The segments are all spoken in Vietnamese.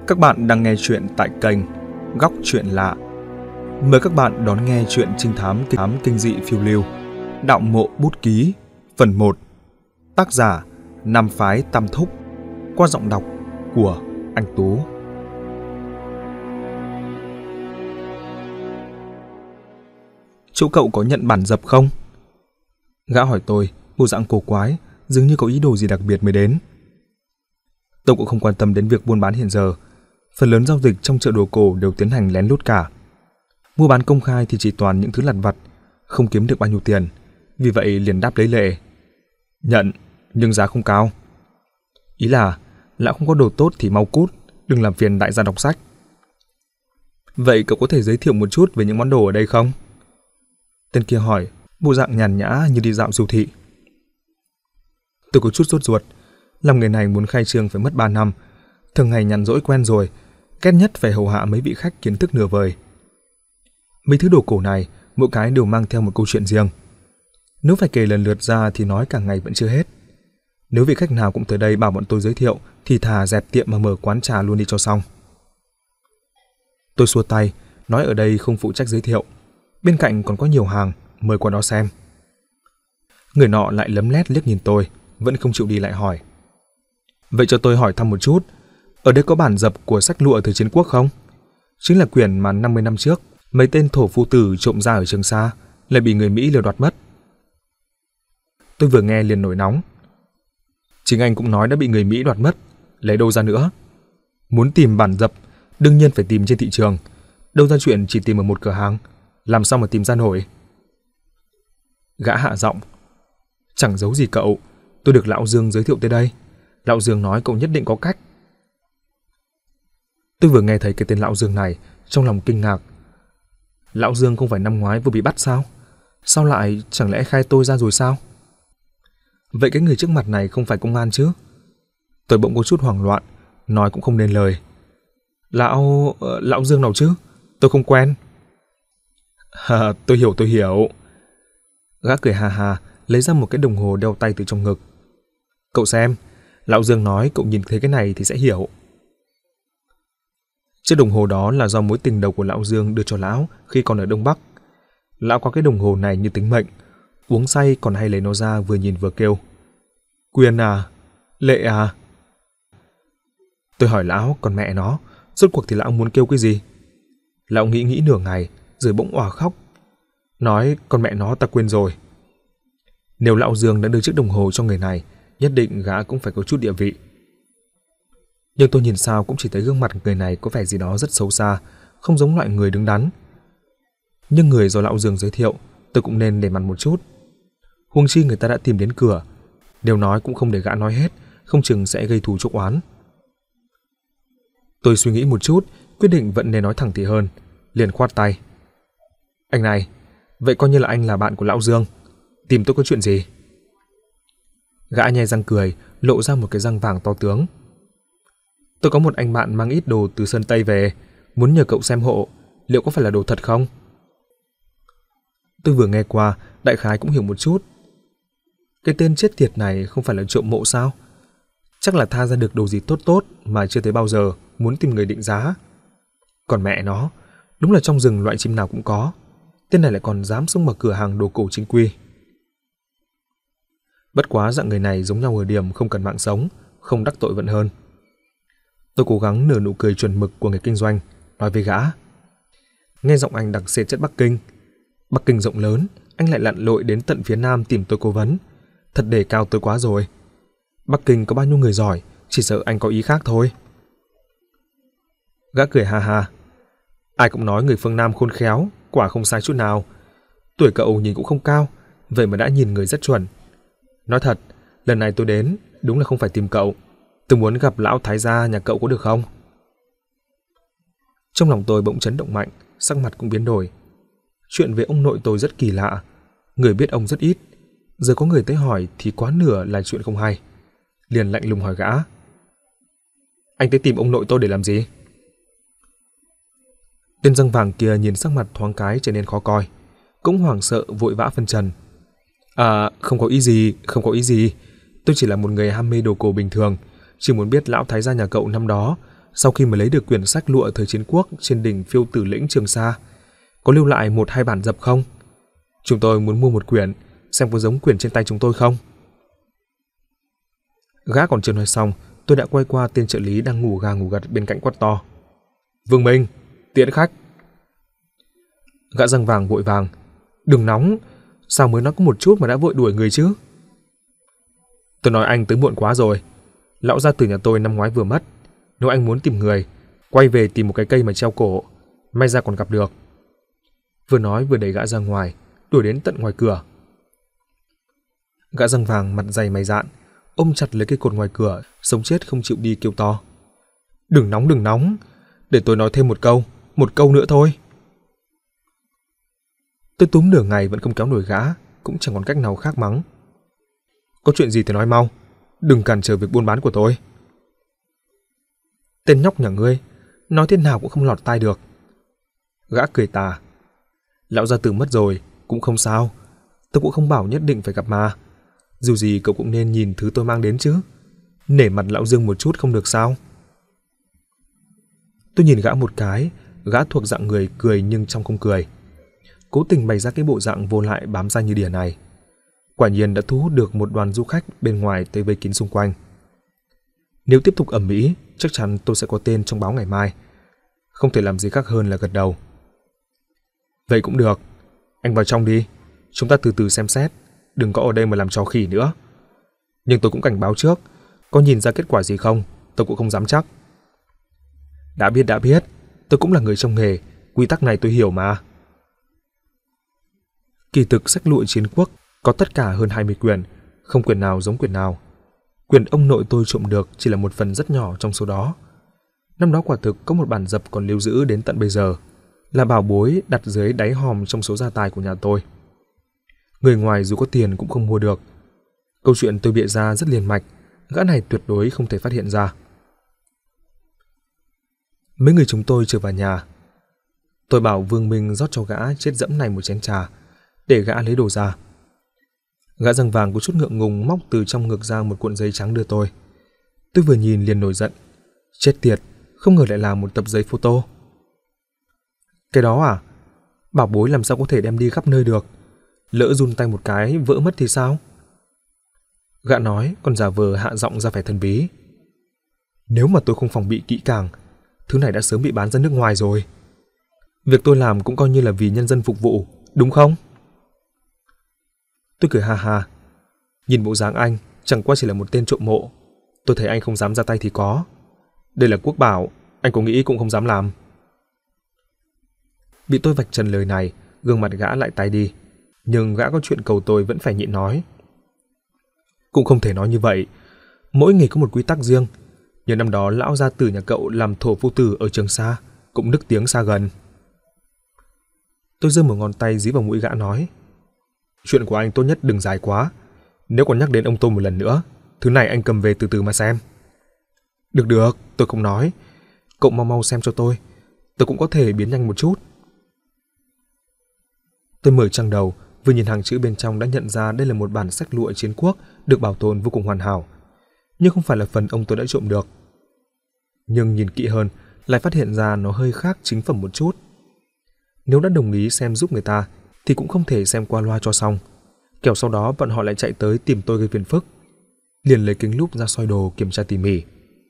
Các bạn đang nghe chuyện tại kênh Góc Chuyện Lạ. Mời các bạn đón nghe chuyện trinh thám kinh dị phiêu lưu Đạo Mộ Bút Ký phần 1. Tác giả Nam Phái Tam Thúc, qua giọng đọc của anh Tú. Chỗ cậu có nhận bản dập không? Gã hỏi tôi, bộ dạng cổ quái, dường như có ý đồ gì đặc biệt mới đến. Tôi cũng không quan tâm đến việc buôn bán hiện giờ. Phần lớn giao dịch trong chợ đồ cổ đều tiến hành lén lút cả. Mua bán công khai thì chỉ toàn những thứ lặt vặt, không kiếm được bao nhiêu tiền, vì vậy liền đáp lấy lệ. Nhận, nhưng giá không cao. Ý là, lão không có đồ tốt thì mau cút, đừng làm phiền đại gia đọc sách. Vậy cậu có thể giới thiệu một chút về những món đồ ở đây không? Tên kia hỏi, bộ dạng nhàn nhã như đi dạo siêu thị. Tôi có chút sốt ruột, làm người này muốn khai trương phải mất 3 năm, thường ngày nhàn rỗi quen rồi, ghét nhất phải hầu hạ mấy vị khách kiến thức nửa vời. Mấy thứ đồ cổ này, mỗi cái đều mang theo một câu chuyện riêng. Nếu phải kể lần lượt ra thì nói cả ngày vẫn chưa hết. Nếu vị khách nào cũng tới đây bảo bọn tôi giới thiệu thì thà dẹp tiệm mà mở quán trà luôn đi cho xong. Tôi xua tay, nói ở đây không phụ trách giới thiệu. Bên cạnh còn có nhiều hàng, mời qua đó xem. Người nọ lại lấm lét liếc nhìn tôi, vẫn không chịu đi lại hỏi. Vậy cho tôi hỏi thăm một chút, ở đây có bản dập của sách lụa thời chiến quốc không? Chính là quyển mà 50 năm trước mấy tên thổ phu tử trộm ra ở Trường Sa, lại bị người Mỹ lừa đoạt mất. Tôi vừa nghe liền nổi nóng. Chính anh cũng nói đã bị người Mỹ đoạt mất, lấy đâu ra nữa? Muốn tìm bản dập, đương nhiên phải tìm trên thị trường, đâu ra chuyện chỉ tìm ở một cửa hàng, làm sao mà tìm ra nổi? Gã hạ giọng. Chẳng giấu gì cậu, tôi được lão Dương giới thiệu tới đây. Lão Dương nói cậu nhất định có cách. Tôi vừa nghe thấy cái tên lão Dương này, trong lòng kinh ngạc. Lão Dương không phải năm ngoái vừa bị bắt sao? Sao lại chẳng lẽ khai tôi ra rồi sao? Vậy cái người trước mặt này không phải công an chứ? Tôi bỗng có chút hoảng loạn, nói cũng không nên lời. Lão Dương nào chứ? Tôi không quen. Tôi hiểu. Gã cười hà hà, lấy ra một cái đồng hồ đeo tay từ trong ngực. Cậu xem, lão Dương nói cậu nhìn thấy cái này thì sẽ hiểu. Chiếc đồng hồ đó là do mối tình đầu của lão Dương đưa cho lão khi còn ở Đông Bắc. Lão có cái đồng hồ này như tính mệnh, uống say còn hay lấy nó ra vừa nhìn vừa kêu. Quyên à, Lệ à. Tôi hỏi lão, còn mẹ nó, rốt cuộc thì lão muốn kêu cái gì? Lão nghĩ nửa ngày, rồi bỗng òa khóc. Nói con mẹ nó ta quên rồi. Nếu lão Dương đã đưa chiếc đồng hồ cho người này, nhất định gã cũng phải có chút địa vị. Nhưng tôi nhìn sao cũng chỉ thấy gương mặt người này có vẻ gì đó rất xấu xa, không giống loại người đứng đắn. Nhưng người do lão Dương giới thiệu, tôi cũng nên để mặt một chút. Huống chi người ta đã tìm đến cửa, nếu nói cũng không để gã nói hết, không chừng sẽ gây thù chuốc oán. Tôi suy nghĩ một chút, quyết định vẫn nên nói thẳng thì hơn, liền khoát tay. Anh này, vậy coi như là anh là bạn của lão Dương, tìm tôi có chuyện gì? Gã nhe răng cười, lộ ra một cái răng vàng to tướng. Tôi có một anh bạn mang ít đồ từ Sơn Tây về, muốn nhờ cậu xem hộ, liệu có phải là đồ thật không? Tôi vừa nghe qua, đại khái cũng hiểu một chút. Cái tên chết tiệt này không phải là trộm mộ sao? Chắc là tha ra được đồ gì tốt mà chưa thấy bao giờ, muốn tìm người định giá. Còn mẹ nó, đúng là trong rừng loại chim nào cũng có. Tên này lại còn dám xông vào cửa hàng đồ cổ chính quy. Bất quá dạng người này giống nhau ở điểm không cần mạng sống, không đắc tội vẫn hơn. Tôi cố gắng nở nụ cười chuẩn mực của người kinh doanh, nói với gã. Nghe giọng anh đặc sệt chất Bắc Kinh. Bắc Kinh rộng lớn, anh lại lặn lội đến tận phía Nam tìm tôi cố vấn. Thật đề cao tôi quá rồi. Bắc Kinh có bao nhiêu người giỏi, chỉ sợ anh có ý khác thôi. Gã cười hà hà. Ai cũng nói người phương Nam khôn khéo, quả không sai chút nào. Tuổi cậu nhìn cũng không cao, vậy mà đã nhìn người rất chuẩn. Nói thật, lần này tôi đến đúng là không phải tìm cậu. Tôi muốn gặp lão thái gia nhà cậu có được không? Trong lòng tôi bỗng chấn động mạnh, sắc mặt cũng biến đổi. Chuyện về ông nội tôi rất kỳ lạ, người biết ông rất ít. Giờ có người tới hỏi thì quá nửa là chuyện không hay. Liền lạnh lùng hỏi gã. Anh tới tìm ông nội tôi để làm gì? Tên răng vàng kia nhìn sắc mặt thoáng cái trở nên khó coi, cũng hoảng sợ vội vã phân trần. Không có ý gì. Tôi chỉ là một người ham mê đồ cổ bình thường, chỉ muốn biết lão thái gia nhà cậu năm đó sau khi mà lấy được quyển sách lụa thời chiến quốc trên đỉnh Phiêu Tử Lĩnh Trường Sa, có lưu lại 1-2 bản dập không? Chúng tôi muốn mua một quyển, xem có giống quyển trên tay chúng tôi không. Gã còn chưa nói xong, tôi đã quay qua tên trợ lý đang ngủ gà ngủ gật bên cạnh quát to: Vương Minh, tiễn khách. Gã răng vàng vội vàng: Đừng nóng, sao mới nói có một chút mà đã vội đuổi người chứ? Tôi nói anh tới muộn quá rồi. Lão gia tử nhà tôi năm ngoái vừa mất. Nếu anh muốn tìm người, quay về tìm một cái cây mà treo cổ, may ra còn gặp được. Vừa nói vừa đẩy gã ra ngoài, đuổi đến tận ngoài cửa. Gã răng vàng mặt dày mày dạn, ôm chặt lấy cây cột ngoài cửa, sống chết không chịu đi, kêu to: Đừng nóng, để tôi nói thêm một câu nữa thôi. Tôi túm nửa ngày vẫn không kéo nổi gã, cũng chẳng còn cách nào khác mắng: Có chuyện gì thì nói mau, đừng cản trở việc buôn bán của tôi. Tên nhóc nhà ngươi, nói thế nào cũng không lọt tai được. Gã cười tà: Lão gia tử mất rồi, cũng không sao. Tôi cũng không bảo nhất định phải gặp mà. Dù gì cậu cũng nên nhìn thứ tôi mang đến chứ. Nể mặt lão Dương một chút không được sao? Tôi nhìn gã một cái, gã thuộc dạng người cười nhưng trong không cười. Cố tình bày ra cái bộ dạng vô lại bám ra như đỉa này. Quả nhiên đã thu hút được một đoàn du khách bên ngoài tới vây kín xung quanh. Nếu tiếp tục ầm ĩ, chắc chắn tôi sẽ có tên trong báo ngày mai. Không thể làm gì khác hơn là gật đầu. Vậy cũng được, anh vào trong đi, chúng ta từ từ xem xét, đừng có ở đây mà làm trò khỉ nữa. Nhưng tôi cũng cảnh báo trước, có nhìn ra kết quả gì không, tôi cũng không dám chắc. Đã biết, tôi cũng là người trong nghề, quy tắc này tôi hiểu mà. Kỳ thực sách lụa chiến quốc có tất cả hơn 20 quyển, không quyển nào giống quyển nào. Quyển ông nội tôi trộm được chỉ là một phần rất nhỏ trong số đó. Năm đó quả thực có một bản dập còn lưu giữ đến tận bây giờ, là bảo bối đặt dưới đáy hòm trong số gia tài của nhà tôi. Người ngoài dù có tiền cũng không mua được. Câu chuyện tôi bịa ra rất liền mạch, gã này tuyệt đối không thể phát hiện ra. Mấy người chúng tôi trở vào nhà. Tôi bảo Vương Minh rót cho gã chết dẫm này một chén trà, để gã lấy đồ ra. Gã răng vàng có chút ngượng ngùng móc từ trong ngực ra một cuộn giấy trắng đưa tôi. Tôi vừa nhìn liền nổi giận. Chết tiệt, không ngờ lại là một tập giấy photo. Cái đó à? Bảo bối làm sao có thể đem đi khắp nơi được? Lỡ run tay một cái vỡ mất thì sao? Gã nói còn giả vờ hạ giọng ra vẻ thần bí. Nếu mà tôi không phòng bị kỹ càng, thứ này đã sớm bị bán ra nước ngoài rồi. Việc tôi làm cũng coi như là vì nhân dân phục vụ, đúng không? Tôi cười ha ha. Nhìn bộ dáng anh chẳng qua chỉ là một tên trộm mộ. Tôi thấy anh không dám ra tay thì có. Đây là quốc bảo, anh có nghĩ cũng không dám làm. Bị tôi vạch trần lời này, gương mặt gã lại tái đi. Nhưng gã có chuyện cầu tôi vẫn phải nhịn nói. Cũng không thể nói như vậy. Mỗi nghề có một quy tắc riêng. Nhờ năm đó lão gia tử nhà cậu làm thổ phu tử ở Trường Sa, cũng nức tiếng xa gần. Tôi giơ một ngón tay dí vào mũi gã nói. Chuyện của anh tốt nhất đừng dài quá. Nếu còn nhắc đến ông tôi một lần nữa, thứ này anh cầm về từ từ mà xem. Được, tôi không nói. Cậu mau xem cho tôi cũng có thể biến nhanh một chút. Tôi mở trang đầu, vừa nhìn hàng chữ bên trong đã nhận ra đây là một bản sách lụa chiến quốc được bảo tồn vô cùng hoàn hảo, nhưng không phải là phần ông tôi đã trộm được. Nhưng nhìn kỹ hơn, lại phát hiện ra nó hơi khác chính phẩm một chút. Nếu đã đồng ý xem giúp người ta, thì cũng không thể xem qua loa cho xong, kẻo sau đó bọn họ lại chạy tới tìm tôi gây phiền phức. Liền lấy kính lúp ra soi đồ kiểm tra tỉ mỉ.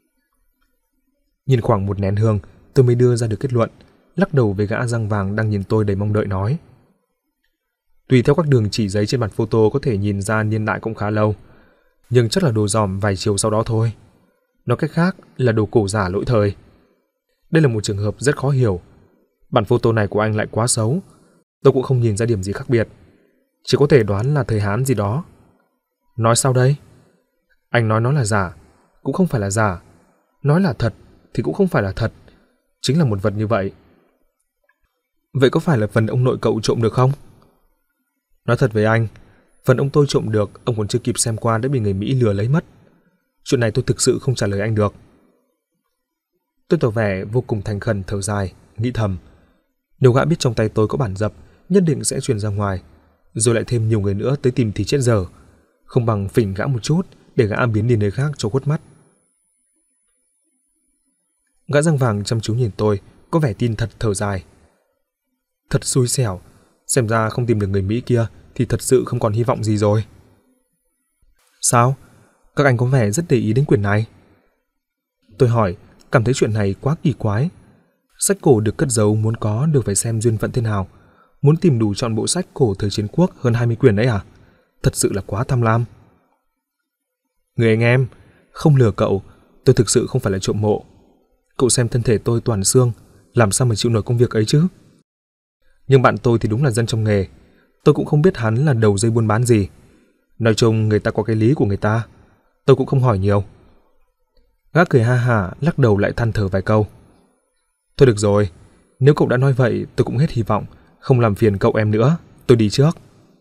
Nhìn khoảng một nén hương, tôi mới đưa ra được kết luận, lắc đầu với gã răng vàng đang nhìn tôi đầy mong đợi nói. Tùy theo các đường chỉ giấy trên bản photo có thể nhìn ra niên đại cũng khá lâu, nhưng chắc là đồ dòm vài chiều sau đó thôi. Nói cách khác là đồ cổ giả lỗi thời. Đây là một trường hợp rất khó hiểu. Bản photo này của anh lại quá xấu, tôi cũng không nhìn ra điểm gì khác biệt, chỉ có thể đoán là thời Hán gì đó. Nói sao đây? Anh nói nó là giả, cũng không phải là giả. Nói là thật thì cũng không phải là thật. Chính là một vật như vậy. Vậy có phải là phần ông nội cậu trộm được không? Nói thật với anh, phần ông tôi trộm được ông còn chưa kịp xem qua đã bị người Mỹ lừa lấy mất. Chuyện này tôi thực sự không trả lời anh được. Tôi tỏ vẻ vô cùng thành khẩn thở dài, nghĩ thầm. Nếu gã biết trong tay tôi có bản dập, nhất định sẽ truyền ra ngoài, rồi lại thêm nhiều người nữa tới tìm thì chết dở. Không bằng phỉnh gã một chút để gã biến đi nơi khác cho khuất mắt. Gã răng vàng chăm chú nhìn tôi, có vẻ tin thật thở dài. Thật xui xẻo, xem ra không tìm được người Mỹ kia thì thật sự không còn hy vọng gì rồi. Sao? Các anh có vẻ rất để ý đến quyển này. Tôi hỏi, cảm thấy chuyện này quá kỳ quái. Sách cổ được cất giấu muốn có được phải xem duyên phận thế nào. Muốn tìm đủ trọn bộ sách cổ thời chiến quốc hơn 20 quyển đấy à? Thật sự là quá tham lam. Người anh em, không lừa cậu, tôi thực sự không phải là trộm mộ. Cậu xem thân thể tôi toàn xương, làm sao mà chịu nổi công việc ấy chứ? Nhưng bạn tôi thì đúng là dân trong nghề, tôi cũng không biết hắn là đầu dây buôn bán gì. Nói chung người ta có cái lý của người ta, tôi cũng không hỏi nhiều. Gã cười ha hả, lắc đầu lại than thở vài câu. Thôi được rồi, nếu cậu đã nói vậy tôi cũng hết hy vọng, không làm phiền cậu em nữa, tôi đi trước.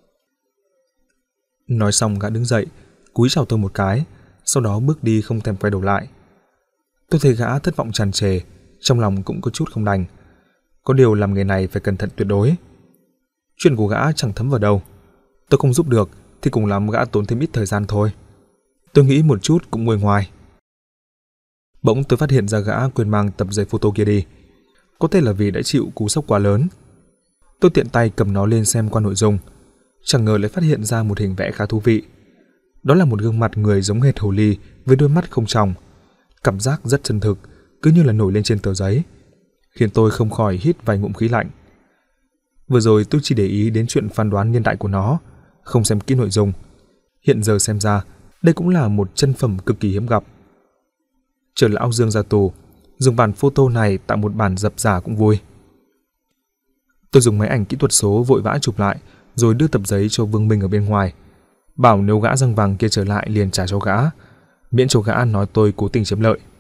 Nói xong gã đứng dậy, cúi chào tôi một cái, sau đó bước đi không thèm quay đầu lại. Tôi thấy gã thất vọng tràn trề, trong lòng cũng có chút không đành. Có điều làm nghề này phải cẩn thận tuyệt đối. Chuyện của gã chẳng thấm vào đâu. Tôi không giúp được thì cùng lắm gã tốn thêm ít thời gian thôi. Tôi nghĩ một chút cũng nguôi ngoai. Bỗng tôi phát hiện ra gã quên mang tập giấy photo kia đi. Có thể là vì đã chịu cú sốc quá lớn. Tôi tiện tay cầm nó lên xem qua nội dung. Chẳng ngờ lại phát hiện ra một hình vẽ khá thú vị. Đó là một gương mặt người giống hệt hồ ly với đôi mắt không tròng. Cảm giác rất chân thực, cứ như là nổi lên trên tờ giấy, khiến tôi không khỏi hít vài ngụm khí lạnh. Vừa rồi tôi chỉ để ý đến chuyện phán đoán niên đại của nó, không xem kỹ nội dung. Hiện giờ xem ra, đây cũng là một chân phẩm cực kỳ hiếm gặp. Chờ lão Dương ra tù, dùng bản photo này tạo một bản dập giả cũng vui. Tôi dùng máy ảnh kỹ thuật số vội vã chụp lại, rồi đưa tập giấy cho Vương Minh ở bên ngoài, bảo nếu gã răng vàng kia trở lại liền trả cho gã, miễn cho gã nói tôi cố tình chiếm lợi.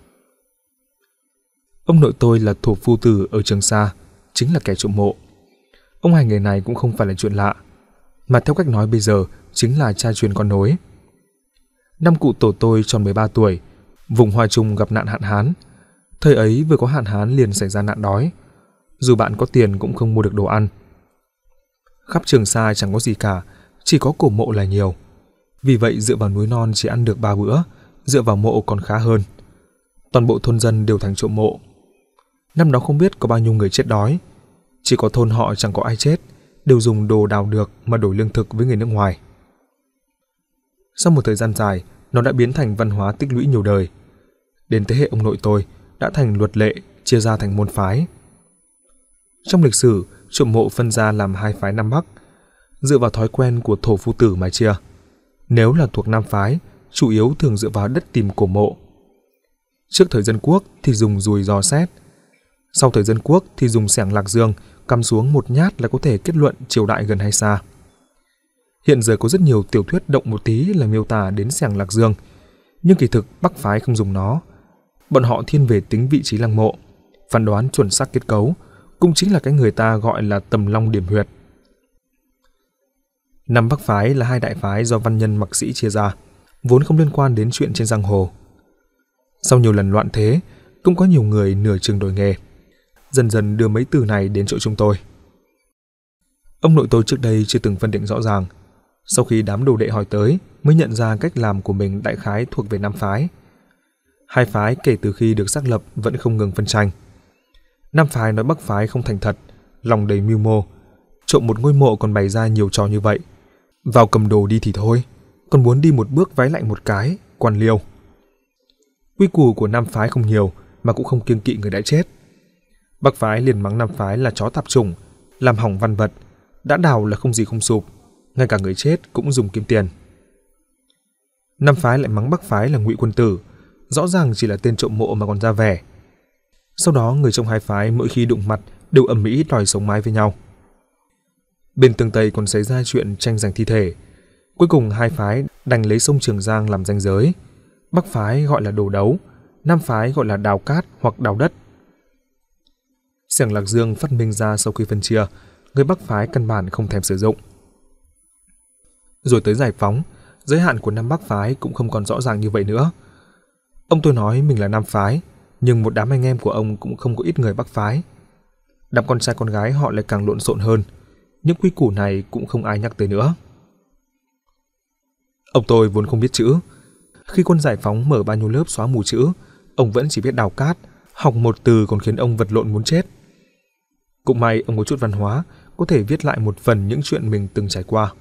Ông nội tôi là thổ phu tử ở Trường Sa, chính là kẻ trộm mộ. Ông hành nghề này cũng không phải là chuyện lạ, mà theo cách nói bây giờ chính là cha truyền con nối. Năm cụ tổ tôi tròn 13 tuổi, vùng Hoa Trung gặp nạn hạn hán. Thời ấy vừa có hạn hán liền xảy ra nạn đói, dù bạn có tiền cũng không mua được đồ ăn. Khắp Trường Sa chẳng có gì cả, chỉ có cổ mộ là nhiều. Vì vậy dựa vào núi non chỉ ăn được 3 bữa, dựa vào mộ còn khá hơn. Toàn bộ thôn dân đều thành trộm mộ. Năm đó không biết có bao nhiêu người chết đói, chỉ có thôn họ chẳng có ai chết, đều dùng đồ đào được mà đổi lương thực với người nước ngoài. Sau một thời gian dài, nó đã biến thành văn hóa tích lũy nhiều đời. Đến thế hệ ông nội tôi đã thành luật lệ, chia ra thành môn phái. Trong lịch sử, trộm mộ phân ra làm 2 phái Nam Bắc, dựa vào thói quen của thổ phu tử mà chia. Nếu là thuộc Nam phái, chủ yếu thường dựa vào đất tìm cổ mộ. Trước thời Dân Quốc thì dùng dùi dò xét, sau thời Dân Quốc thì dùng xẻng lạc dương, cắm xuống một nhát là có thể kết luận triều đại gần hay xa. Hiện giờ có rất nhiều tiểu thuyết động một tí là miêu tả đến xẻng lạc dương, nhưng kỳ thực Bắc phái không dùng nó. Bọn họ thiên về tính vị trí lăng mộ, phán đoán chuẩn xác kết cấu, cũng chính là cái người ta gọi là tầm long điểm huyệt. Năm Bắc phái là 2 đại phái do văn nhân mặc sĩ chia ra, vốn không liên quan đến chuyện trên giang hồ. Sau nhiều lần loạn thế, cũng có nhiều người nửa chừng đổi nghề, dần dần đưa mấy từ này đến chỗ chúng tôi. Ông nội tôi trước đây chưa từng phân định rõ ràng, sau khi đám đồ đệ hỏi tới mới nhận ra cách làm của mình đại khái thuộc về Nam phái. 2 phái kể từ khi được xác lập vẫn không ngừng phân tranh. Nam phái nói Bắc phái không thành thật, lòng đầy mưu mô, trộm một ngôi mộ còn bày ra nhiều trò như vậy. Vào cầm đồ đi thì thôi, còn muốn đi một bước vái lại một cái, quan liêu. Quy củ của Nam phái không nhiều mà cũng không kiêng kỵ người đã chết. Bắc phái liền mắng Nam phái là chó tạp chủng, làm hỏng văn vật, đã đào là không gì không sụp, ngay cả người chết cũng dùng kiếm tiền. Nam phái lại mắng Bắc phái là ngụy quân tử, rõ ràng chỉ là tên trộm mộ mà còn ra vẻ. Sau đó người trong 2 phái mỗi khi đụng mặt đều ầm ĩ đòi sống mái với nhau. Bên tường Tây còn xảy ra chuyện tranh giành thi thể. Cuối cùng 2 phái đành lấy sông Trường Giang làm ranh giới. Bắc phái gọi là đồ đấu, Nam phái gọi là đào cát hoặc đào đất. Xẻng lạc dương phát minh ra sau khi phân chia, người Bắc phái căn bản không thèm sử dụng. Rồi tới giải phóng, giới hạn của Nam Bắc phái cũng không còn rõ ràng như vậy nữa. Ông tôi nói mình là Nam phái, nhưng một đám anh em của ông cũng không có ít người Bắc phái. Đám con trai con gái họ lại càng lộn xộn hơn, những quy củ này cũng không ai nhắc tới nữa. Ông tôi vốn không biết chữ. Khi quân giải phóng mở bao nhiêu lớp xóa mù chữ, ông vẫn chỉ biết đào cát, Học một từ còn khiến ông vật lộn muốn chết. Cũng may ông có chút văn hóa, có thể viết lại một phần những chuyện mình từng trải qua.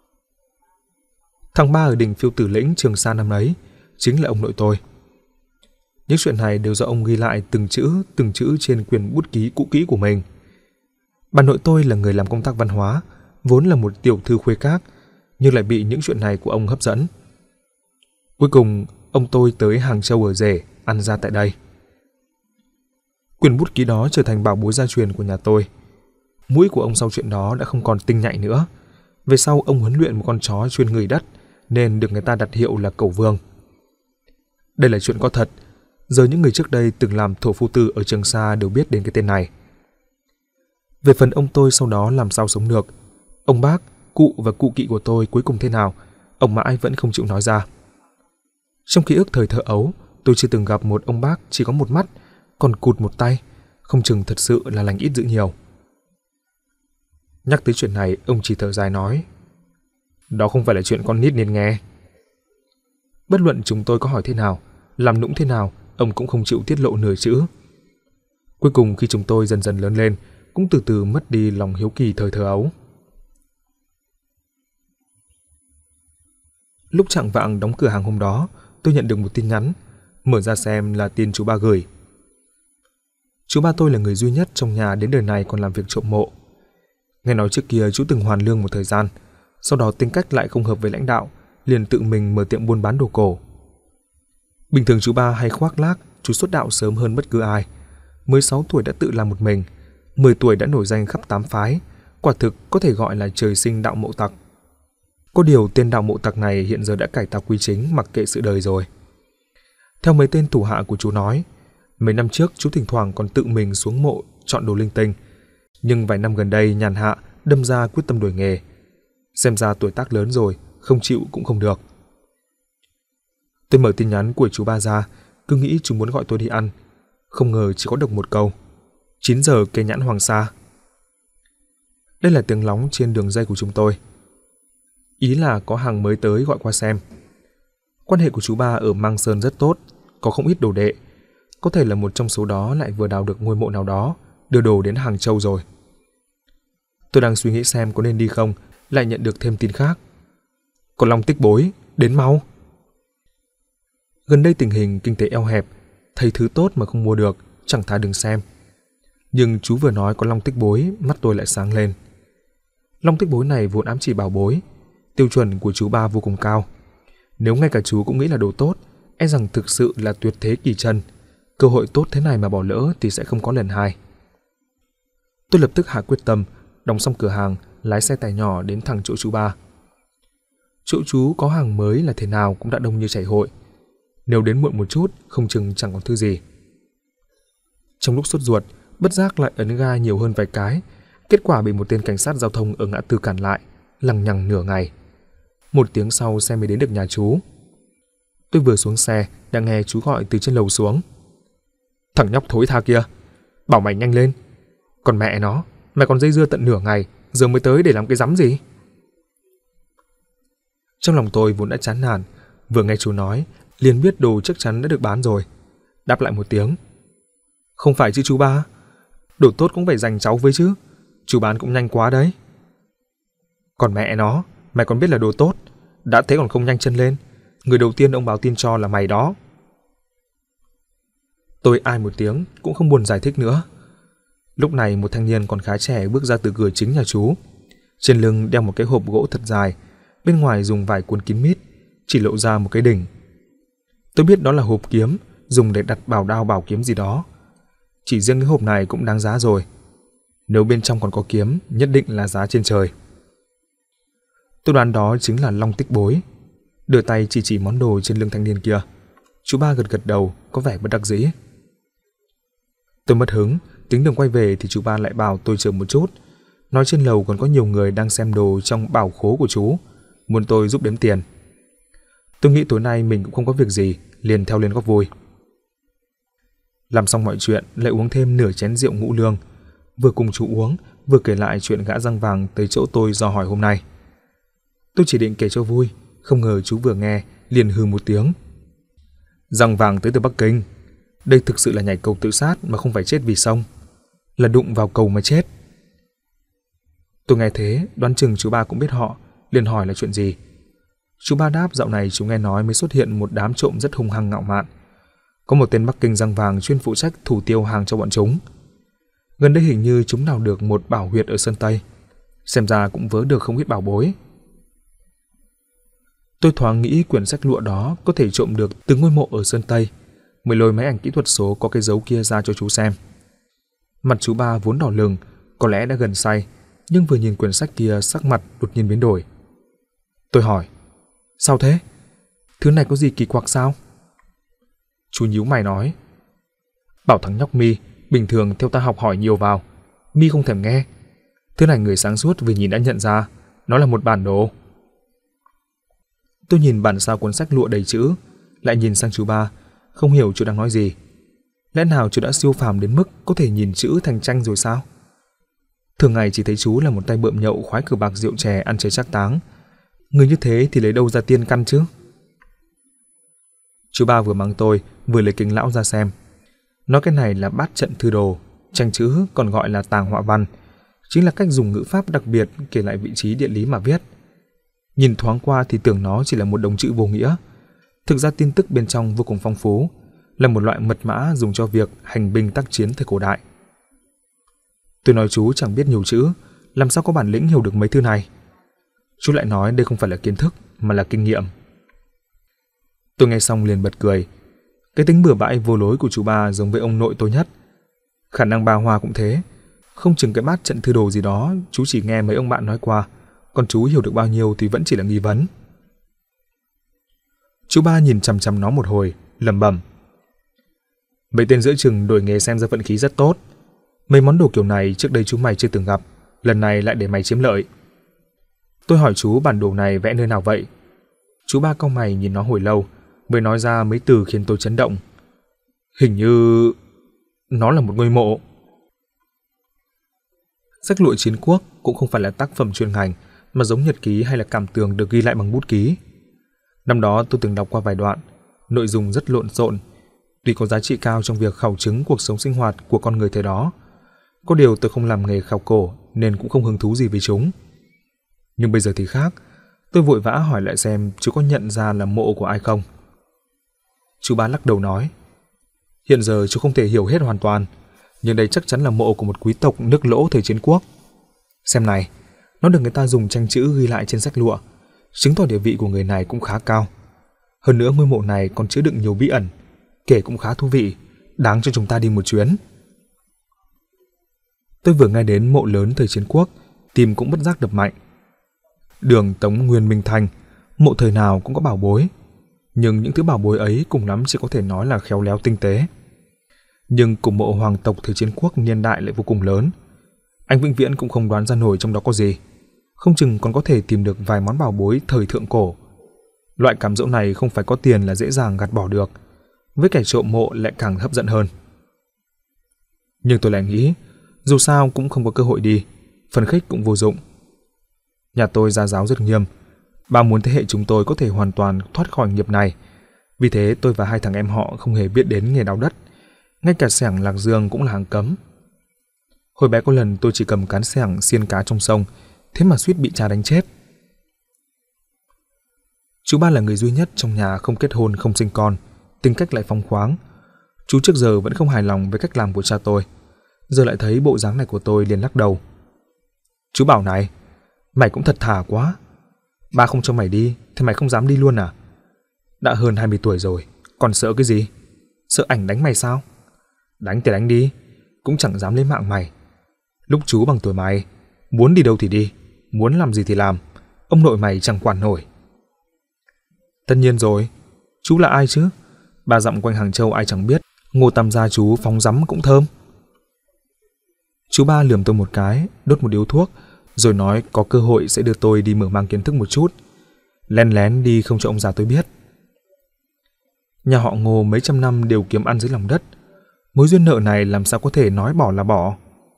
Tháng 3 ở đỉnh Phiêu Tử Lĩnh Trường Sa năm ấy chính là ông nội tôi. Những chuyện này đều do ông ghi lại từng chữ trên quyển bút ký cũ kỹ của mình. Bà nội tôi là người làm công tác văn hóa, vốn là một tiểu thư khuê các, nhưng lại bị những chuyện này của ông hấp dẫn. Cuối cùng, ông tôi tới Hàng Châu ở rể, ăn ra tại đây. Quyển bút ký đó trở thành bảo bối gia truyền của nhà tôi. Mũi của ông sau chuyện đó đã không còn tinh nhạy nữa. Về sau ông huấn luyện một con chó chuyên ngửi đất, nên được người ta đặt hiệu là Cẩu Vương. Đây là chuyện có thật. Giờ những người trước đây từng làm thổ phu tử ở Trường Sa đều biết đến cái tên này. Về phần ông tôi sau đó làm sao sống được, ông bác, cụ và cụ kỵ của tôi cuối cùng thế nào, ông mãi vẫn không chịu nói ra. Trong ký ức thời thơ ấu, tôi chưa từng gặp một ông bác chỉ có một mắt, còn cụt một tay, không chừng thật sự là lành ít dữ nhiều. Nhắc tới chuyện này, ông chỉ thở dài nói, đó không phải là chuyện con nít nên nghe. Bất luận chúng tôi có hỏi thế nào, làm nũng thế nào, ông cũng không chịu tiết lộ nửa chữ. Cuối cùng khi chúng tôi dần dần lớn lên, cũng từ từ mất đi lòng hiếu kỳ thời thơ ấu. Lúc chạng vạng đóng cửa hàng hôm đó, tôi nhận được một tin nhắn, mở ra xem là tin chú ba gửi. Chú ba tôi là người duy nhất trong nhà đến đời này còn làm việc trộm mộ. Nghe nói trước kia chú từng hoàn lương một thời gian, sau đó tính cách lại không hợp với lãnh đạo, liền tự mình mở tiệm buôn bán đồ cổ. Bình thường chú ba hay khoác lác chú xuất đạo sớm hơn bất cứ ai. 16 tuổi đã tự làm một mình, 10 tuổi đã nổi danh khắp 8 phái, quả thực có thể gọi là trời sinh đạo mộ tặc. Có điều tên đạo mộ tặc này hiện giờ đã cải tà quy chính, mặc kệ sự đời rồi. Theo mấy tên thủ hạ của chú nói, mấy năm trước chú thỉnh thoảng còn tự mình xuống mộ chọn đồ linh tinh, nhưng vài năm gần đây nhàn hạ đâm ra quyết tâm đổi nghề. Xem ra tuổi tác lớn rồi, không chịu cũng không được. Tôi mở tin nhắn của chú ba ra, cứ nghĩ chú muốn gọi tôi đi ăn, không ngờ chỉ có đọc một câu: 9 giờ cây nhãn Hoàng Sa. Đây là tiếng lóng trên đường dây của chúng tôi. Ý là có hàng mới tới gọi qua xem. Quan hệ của chú ba ở Mang Sơn rất tốt, có không ít đồ đệ. Có thể là một trong số đó lại vừa đào được ngôi mộ nào đó, đưa đồ đến Hàng Châu rồi. Tôi đang suy nghĩ xem có nên đi không, lại nhận được thêm tin khác. Có Long Tích Bối, đến mau. Gần đây tình hình kinh tế eo hẹp, thấy thứ tốt mà không mua được, chẳng thà đừng xem. Nhưng chú vừa nói có Long Tích Bối, mắt tôi lại sáng lên. Long Tích Bối này vốn ám chỉ bảo bối, tiêu chuẩn của chú ba vô cùng cao. Nếu ngay cả chú cũng nghĩ là đồ tốt, e rằng thực sự là tuyệt thế kỳ chân. Cơ hội tốt thế này mà bỏ lỡ thì sẽ không có lần hai. Tôi lập tức hạ quyết tâm, đóng xong cửa hàng, lái xe tải nhỏ đến thẳng chỗ chú ba. Chỗ chú có hàng mới là thế nào cũng đã đông như chảy hội. Nếu đến muộn một chút, không chừng chẳng còn thứ gì. Trong lúc sốt ruột, bất giác lại ấn ga nhiều hơn vài cái, kết quả bị một tên cảnh sát giao thông ở ngã tư cản lại, lằng nhằng nửa ngày. Một tiếng sau xe mới đến được nhà chú. Tôi vừa xuống xe, đã nghe chú gọi từ trên lầu xuống. Thằng nhóc thối tha kia, bảo mày nhanh lên. Còn mẹ nó, mày còn dây dưa tận nửa ngày, giờ mới tới để làm cái rắm gì? Trong lòng tôi vốn đã chán nản, vừa nghe chú nói, liền biết đồ chắc chắn đã được bán rồi. Đáp lại một tiếng. Không phải chứ chú ba, đồ tốt cũng phải dành cháu với chứ, chú bán cũng nhanh quá đấy. Còn mẹ nó, mày còn biết là đồ tốt, đã thế còn không nhanh chân lên, người đầu tiên ông báo tin cho là mày đó. Tôi ai một tiếng, cũng không buồn giải thích nữa. Lúc này một thanh niên còn khá trẻ bước ra từ cửa chính nhà chú. Trên lưng đeo một cái hộp gỗ thật dài, bên ngoài dùng vải cuốn kín mít, chỉ lộ ra một cái đỉnh. Tôi biết đó là hộp kiếm, dùng để đặt bảo đao bảo kiếm gì đó. Chỉ riêng cái hộp này cũng đáng giá rồi. Nếu bên trong còn có kiếm, nhất định là giá trên trời. Tôi đoán đó chính là Long Tích Bối. Đưa tay chỉ món đồ trên lưng thanh niên kia. Chú ba gật gật đầu, có vẻ bất đắc dĩ. Tôi mất hứng, tính đường quay về thì chú ba lại bảo tôi chờ một chút, nói trên lầu còn có nhiều người đang xem đồ trong bảo khố của chú, muốn tôi giúp đếm tiền. Tôi nghĩ tối nay mình cũng không có việc gì, liền theo lên góp vui. Làm xong mọi chuyện, lại uống thêm nửa chén rượu ngũ lương, vừa cùng chú uống, vừa kể lại chuyện gã răng vàng tới chỗ tôi dò hỏi hôm nay. Tôi chỉ định kể cho vui, không ngờ chú vừa nghe, liền hừ một tiếng. Răng vàng tới từ Bắc Kinh, Đây thực sự là nhảy cầu tự sát mà không phải chết vì sông, là đụng vào cầu mà chết. Tôi nghe thế, đoán chừng chú ba cũng biết họ, liền hỏi là chuyện gì. Chú ba đáp dạo này chú nghe nói mới xuất hiện một đám trộm rất hung hăng ngạo mạn. Có một tên Bắc Kinh răng vàng chuyên phụ trách thủ tiêu hàng cho bọn chúng. Gần đây hình như chúng đào được một bảo huyệt ở Sơn Tây, xem ra cũng vớ được không ít bảo bối. Tôi thoáng nghĩ quyển sách lụa đó có thể trộm được từ ngôi mộ ở Sơn Tây, mới lôi máy ảnh kỹ thuật số có cái dấu kia ra cho chú xem. Mặt chú ba vốn đỏ lừng, có lẽ đã gần say, nhưng vừa nhìn quyển sách kia sắc mặt đột nhiên biến đổi. Tôi hỏi, sao thế? Thứ này có gì kỳ quặc sao? Chú nhíu mày nói, bảo thằng nhóc Mi bình thường theo ta học hỏi nhiều vào, Mi không thèm nghe. Thứ này người sáng suốt vừa nhìn đã nhận ra, nó là một bản đồ. Tôi nhìn bản sao cuốn sách lụa đầy chữ, lại nhìn sang chú ba, không hiểu chú đang nói gì. Lẽ nào chú đã siêu phàm đến mức có thể nhìn chữ thành tranh rồi sao? Thường ngày chỉ thấy chú là một tay bợm nhậu khoái cờ bạc rượu chè ăn chơi trác táng. Người như thế thì lấy đâu ra tiên căn chứ? Chú ba vừa mắng tôi, vừa lấy kính lão ra xem. Nói cái này là bát trận thư đồ, tranh chữ còn gọi là tàng họa văn, chính là cách dùng ngữ pháp đặc biệt kể lại vị trí địa lý mà viết. Nhìn thoáng qua thì tưởng nó chỉ là một đống chữ vô nghĩa. Thực ra tin tức bên trong vô cùng phong phú, là một loại mật mã dùng cho việc hành binh tác chiến thời cổ đại. Tôi nói chú chẳng biết nhiều chữ, làm sao có bản lĩnh hiểu được mấy thứ này. Chú lại nói đây không phải là kiến thức, mà là kinh nghiệm. Tôi nghe xong liền bật cười. Cái tính bừa bãi vô lối của chú ba giống với ông nội tôi nhất. Khả năng ba Hoa cũng thế. Không chừng cái bát trận thư đồ gì đó chú chỉ nghe mấy ông bạn nói qua, còn chú hiểu được bao nhiêu thì vẫn chỉ là nghi vấn. Chú ba nhìn chằm chằm nó một hồi, lẩm bẩm. Mấy tên giữa chừng đổi nghề xem ra vận khí rất tốt. Mấy món đồ kiểu này trước đây chúng mày chưa từng gặp, lần này lại để mày chiếm lợi. Tôi hỏi chú bản đồ này vẽ nơi nào vậy? Chú ba cau mày nhìn nó hồi lâu, mới nói ra mấy từ khiến tôi chấn động. Hình như nó là một ngôi mộ. Sách lụa chiến quốc cũng không phải là tác phẩm chuyên ngành, mà giống nhật ký hay là cảm tưởng được ghi lại bằng bút ký. Năm đó tôi từng đọc qua vài đoạn, nội dung rất lộn xộn, tuy có giá trị cao trong việc khảo chứng cuộc sống sinh hoạt của con người thời đó. Có điều tôi không làm nghề khảo cổ nên cũng không hứng thú gì với chúng. Nhưng bây giờ thì khác, tôi vội vã hỏi lại xem chú có nhận ra là mộ của ai không. Chú ba lắc đầu nói, hiện giờ chú không thể hiểu hết hoàn toàn, nhưng đây chắc chắn là mộ của một quý tộc nước Lỗ thời chiến quốc. Xem này, nó được người ta dùng tranh chữ ghi lại trên sách lụa, chứng tỏ địa vị của người này cũng khá cao. Hơn nữa ngôi mộ này còn chứa đựng nhiều bí ẩn, kể cũng khá thú vị, đáng cho chúng ta đi một chuyến. Tôi vừa nghe đến mộ lớn thời chiến quốc, tim cũng bất giác đập mạnh. Đường Tống Nguyên Minh Thành, mộ thời nào cũng có bảo bối, nhưng những thứ bảo bối ấy cùng lắm chỉ có thể nói là khéo léo tinh tế. Nhưng cùng mộ hoàng tộc thời chiến quốc niên đại lại vô cùng lớn, anh vĩnh viễn cũng không đoán ra nổi trong đó có gì, không chừng còn có thể tìm được vài món bảo bối thời thượng cổ. Loại cám dỗ này không phải có tiền là dễ dàng gạt bỏ được, với kẻ trộm mộ lại càng hấp dẫn hơn. Nhưng tôi lại nghĩ, dù sao cũng không có cơ hội đi, phần khích cũng vô dụng. Nhà tôi gia giáo rất nghiêm, ba muốn thế hệ chúng tôi có thể hoàn toàn thoát khỏi nghiệp này. Vì thế tôi và hai thằng em họ không hề biết đến nghề đào đất, ngay cả xẻng lạc dương cũng là hàng cấm. Hồi bé có lần tôi chỉ cầm cán xẻng xiên cá trong sông, thế mà suýt bị cha đánh chết. Chú ba là người duy nhất trong nhà không kết hôn không sinh con, tính cách lại phóng khoáng. Chú trước giờ vẫn không hài lòng với cách làm của cha tôi, giờ lại thấy bộ dáng này của tôi liền lắc đầu. Chú bảo này, mày cũng thật thà quá. Ba không cho mày đi thì mày không dám đi luôn à? Đã hơn 20 tuổi rồi, còn sợ cái gì? Sợ ảnh đánh mày sao? Đánh thì đánh đi, cũng chẳng dám lấy mạng mày. Lúc chú bằng tuổi mày, muốn đi đâu thì đi, muốn làm gì thì làm, ông nội mày chẳng quản nổi. Tất nhiên rồi, chú là ai chứ? Ba dặm quanh Hàng Châu ai chẳng biết, Ngô Tam gia chú phóng rắm cũng thơm. Chú ba lườm tôi một cái, đốt một điếu thuốc, rồi nói có cơ hội sẽ đưa tôi đi mở mang kiến thức một chút, lén lén đi không cho ông già tôi biết. Nhà họ Ngô mấy trăm năm đều kiếm ăn dưới lòng đất, mối duyên nợ này làm sao có thể nói bỏ là bỏ.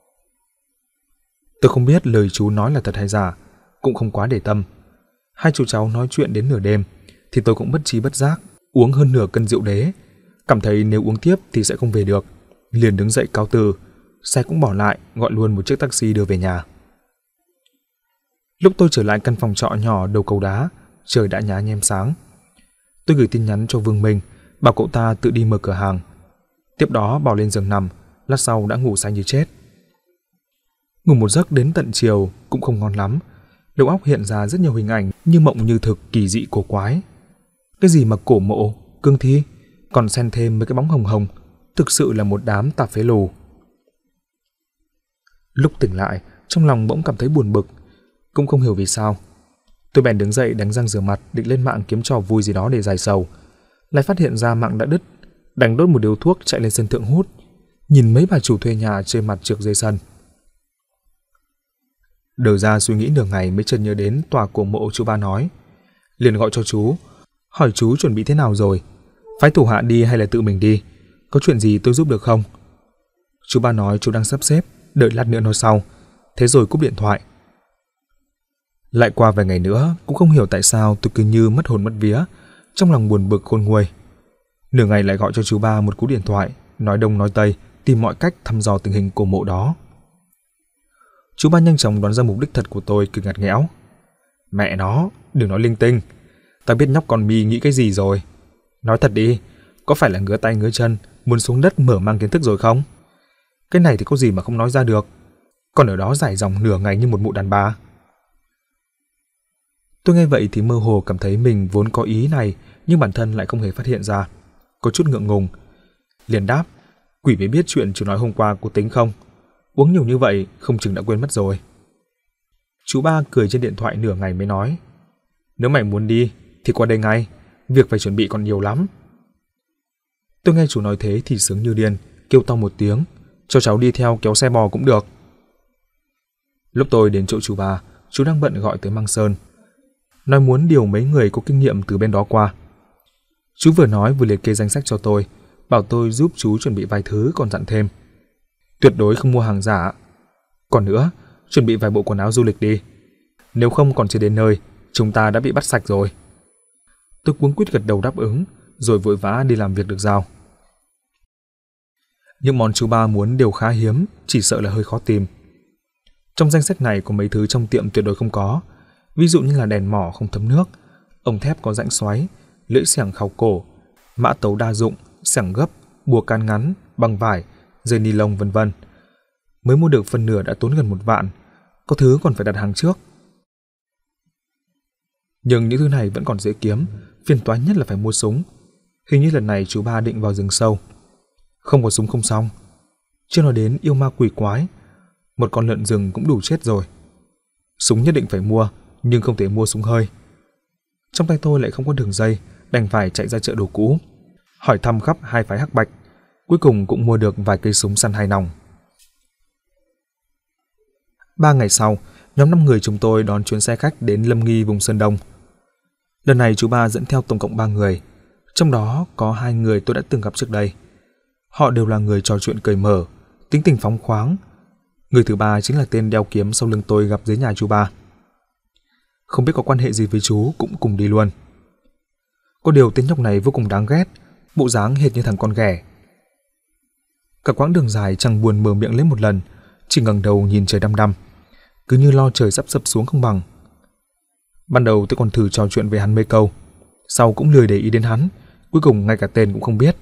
Tôi không biết lời chú nói là thật hay giả, cũng không quá để tâm. Hai chú cháu nói chuyện đến nửa đêm, thì tôi cũng bất trí bất giác uống hơn nửa cân rượu đế, Cảm thấy nếu uống tiếp thì sẽ không về được, liền đứng dậy cáo từ, xe cũng bỏ lại, gọi luôn một chiếc taxi đưa về nhà. Lúc tôi trở lại căn phòng trọ nhỏ đầu cầu đá, trời đã nhá nhem sáng. Tôi gửi tin nhắn cho Vương Minh, bảo cậu ta tự đi mở cửa hàng. Tiếp đó bỏ lên giường nằm, lát sau đã ngủ say như chết. Ngủ một giấc đến tận chiều cũng không ngon lắm. Đầu óc hiện ra rất nhiều hình ảnh như mộng như thực, kỳ dị cổ quái. Cái gì mà cổ mộ, cương thi, còn xen thêm mấy cái bóng hồng hồng, thực sự là một đám tạp phế lù. Lúc tỉnh lại, trong lòng bỗng cảm thấy buồn bực, cũng không hiểu vì sao. Tôi bèn đứng dậy đánh răng rửa mặt, định lên mạng kiếm trò vui gì đó để giải sầu. Lại phát hiện ra mạng đã đứt, đành đốt một điếu thuốc chạy lên sân thượng hút, nhìn mấy bà chủ thuê nhà chơi mặt trượt dưới sân. Đờ ra suy nghĩ nửa ngày mới chợt nhớ đến tòa cổ mộ chú ba nói, liền gọi cho chú, hỏi chú chuẩn bị thế nào rồi, phái thủ hạ đi hay là tự mình đi, có chuyện gì tôi giúp được không? Chú ba nói chú đang sắp xếp, đợi lát nữa nói sau, thế rồi cúp điện thoại. Lại qua vài ngày nữa, cũng không hiểu tại sao tôi cứ như mất hồn mất vía, trong lòng buồn bực khôn nguôi. Nửa ngày lại gọi cho chú ba một cú điện thoại, nói đông nói tây, tìm mọi cách thăm dò tình hình cổ mộ đó. Chú ba nhanh chóng đoán ra mục đích thật của tôi, cứ ngặt nghẽo. Mẹ nó, đừng nói linh tinh, ta biết nhóc con Mi nghĩ cái gì rồi. Nói thật đi, có phải là ngứa tay ngứa chân, muốn xuống đất mở mang kiến thức rồi không? Cái này thì có gì mà không nói ra được, còn ở đó giải dòng nửa ngày như một mụ đàn bà. Tôi nghe vậy thì mơ hồ cảm thấy mình vốn có ý này, nhưng bản thân lại không hề phát hiện ra, có chút ngượng ngùng. Liền đáp, quỷ mới biết chuyện chú nói hôm qua cô tính không? Uống nhiều như vậy không chừng đã quên mất rồi. Chú ba cười trên điện thoại nửa ngày mới nói, nếu mày muốn đi thì qua đây ngay, việc phải chuẩn bị còn nhiều lắm. Tôi nghe chú nói thế thì sướng như điên, kêu to một tiếng, cho cháu đi theo kéo xe bò cũng được. Lúc tôi đến chỗ chú ba, chú đang bận gọi tới Măng Sơn, nói muốn điều mấy người có kinh nghiệm từ bên đó qua. Chú vừa nói vừa liệt kê danh sách cho tôi, bảo tôi giúp chú chuẩn bị vài thứ, còn dặn thêm tuyệt đối không mua hàng giả. Còn nữa, chuẩn bị vài bộ quần áo du lịch đi, nếu không còn chưa đến nơi, chúng ta đã bị bắt sạch rồi. Tôi cuống quýt gật đầu đáp ứng, rồi vội vã đi làm việc được giao. Những món chú ba muốn đều khá hiếm, chỉ sợ là hơi khó tìm. Trong danh sách này có mấy thứ trong tiệm tuyệt đối không có, ví dụ như là đèn mỏ không thấm nước, ống thép có rãnh xoáy, lưỡi xẻng khảo cổ, mã tấu đa dụng, xẻng gấp, bùa can ngắn, băng vải, dây ni lông vân vân. Mới mua được phần nửa đã tốn gần 1 vạn, có thứ còn phải đặt hàng trước. Nhưng những thứ này vẫn còn dễ kiếm, phiền toái nhất là phải mua súng. Hình như lần này chú ba định vào rừng sâu, không có súng không xong. Chưa nói đến yêu ma quỷ quái, một con lợn rừng cũng đủ chết rồi. Súng nhất định phải mua, nhưng không thể mua súng hơi. Trong tay tôi lại không có đường dây, đành phải chạy ra chợ đồ cũ, hỏi thăm khắp hai phái hắc bạch, cuối cùng cũng mua được vài cây súng săn 2 nòng. 3 ngày sau, nhóm 5 người chúng tôi đón chuyến xe khách đến Lâm Nghi vùng Sơn Đông. Lần này chú ba dẫn theo tổng cộng 3 người, trong đó có 2 người tôi đã từng gặp trước đây. Họ đều là người trò chuyện cởi mở, tính tình phóng khoáng. Người thứ ba chính là tên đeo kiếm sau lưng tôi gặp dưới nhà chú ba. Không biết có quan hệ gì với chú, cũng cùng đi luôn. Có điều tên nhóc này vô cùng đáng ghét, bộ dáng hệt như thằng con ghẻ. Cả quãng đường dài chẳng buồn mở miệng lên một lần, chỉ ngẩng đầu nhìn trời đăm đăm, cứ như lo trời sắp sập xuống không bằng. Ban đầu tôi còn thử trò chuyện với hắn mấy câu, sau cũng lười để ý đến hắn, cuối cùng ngay cả tên cũng không biết.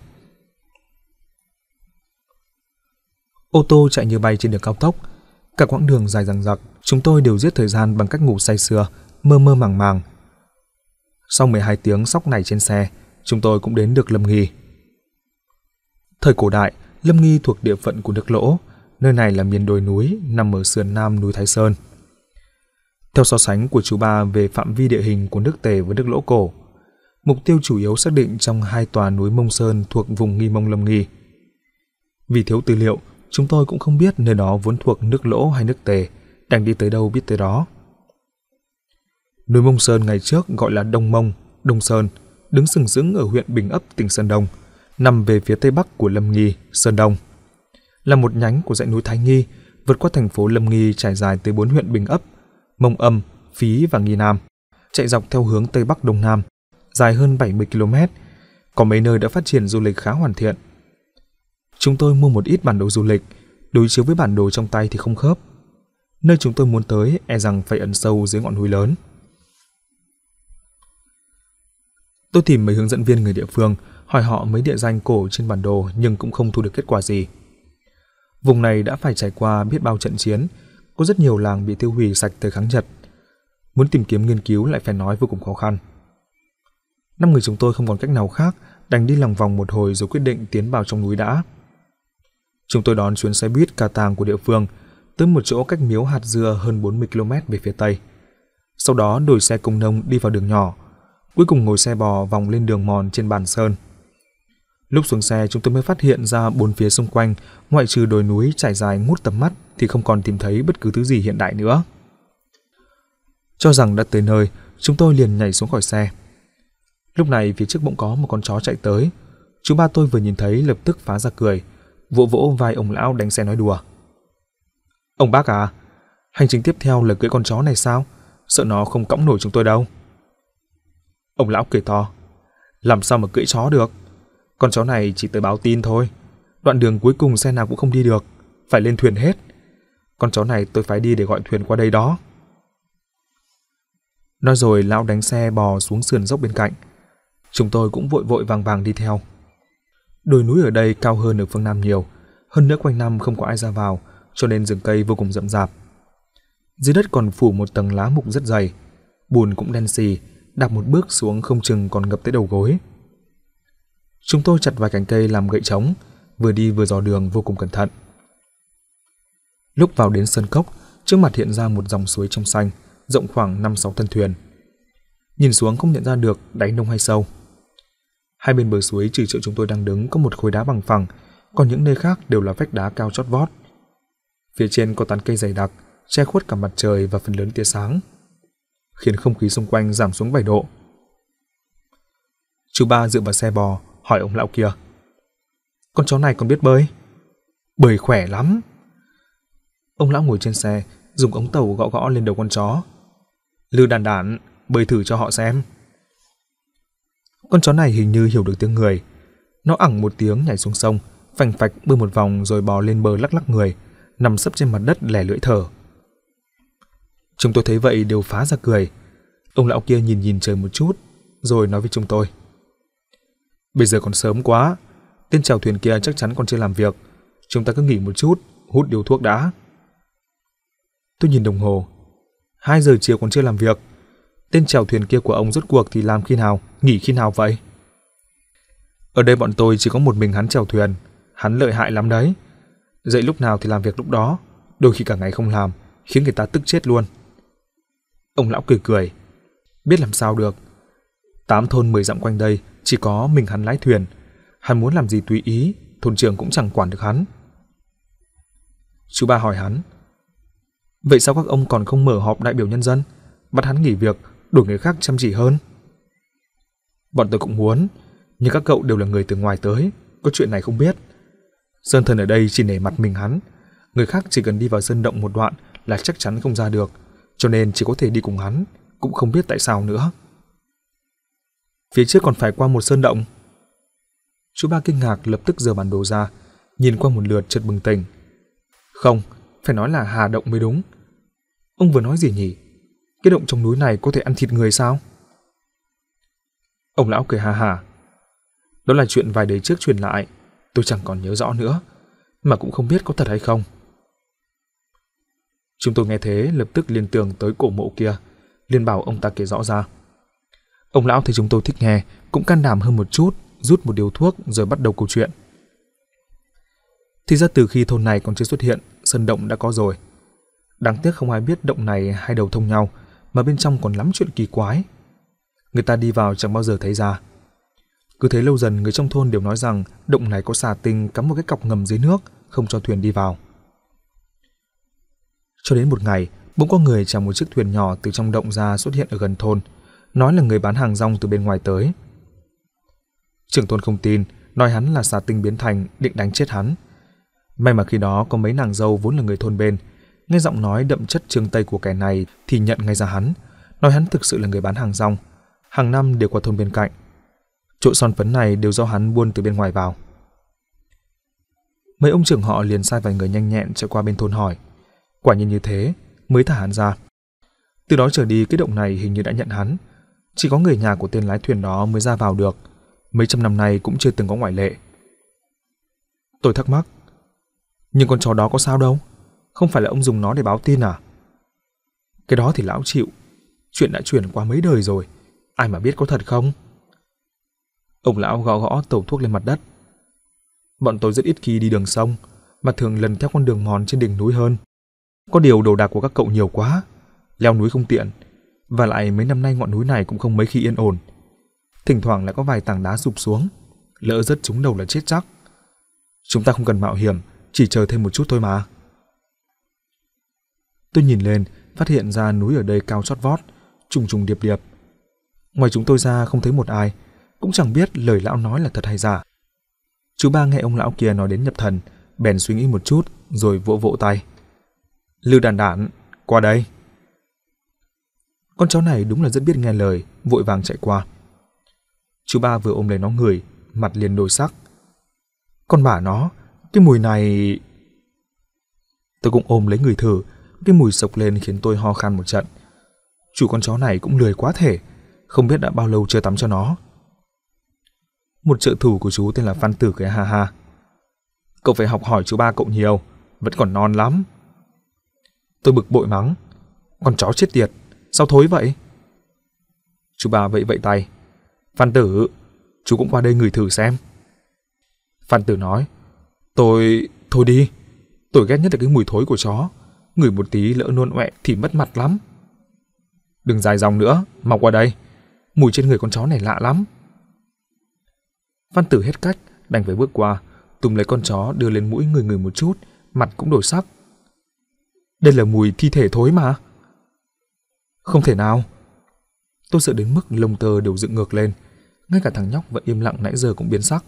Ô tô chạy như bay trên đường cao tốc, cả quãng đường dài dằng dặc, chúng tôi đều giết thời gian bằng cách ngủ say sưa, mơ mơ màng màng. Sau 12 tiếng sóc này trên xe, chúng tôi cũng đến được Lâm Nghi. Thời cổ đại, Lâm Nghi thuộc địa phận của nước Lỗ, nơi này là miền đồi núi nằm ở sườn nam núi Thái Sơn. Theo so sánh của chú ba về phạm vi địa hình của nước Tề với nước Lỗ cổ, mục tiêu chủ yếu xác định trong 2 tòa núi Mông Sơn thuộc vùng Nghi Mông Lâm Nghi. Vì thiếu tư liệu, chúng tôi cũng không biết nơi đó vốn thuộc nước Lỗ hay nước Tề, đành đi tới đâu biết tới đó. Núi Mông Sơn ngày trước gọi là Đông Mông, Đông Sơn, đứng sừng sững ở huyện Bình Ấp, tỉnh Sơn Đông, nằm về phía tây bắc của Lâm Nghi, Sơn Đông. Là một nhánh của dãy núi Thái Nghi, vượt qua thành phố Lâm Nghi trải dài tới 4 huyện Bình Ấp, Mông Âm, Phí và Nghi Nam, chạy dọc theo hướng tây bắc đông nam, dài hơn 70 km, có mấy nơi đã phát triển du lịch khá hoàn thiện. Chúng tôi mua một ít bản đồ du lịch, đối chiếu với bản đồ trong tay thì không khớp. Nơi chúng tôi muốn tới e rằng phải ẩn sâu dưới ngọn núi lớn. Tôi tìm mấy hướng dẫn viên người địa phương, hỏi họ mấy địa danh cổ trên bản đồ nhưng cũng không thu được kết quả gì. Vùng này đã phải trải qua biết bao trận chiến, có rất nhiều làng bị tiêu hủy sạch thời kháng Nhật. Muốn tìm kiếm nghiên cứu lại phải nói vô cùng khó khăn. 5 người chúng tôi không còn cách nào khác, đành đi lòng vòng một hồi rồi quyết định tiến vào trong núi đã. Chúng tôi đón chuyến xe buýt ca tàng của địa phương tới một chỗ cách miếu hạt dưa hơn 40 km về phía tây. Sau đó đổi xe công nông đi vào đường nhỏ, cuối cùng ngồi xe bò vòng lên đường mòn trên bản sơn. Lúc xuống xe chúng tôi mới phát hiện ra bốn phía xung quanh, ngoại trừ đồi núi trải dài ngút tầm mắt thì không còn tìm thấy bất cứ thứ gì hiện đại nữa. Cho rằng đã tới nơi, chúng tôi liền nhảy xuống khỏi xe. Lúc này phía trước bỗng có một con chó chạy tới. Chú ba tôi vừa nhìn thấy lập tức phá ra cười, vỗ vỗ vai ông lão đánh xe nói đùa. Ông bác à, hành trình tiếp theo là cưỡi con chó này sao? Sợ nó không cõng nổi chúng tôi đâu. Ông lão cười to. Làm sao mà cưỡi chó được? Con chó này chỉ tới báo tin thôi. Đoạn đường cuối cùng xe nào cũng không đi được, phải lên thuyền hết. Con chó này tôi phải đi để gọi thuyền qua đây đó. Nói rồi lão đánh xe bò xuống sườn dốc bên cạnh. Chúng tôi cũng vội vội vàng vàng đi theo. Đồi núi ở đây cao hơn ở phương Nam nhiều, hơn nữa quanh năm không có ai ra vào, cho nên rừng cây vô cùng rậm rạp. Dưới đất còn phủ một tầng lá mục rất dày, bùn cũng đen xì, đạp một bước xuống không chừng còn ngập tới đầu gối. Chúng tôi chặt vài cành cây làm gậy trống, vừa đi vừa dò đường vô cùng cẩn thận. Lúc vào đến sơn cốc, trước mặt hiện ra một dòng suối trong xanh, rộng khoảng 5-6 thân thuyền. Nhìn xuống không nhận ra được đáy nông hay sâu. Hai bên bờ suối trừ chỗ chúng tôi đang đứng có một khối đá bằng phẳng, còn những nơi khác đều là vách đá cao chót vót. Phía trên có tán cây dày đặc, che khuất cả mặt trời và phần lớn tia sáng, khiến không khí xung quanh giảm xuống vài độ. Chú ba dựa vào xe bò, hỏi ông lão kia. Con chó này còn biết bơi? Bơi khỏe lắm. Ông lão ngồi trên xe, dùng ống tàu gõ gõ lên đầu con chó. Lư đàn đản, bơi thử cho họ xem. Con chó này hình như hiểu được tiếng người. Nó ẳng một tiếng nhảy xuống sông, phành phạch bơi một vòng rồi bò lên bờ lắc lắc người, nằm sấp trên mặt đất lẻ lưỡi thở. Chúng tôi thấy vậy đều phá ra cười. Ông lão kia nhìn nhìn trời một chút, rồi nói với chúng tôi. Bây giờ còn sớm quá, tên chèo thuyền kia chắc chắn còn chưa làm việc. Chúng ta cứ nghỉ một chút, hút điếu thuốc đã. Tôi nhìn đồng hồ. 2 giờ chiều còn chưa làm việc. Tên chèo thuyền kia của ông rốt cuộc thì làm khi nào, nghỉ khi nào vậy? Ở đây bọn tôi chỉ có một mình hắn chèo thuyền. Hắn lợi hại lắm đấy. Dậy lúc nào thì làm việc lúc đó, đôi khi cả ngày không làm, khiến người ta tức chết luôn. Ông lão cười cười. Biết làm sao được. 8 thôn 10 dặm quanh đây chỉ có mình hắn lái thuyền. Hắn muốn làm gì tùy ý, thôn trưởng cũng chẳng quản được hắn. Chú ba hỏi hắn. Vậy sao các ông còn không mở họp đại biểu nhân dân, bắt hắn nghỉ việc, đổi người khác chăm chỉ hơn? Bọn tôi cũng muốn, nhưng các cậu đều là người từ ngoài tới, có chuyện này không biết. Sơn thần ở đây chỉ nể mặt mình hắn, người khác chỉ cần đi vào sơn động một đoạn là chắc chắn không ra được, cho nên chỉ có thể đi cùng hắn, cũng không biết tại sao nữa. Phía trước còn phải qua một sơn động. Chú ba kinh ngạc lập tức giơ bản đồ ra, nhìn qua một lượt chợt bừng tỉnh. Không, phải nói là Hà Động mới đúng. Ông vừa nói gì nhỉ? Cái động trong núi này có thể ăn thịt người sao? Ông lão cười ha hả. Đó là chuyện vài đời trước truyền lại, tôi chẳng còn nhớ rõ nữa, mà cũng không biết có thật hay không. Chúng tôi nghe thế lập tức liên tưởng tới cổ mộ kia, liền bảo ông ta kể rõ ra. Ông lão thấy chúng tôi thích nghe, cũng can đảm hơn một chút, rút một điếu thuốc rồi bắt đầu câu chuyện. Thì ra từ khi thôn này còn chưa xuất hiện, sơn động đã có rồi. Đáng tiếc không ai biết động này hai đầu thông nhau, mà bên trong còn lắm chuyện kỳ quái. Người ta đi vào chẳng bao giờ thấy ra. Cứ thế lâu dần người trong thôn đều nói rằng động này có xà tinh cắm một cái cọc ngầm dưới nước, không cho thuyền đi vào. Cho đến một ngày, bỗng có người chèo một chiếc thuyền nhỏ từ trong động ra xuất hiện ở gần thôn, nói là người bán hàng rong từ bên ngoài tới. Trưởng thôn không tin, nói hắn là xà tinh biến thành, định đánh chết hắn. May mà khi đó có mấy nàng dâu vốn là người thôn bên, nghe giọng nói đậm chất Chương Tây của kẻ này thì nhận ngay ra hắn, nói hắn thực sự là người bán hàng rong, hàng năm đều qua thôn bên cạnh. Chỗ son phấn này đều do hắn buôn từ bên ngoài vào. Mấy ông trưởng họ liền sai vài người nhanh nhẹn chạy qua bên thôn hỏi. Quả nhiên như thế, mới thả hắn ra. Từ đó trở đi cái động này hình như đã nhận hắn. Chỉ có người nhà của tên lái thuyền đó mới ra vào được. Mấy trăm năm nay cũng chưa từng có ngoại lệ. Tôi thắc mắc. Nhưng con chó đó có sao đâu? Không phải là ông dùng nó để báo tin à? Cái đó thì lão chịu. Chuyện đã chuyển qua mấy đời rồi. Ai mà biết có thật không? Ông lão gõ gõ tẩu thuốc lên mặt đất. Bọn tôi rất ít khi đi đường sông, mà thường lần theo con đường mòn trên đỉnh núi hơn. Có điều đồ đạc của các cậu nhiều quá, leo núi không tiện. Và lại mấy năm nay ngọn núi này cũng không mấy khi yên ổn. Thỉnh thoảng lại có vài tảng đá sụp xuống, lỡ rớt trúng đầu là chết chắc. Chúng ta không cần mạo hiểm, chỉ chờ thêm một chút thôi mà. Tôi nhìn lên, phát hiện ra núi ở đây cao chót vót, trùng trùng điệp điệp. Ngoài chúng tôi ra không thấy một ai, cũng chẳng biết lời lão nói là thật hay giả. Chú ba nghe ông lão kia nói đến nhập thần, bèn suy nghĩ một chút rồi vỗ vỗ tay. Lư Đản Đản, qua đây. Con chó này đúng là rất biết nghe lời, vội vàng chạy qua. Chú ba vừa ôm lấy nó ngửi, mặt liền đổi sắc. Con bà nó, cái mùi này... Tôi cũng ôm lấy người thử, cái mùi sộc lên khiến tôi ho khan một trận. Chủ con chó này cũng lười quá thể, không biết đã bao lâu chưa tắm cho nó. Một trợ thủ của chú tên là Phan Tử cười ha ha. Cậu phải học hỏi chú ba cậu nhiều, vẫn còn non lắm. Tôi bực bội mắng. Con chó chết tiệt, sao thối vậy? Chú ba vẫy vẫy tay. Phan Tử, chú cũng qua đây ngửi thử xem. Phan Tử nói. Thôi đi, tôi ghét nhất là cái mùi thối của chó. Ngửi một tí lỡ nôn ọe thì mất mặt lắm. Đừng dài dòng nữa, mau qua đây. Mùi trên người con chó này lạ lắm. Phan Tử hết cách, đành phải bước qua, túm lấy con chó đưa lên mũi người một chút, mặt cũng đổi sắc. Đây là mùi thi thể thối mà. Không thể nào. Tôi sợ đến mức lông tơ đều dựng ngược lên, ngay cả thằng nhóc vẫn im lặng nãy giờ cũng biến sắc.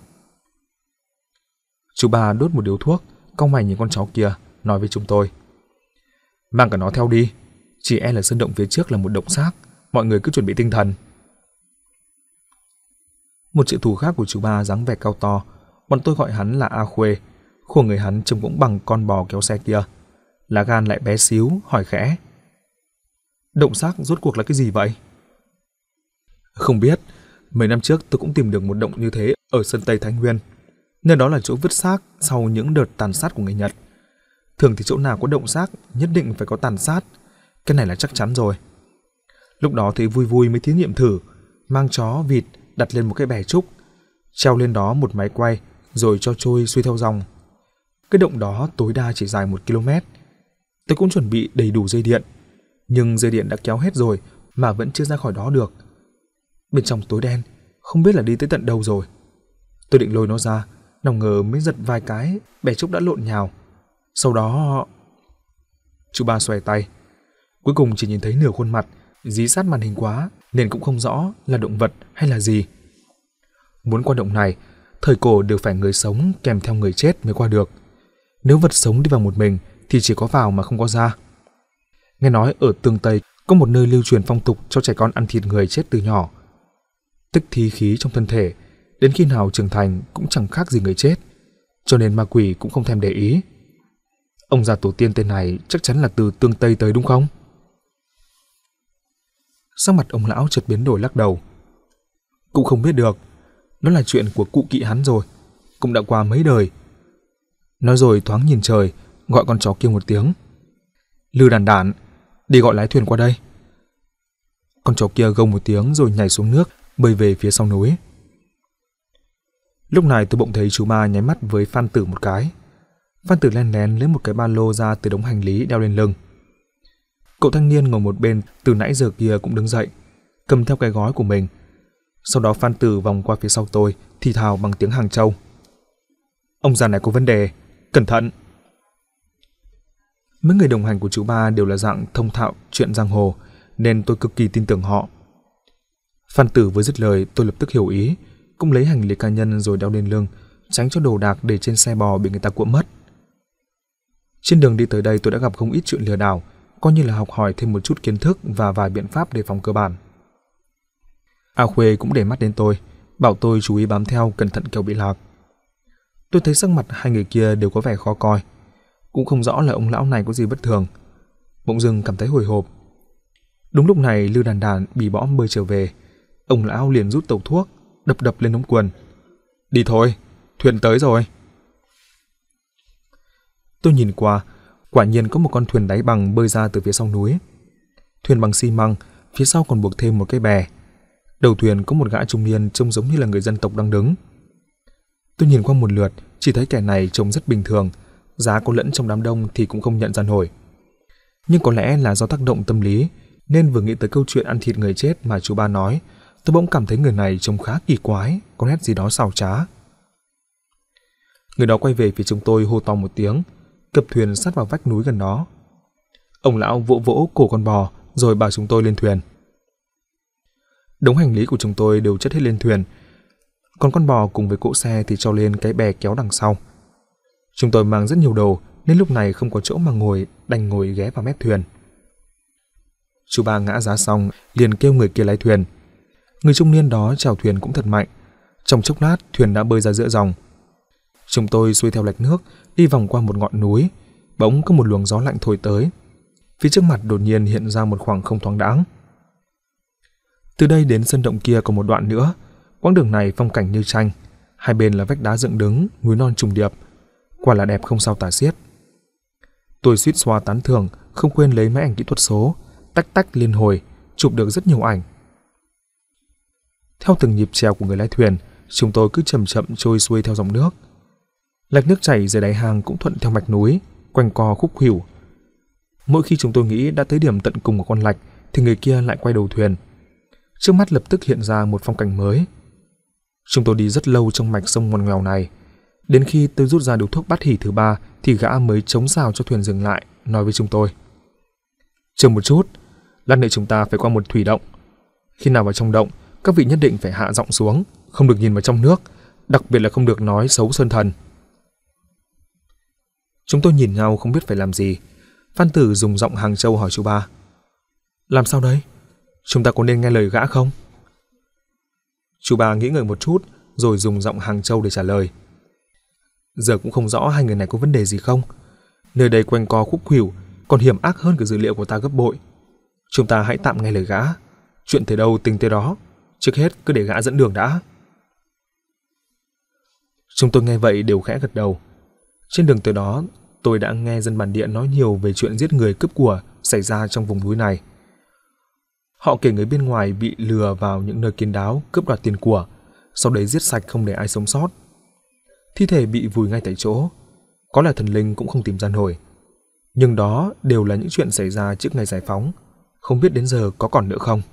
Chú ba đốt một điếu thuốc, cau mày nhìn con chó kia, nói với chúng tôi. Mang cả nó theo đi, chỉ e là sơn động phía trước là một động xác, mọi người cứ chuẩn bị tinh thần. Một trợ thủ khác của chú ba dáng vẻ cao to, bọn tôi gọi hắn là A Khuê, khuôn người hắn trông cũng bằng con bò kéo xe kia, lá gan lại bé xíu, hỏi khẽ. Động xác rốt cuộc là cái gì vậy? Không biết, mấy năm trước tôi cũng tìm được một động như thế ở Sơn Tây Thái Nguyên, nơi đó là chỗ vứt xác sau những đợt tàn sát của người Nhật. Thường thì chỗ nào có động xác nhất định phải có tàn sát, cái này là chắc chắn rồi. Lúc đó thì vui vui mới thí nghiệm thử, mang chó, vịt đặt lên một cái bè trúc, treo lên đó một máy quay rồi cho trôi xuôi theo dòng. Cái động đó tối đa chỉ dài 1 km. Tôi cũng chuẩn bị đầy đủ dây điện, nhưng dây điện đã kéo hết rồi mà vẫn chưa ra khỏi đó được. Bên trong tối đen, không biết là đi tới tận đâu rồi. Tôi định lôi nó ra, nào ngờ mới giật vài cái, bè trúc đã lộn nhào. Sau đó... Chú ba xòe tay. Cuối cùng chỉ nhìn thấy nửa khuôn mặt, dí sát màn hình quá nên cũng không rõ là động vật hay là gì. Muốn qua động này, thời cổ đều phải người sống kèm theo người chết mới qua được. Nếu vật sống đi vào một mình thì chỉ có vào mà không có ra. Nghe nói ở Tương Tây có một nơi lưu truyền phong tục cho trẻ con ăn thịt người chết từ nhỏ. Tích thi khí trong thân thể, đến khi nào trưởng thành cũng chẳng khác gì người chết, cho nên ma quỷ cũng không thèm để ý. Ông già tổ tiên tên này chắc chắn là từ Tương Tây tới đúng không? Sắc mặt ông lão chợt biến đổi lắc đầu. Cũng không biết được, nó là chuyện của cụ kỵ hắn rồi, cũng đã qua mấy đời. Nói rồi thoáng nhìn trời, gọi con chó kia một tiếng. Lư Đản Đản, đi gọi lái thuyền qua đây. Con chó kia gâu một tiếng rồi nhảy xuống nước, bơi về phía sau núi. Lúc này tôi bỗng thấy chú ba nháy mắt với Phan Tử một cái. Phan Tử len lén lấy một cái ba lô ra từ đống hành lý đeo lên lưng. Cậu thanh niên ngồi một bên từ nãy giờ kia cũng đứng dậy, cầm theo cái gói của mình. Sau đó Phan Tử vòng qua phía sau tôi, thì thào bằng tiếng Hàng Châu. Ông già này có vấn đề, cẩn thận. Mấy người đồng hành của chú ba đều là dạng thông thạo chuyện giang hồ, nên tôi cực kỳ tin tưởng họ. Phan Tử vừa dứt lời, tôi lập tức hiểu ý, cũng lấy hành lý cá nhân rồi đeo lên lưng, tránh cho đồ đạc để trên xe bò bị người ta cuộm mất. Trên đường đi tới đây tôi đã gặp không ít chuyện lừa đảo, coi như là học hỏi thêm một chút kiến thức và vài biện pháp đề phòng cơ bản. A Khuê cũng để mắt đến tôi, bảo tôi chú ý bám theo, cẩn thận kẻo bị lạc. Tôi thấy sắc mặt hai người kia đều có vẻ khó coi, cũng không rõ là ông lão này có gì bất thường. Bỗng dưng cảm thấy hồi hộp. Đúng lúc này Lư Đàn Đàn bì bõm bơi trở về. Ông lão liền rút tẩu thuốc, đập lên ống quần. Đi thôi, thuyền tới rồi. Tôi nhìn qua, quả nhiên có một con thuyền đáy bằng bơi ra từ phía sau núi. Thuyền bằng xi măng, phía sau còn buộc thêm một cái bè. Đầu thuyền có một gã trung niên trông giống như là người dân tộc đang đứng. Tôi nhìn qua một lượt, chỉ thấy kẻ này trông rất bình thường, giá có lẫn trong đám đông thì cũng không nhận ra nổi. Nhưng có lẽ là do tác động tâm lý, nên vừa nghĩ tới câu chuyện ăn thịt người chết mà chú ba nói, tôi bỗng cảm thấy người này trông khá kỳ quái, có nét gì đó xảo trá. Người đó quay về phía chúng tôi hô to một tiếng, cập thuyền sát vào vách núi gần đó. Ông lão vỗ vỗ cổ con bò rồi bảo chúng tôi lên thuyền. Đống hành lý của chúng tôi đều chất hết lên thuyền, còn con bò cùng với cỗ xe thì cho lên cái bè kéo đằng sau. Chúng tôi mang rất nhiều đồ nên lúc này không có chỗ mà ngồi, đành ngồi ghé vào mép thuyền. Chú ba ngã giá xong liền kêu người kia lái thuyền. Người trung niên đó chèo thuyền cũng thật mạnh. Trong chốc lát thuyền đã bơi ra giữa dòng. Chúng tôi xuôi theo lạch nước đi vòng qua một ngọn núi. Bỗng có một luồng gió lạnh thổi tới. Phía trước mặt đột nhiên hiện ra một khoảng không thoáng đãng. Từ đây đến sân động kia còn một đoạn nữa. Quãng đường này phong cảnh như tranh, hai bên là vách đá dựng đứng, núi non trùng điệp, quả là đẹp không sao tả xiết. Tôi suýt xoa tán thưởng, không quên lấy máy ảnh kỹ thuật số, tách liên hồi, chụp được rất nhiều ảnh. Theo từng nhịp chèo của người lái thuyền, chúng tôi cứ chậm chậm trôi xuôi theo dòng nước. Lạch nước chảy dưới đáy hang cũng thuận theo mạch núi, quanh co khúc khuỷu. Mỗi khi chúng tôi nghĩ đã tới điểm tận cùng của con lạch, thì người kia lại quay đầu thuyền. Trước mắt lập tức hiện ra một phong cảnh mới. Chúng tôi đi rất lâu trong mạch sông ngoằn ngoèo này. Đến khi tôi rút ra điếu thuốc bát hỉ thứ 3 thì gã mới chống rào cho thuyền dừng lại, nói với chúng tôi. Chờ một chút, lát nữa chúng ta phải qua một thủy động. Khi nào vào trong động, các vị nhất định phải hạ giọng xuống, không được nhìn vào trong nước, đặc biệt là không được nói xấu Sơn Thần. Chúng tôi nhìn nhau không biết phải làm gì. Phan Tử dùng giọng Hàng Châu hỏi chú ba. Làm sao đây? Chúng ta có nên nghe lời gã không? Chú ba nghĩ ngợi một chút rồi dùng giọng Hàng Châu để trả lời. Giờ cũng không rõ hai người này có vấn đề gì không. Nơi đây quanh co khúc khuỷu, còn hiểm ác hơn cả dữ liệu của ta gấp bội. Chúng ta hãy tạm nghe lời gã. Chuyện tới đâu tính tới đó. Trước hết cứ để gã dẫn đường đã. Chúng tôi nghe vậy đều khẽ gật đầu. Trên đường tới đó, tôi đã nghe dân bản địa nói nhiều về chuyện giết người cướp của xảy ra trong vùng núi này. Họ kể người bên ngoài bị lừa vào những nơi kín đáo cướp đoạt tiền của, sau đấy giết sạch không để ai sống sót. Thi thể bị vùi ngay tại chỗ, có là thần linh cũng không tìm ra nổi. Nhưng đó đều là những chuyện xảy ra trước ngày giải phóng, không biết đến giờ có còn nữa không.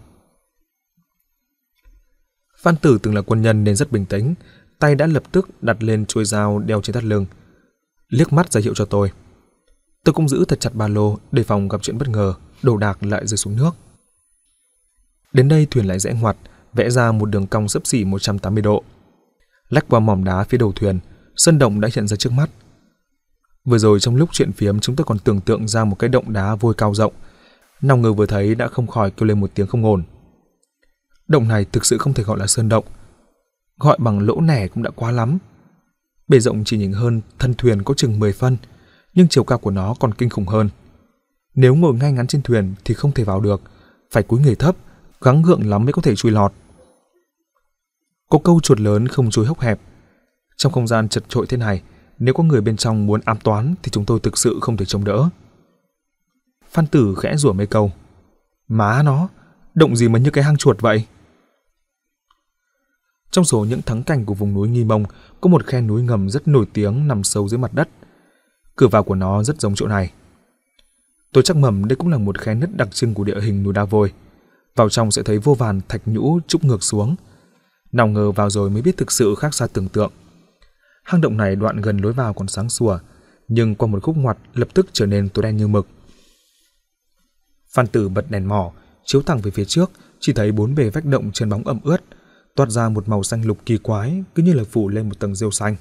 Phan Tử từng là quân nhân nên rất bình tĩnh, tay đã lập tức đặt lên chuôi dao đeo trên thắt lưng, liếc mắt ra hiệu cho tôi. Tôi cũng giữ thật chặt ba lô, đề phòng gặp chuyện bất ngờ, đồ đạc lại rơi xuống nước. Đến đây thuyền lại rẽ ngoặt, vẽ ra một đường cong xấp xỉ 180 độ. Lách qua mỏm đá phía đầu thuyền, sân động đã hiện ra trước mắt. Vừa rồi trong lúc chuyện phiếm chúng tôi còn tưởng tượng ra một cái động đá vôi cao rộng, nào ngờ vừa thấy đã không khỏi kêu lên một tiếng không ổn. Động này thực sự không thể gọi là sơn động, gọi bằng lỗ nẻ cũng đã quá lắm. Bề rộng chỉ nhìn hơn thân thuyền có chừng 10 phân, nhưng chiều cao của nó còn kinh khủng hơn. Nếu ngồi ngay ngắn trên thuyền thì không thể vào được, phải cúi người thấp, gắng gượng lắm mới có thể chui lọt. Có câu chuột lớn không chui hốc hẹp. Trong không gian chật chội thế này, nếu có người bên trong muốn ám toán thì chúng tôi thực sự không thể chống đỡ. Phan Tử khẽ rủa mấy câu. Má nó, động gì mà như cái hang chuột vậy? Trong số những thắng cảnh của vùng núi Nghi Mông, có một khe núi ngầm rất nổi tiếng nằm sâu dưới mặt đất. Cửa vào của nó rất giống chỗ này. Tôi chắc mẩm đây cũng là một khe nứt đặc trưng của địa hình núi đá vôi. Vào trong sẽ thấy vô vàn thạch nhũ trúc ngược xuống. Nào ngờ vào rồi mới biết thực sự khác xa tưởng tượng. Hang động này đoạn gần lối vào còn sáng sủa, nhưng qua một khúc ngoặt lập tức trở nên tối đen như mực. Phan Tử bật đèn mỏ, chiếu thẳng về phía trước, chỉ thấy bốn bề vách động trơn bóng ẩm ướt, toát ra một màu xanh lục kỳ quái, cứ như là phủ lên một tầng rêu xanh.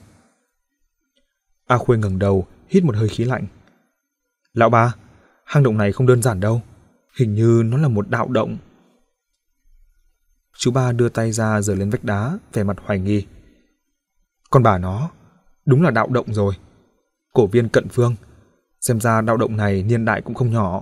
A Khuê ngẩng đầu, hít một hơi khí lạnh. Lão ba, hang động này không đơn giản đâu, hình như nó là một đạo động. Chú ba đưa tay ra giở lên vách đá, vẻ mặt hoài nghi. Con bà nó, đúng là đạo động rồi. Cổ viên cận phương, xem ra đạo động này niên đại cũng không nhỏ.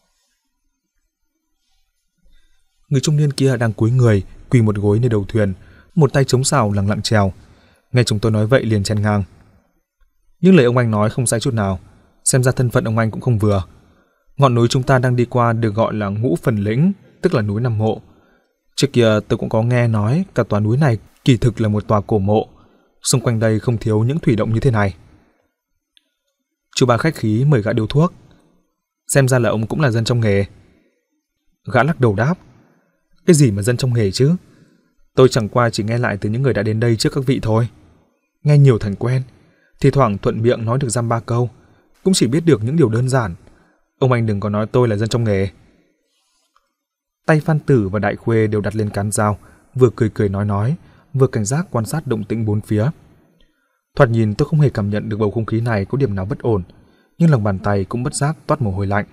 Người trung niên kia đang cúi người, quỳ một gối nơi đầu thuyền, một tay chống sào lẳng lặng trèo. Nghe chúng tôi nói vậy liền chen ngang. Nhưng lời ông anh nói không sai chút nào, xem ra thân phận ông anh cũng không vừa. Ngọn núi chúng ta đang đi qua được gọi là Ngũ Phần Lĩnh, tức là núi nằm mộ. Trước kia tôi cũng có nghe nói cả tòa núi này kỳ thực là một tòa cổ mộ. Xung quanh đây không thiếu những thủy động như thế này. Chú ba khách khí mời gã điếu thuốc. Xem ra là ông cũng là dân trong nghề. Gã lắc đầu đáp. Cái gì mà dân trong nghề chứ? Tôi chẳng qua chỉ nghe lại từ những người đã đến đây trước các vị thôi. Nghe nhiều thành quen, thì thoảng thuận miệng nói được dăm ba câu, cũng chỉ biết được những điều đơn giản. Ông anh đừng có nói tôi là dân trong nghề. Tay Phan Tử và Đại Khuê đều đặt lên cán dao, vừa cười cười nói, vừa cảnh giác quan sát động tĩnh bốn phía. Thoạt nhìn tôi không hề cảm nhận được bầu không khí này có điểm nào bất ổn, nhưng lòng bàn tay cũng bất giác toát mồ hôi lạnh.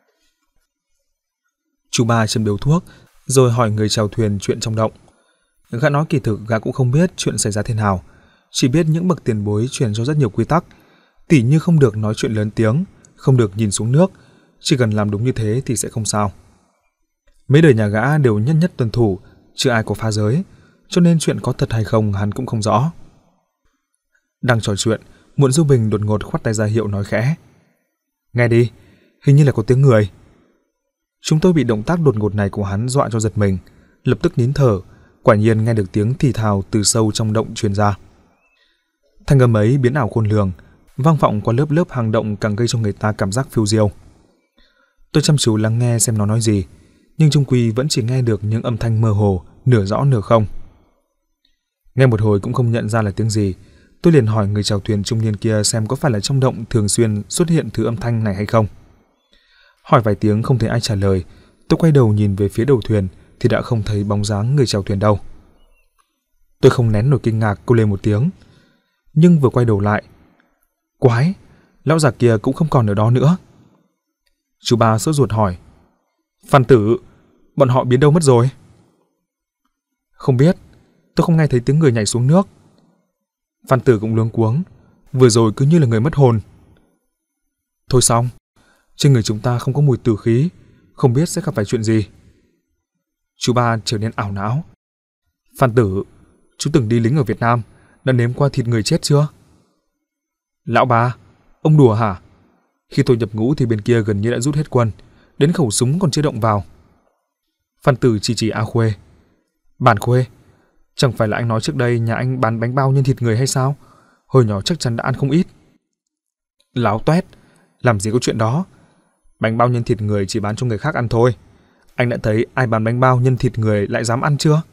Chú ba châm điếu thuốc, rồi hỏi người chèo thuyền chuyện trong động. Gã nói kỳ thực gã cũng không biết chuyện xảy ra thế nào, chỉ biết những bậc tiền bối truyền cho rất nhiều quy tắc, tỉ như không được nói chuyện lớn tiếng, không được nhìn xuống nước, chỉ cần làm đúng như thế thì sẽ không sao. Mấy đời nhà gã đều nhất nhất tuân thủ, chưa ai có phá giới, cho nên chuyện có thật hay không hắn cũng không rõ. Đang trò chuyện, Muộn Du Bình đột ngột khoát tay ra hiệu nói khẽ. Nghe đi, hình như là có tiếng người. Chúng tôi bị động tác đột ngột này của hắn dọa cho giật mình, lập tức nín thở, quả nhiên nghe được tiếng thì thào từ sâu trong động truyền ra. Thanh âm ấy biến ảo khôn lường, vang vọng qua lớp lớp hang động càng gây cho người ta cảm giác phiêu diêu. Tôi chăm chú lắng nghe xem nó nói gì, nhưng chung quy vẫn chỉ nghe được những âm thanh mơ hồ, nửa rõ nửa không. Nghe một hồi cũng không nhận ra là tiếng gì, tôi liền hỏi người chèo thuyền trung niên kia xem có phải là trong động thường xuyên xuất hiện thứ âm thanh này hay không. Hỏi vài tiếng không thấy ai trả lời, tôi quay đầu nhìn về phía đầu thuyền thì đã không thấy bóng dáng người chèo thuyền đâu. Tôi không nén nổi kinh ngạc kêu lên một tiếng, nhưng vừa quay đầu lại, quái, lão già kia cũng không còn ở đó nữa. Chú ba sốt ruột hỏi, Phan Tử, bọn họ biến đâu mất rồi? Không biết, tôi không nghe thấy tiếng người nhảy xuống nước. Phan Tử cũng luống cuống, vừa rồi cứ như là người mất hồn. Thôi xong, trên người chúng ta không có mùi tử khí, không biết sẽ gặp phải chuyện gì. Chú ba trở nên ảo não. Phan Tử, chú từng đi lính ở Việt Nam, đã nếm qua thịt người chết chưa? Lão ba, ông đùa hả? Khi tôi nhập ngũ thì bên kia gần như đã rút hết quân, đến khẩu súng còn chưa động vào. Phan Tử chỉ A Khuê. Bản Khuê, chẳng phải là anh nói trước đây nhà anh bán bánh bao nhân thịt người hay sao? Hồi nhỏ chắc chắn đã ăn không ít. Láo toét, làm gì có chuyện đó. Bánh bao nhân thịt người chỉ bán cho người khác ăn thôi. Anh đã thấy ai bán bánh bao nhân thịt người lại dám ăn chưa?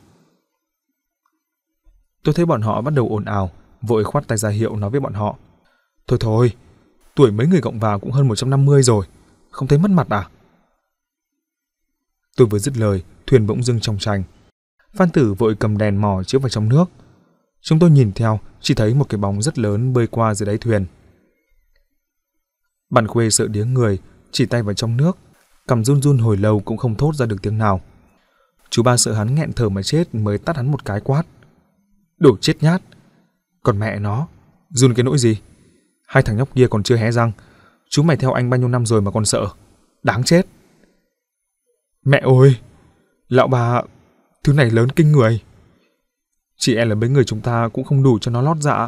Tôi thấy bọn họ bắt đầu ồn ào, vội khoát tay ra hiệu nói với bọn họ. Thôi thôi, tuổi mấy người cộng vào cũng hơn 150 rồi, không thấy mất mặt à? Tôi vừa dứt lời, thuyền bỗng dưng trong trành. Phan Tử vội cầm đèn mò chiếu vào trong nước. Chúng tôi nhìn theo, chỉ thấy một cái bóng rất lớn bơi qua dưới đáy thuyền. Bản Khuê sợ điếng người, chỉ tay vào trong nước, cằm run run hồi lâu cũng không thốt ra được tiếng nào. Chú ba sợ hắn nghẹn thở mà chết mới tát hắn một cái quát. Đồ chết nhát! Còn mẹ nó, run cái nỗi gì? Hai thằng nhóc kia còn chưa hé răng, chú mày theo anh bao nhiêu năm rồi mà còn sợ, đáng chết! Mẹ ơi! Lão bà, thứ này lớn kinh người. Chị em là mấy người chúng ta cũng không đủ cho nó lót dạ.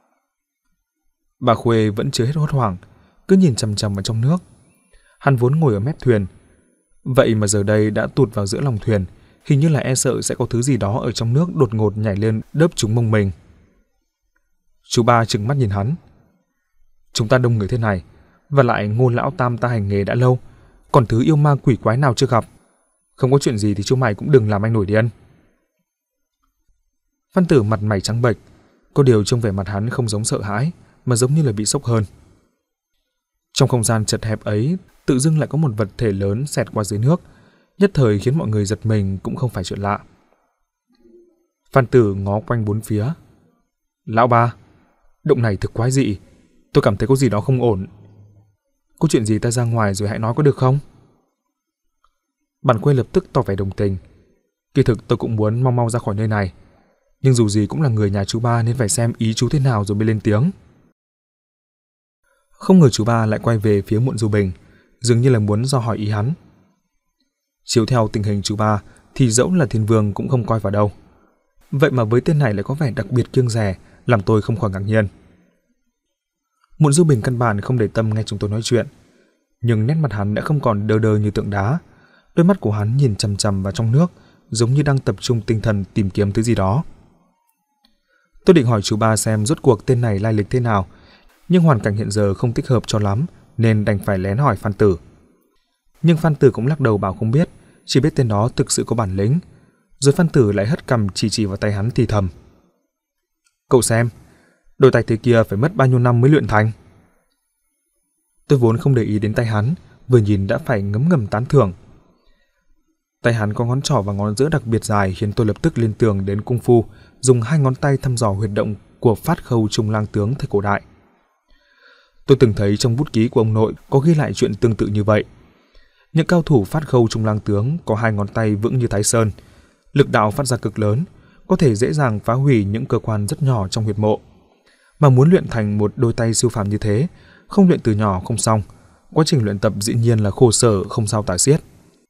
Bà Khuê vẫn chưa hết hốt hoảng, cứ nhìn chằm chằm vào trong nước. Hắn vốn ngồi ở mép thuyền, vậy mà giờ đây đã tụt vào giữa lòng thuyền, hình như là e sợ sẽ có thứ gì đó ở trong nước đột ngột nhảy lên đớp trúng mông mình. Chú ba trừng mắt nhìn hắn. Chúng ta đông người thế này, và lại Ngô lão tam ta hành nghề đã lâu, còn thứ yêu ma quỷ quái nào chưa gặp. Không có chuyện gì thì chú mày cũng đừng làm anh nổi điên. Phan Tử mặt mày trắng bệch, có điều trông vẻ mặt hắn không giống sợ hãi, mà giống như là bị sốc hơn. Trong không gian chật hẹp ấy, tự dưng lại có một vật thể lớn xẹt qua dưới nước, nhất thời khiến mọi người giật mình cũng không phải chuyện lạ. Phan Tử ngó quanh bốn phía. Lão ba, động này thực quái dị, tôi cảm thấy có gì đó không ổn. Có chuyện gì ta ra ngoài rồi hãy nói có được không? Bản Quê lập tức tỏ vẻ đồng tình. Kỳ thực tôi cũng muốn mau mau ra khỏi nơi này, nhưng dù gì cũng là người nhà chú ba nên phải xem ý chú thế nào rồi mới lên tiếng. Không ngờ chú ba lại quay về phía Muộn Du Bình, dường như là muốn dò hỏi ý hắn. Chiếu theo tình hình chú ba thì dẫu là thiên vương cũng không coi vào đâu. Vậy mà với tên này lại có vẻ đặc biệt kiêng dè, làm tôi không khỏi ngạc nhiên. Muộn Du Bình căn bản không để tâm nghe chúng tôi nói chuyện, nhưng nét mặt hắn đã không còn đờ đờ như tượng đá. Đôi mắt của hắn nhìn chằm chằm vào trong nước, giống như đang tập trung tinh thần tìm kiếm thứ gì đó. Tôi định hỏi chú ba xem rốt cuộc tên này lai lịch thế nào, nhưng hoàn cảnh hiện giờ không thích hợp cho lắm nên đành phải lén hỏi Phan Tử. Nhưng Phan Tử cũng lắc đầu bảo không biết, chỉ biết tên đó thực sự có bản lĩnh. Rồi Phan Tử lại hất cằm chỉ vào tay hắn thì thầm: "Cậu xem, đôi tay thế kia phải mất bao nhiêu năm mới luyện thành?" Tôi vốn không để ý đến tay hắn, vừa nhìn đã phải ngấm ngầm tán thưởng. Tay hắn có ngón trỏ và ngón giữa đặc biệt dài khiến tôi lập tức liên tưởng đến cung phu, dùng 2 ngón tay thăm dò huyệt động của Phát Khâu Trung Lang tướng thời cổ đại. Tôi từng thấy trong bút ký của ông nội có ghi lại chuyện tương tự như vậy. Những cao thủ Phát Khâu Trung Lang tướng có 2 ngón tay vững như Thái Sơn, lực đạo phát ra cực lớn, có thể dễ dàng phá hủy những cơ quan rất nhỏ trong huyệt mộ. Mà muốn luyện thành một đôi tay siêu phàm như thế, không luyện từ nhỏ không xong, quá trình luyện tập dĩ nhiên là khổ sở không sao tả xiết.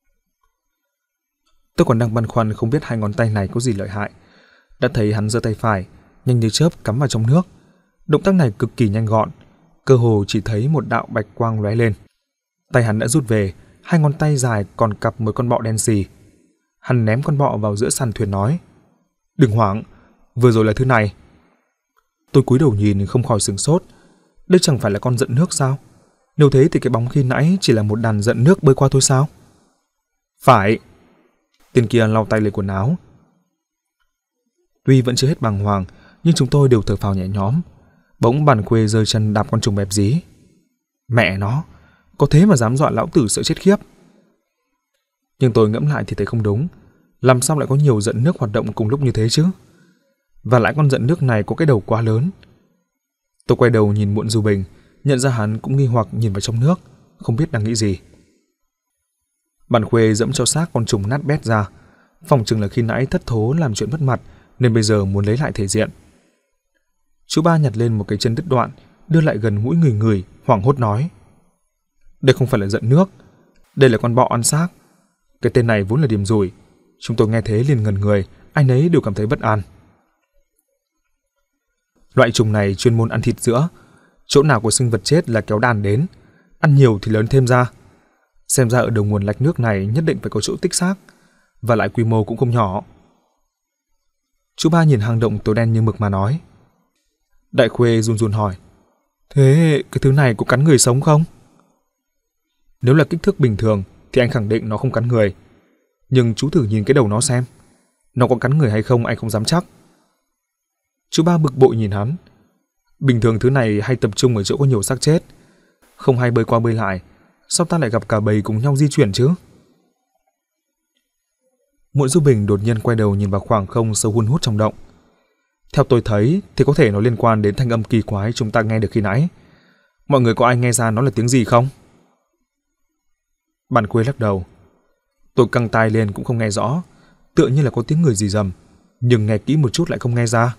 Tôi còn đang băn khoăn không biết 2 ngón tay này có gì lợi hại, đã thấy hắn giơ tay phải, nhanh như chớp cắm vào trong nước. Động tác này cực kỳ nhanh gọn, cơ hồ chỉ thấy một đạo bạch quang lóe lên. Tay hắn đã rút về, 2 ngón tay dài còn cặp một con bọ đen xì. Hắn ném con bọ vào giữa sàn thuyền nói: "Đừng hoảng, vừa rồi là thứ này." Tôi cúi đầu nhìn không khỏi sửng sốt. Đây chẳng phải là con dận nước sao? Nếu thế thì cái bóng khi nãy chỉ là một đàn dận nước bơi qua thôi sao? Phải. Tên kia lau tay lấy quần áo. Tuy vẫn chưa hết bàng hoàng, nhưng chúng tôi đều thở phào nhẹ nhõm. Bỗng Bản Khuê giơ chân đạp con trùng bẹp dí. Mẹ nó, có thế mà dám dọa lão tử sợ chết khiếp. Nhưng tôi ngẫm lại thì thấy không đúng. Làm sao lại có nhiều dận nước hoạt động cùng lúc như thế chứ? Và lại con dận nước này có cái đầu quá lớn. Tôi quay đầu nhìn Muộn Du Bình, nhận ra hắn cũng nghi hoặc nhìn vào trong nước, không biết đang nghĩ gì. Bản Khuê dẫm cho xác con trùng nát bét ra, phỏng chừng là khi nãy thất thố làm chuyện mất mặt nên bây giờ muốn lấy lại thể diện. Chú ba nhặt lên một cái chân đứt đoạn, đưa lại gần mũi người, hoảng hốt nói: "Đây không phải là dận nước, đây là con bọ ăn xác. Cái tên này vốn là điểm rủi." Chúng tôi nghe thế liền ngẩn người, ai nấy đều cảm thấy bất an. Loại trùng này chuyên môn ăn thịt sữa, chỗ nào có sinh vật chết là kéo đàn đến, ăn nhiều thì lớn thêm ra. Xem ra ở đầu nguồn lạch nước này nhất định phải có chỗ tích xác, và lại quy mô cũng không nhỏ. Chú ba nhìn hang động tối đen như mực mà nói. Đại Khuê run run hỏi: "Thế cái thứ này có cắn người sống không?" Nếu là kích thước bình thường thì anh khẳng định nó không cắn người. Nhưng chú thử nhìn cái đầu nó xem, nó có cắn người hay không anh không dám chắc. Chú ba bực bội nhìn hắn. Bình thường thứ này hay tập trung ở chỗ có nhiều xác chết, không hay bơi qua bơi lại, sao ta lại gặp cả bầy cùng nhau di chuyển chứ? Muộn Du Bình đột nhiên quay đầu nhìn vào khoảng không sâu hun hút trong động. Theo tôi thấy thì có thể nó liên quan đến thanh âm kỳ quái chúng ta nghe được khi nãy. Mọi người có ai nghe ra nó là tiếng gì không? Bản Khuê lắc đầu. Tôi căng tai lên cũng không nghe rõ, tựa như là có tiếng người rì rầm, nhưng nghe kỹ một chút lại không nghe ra.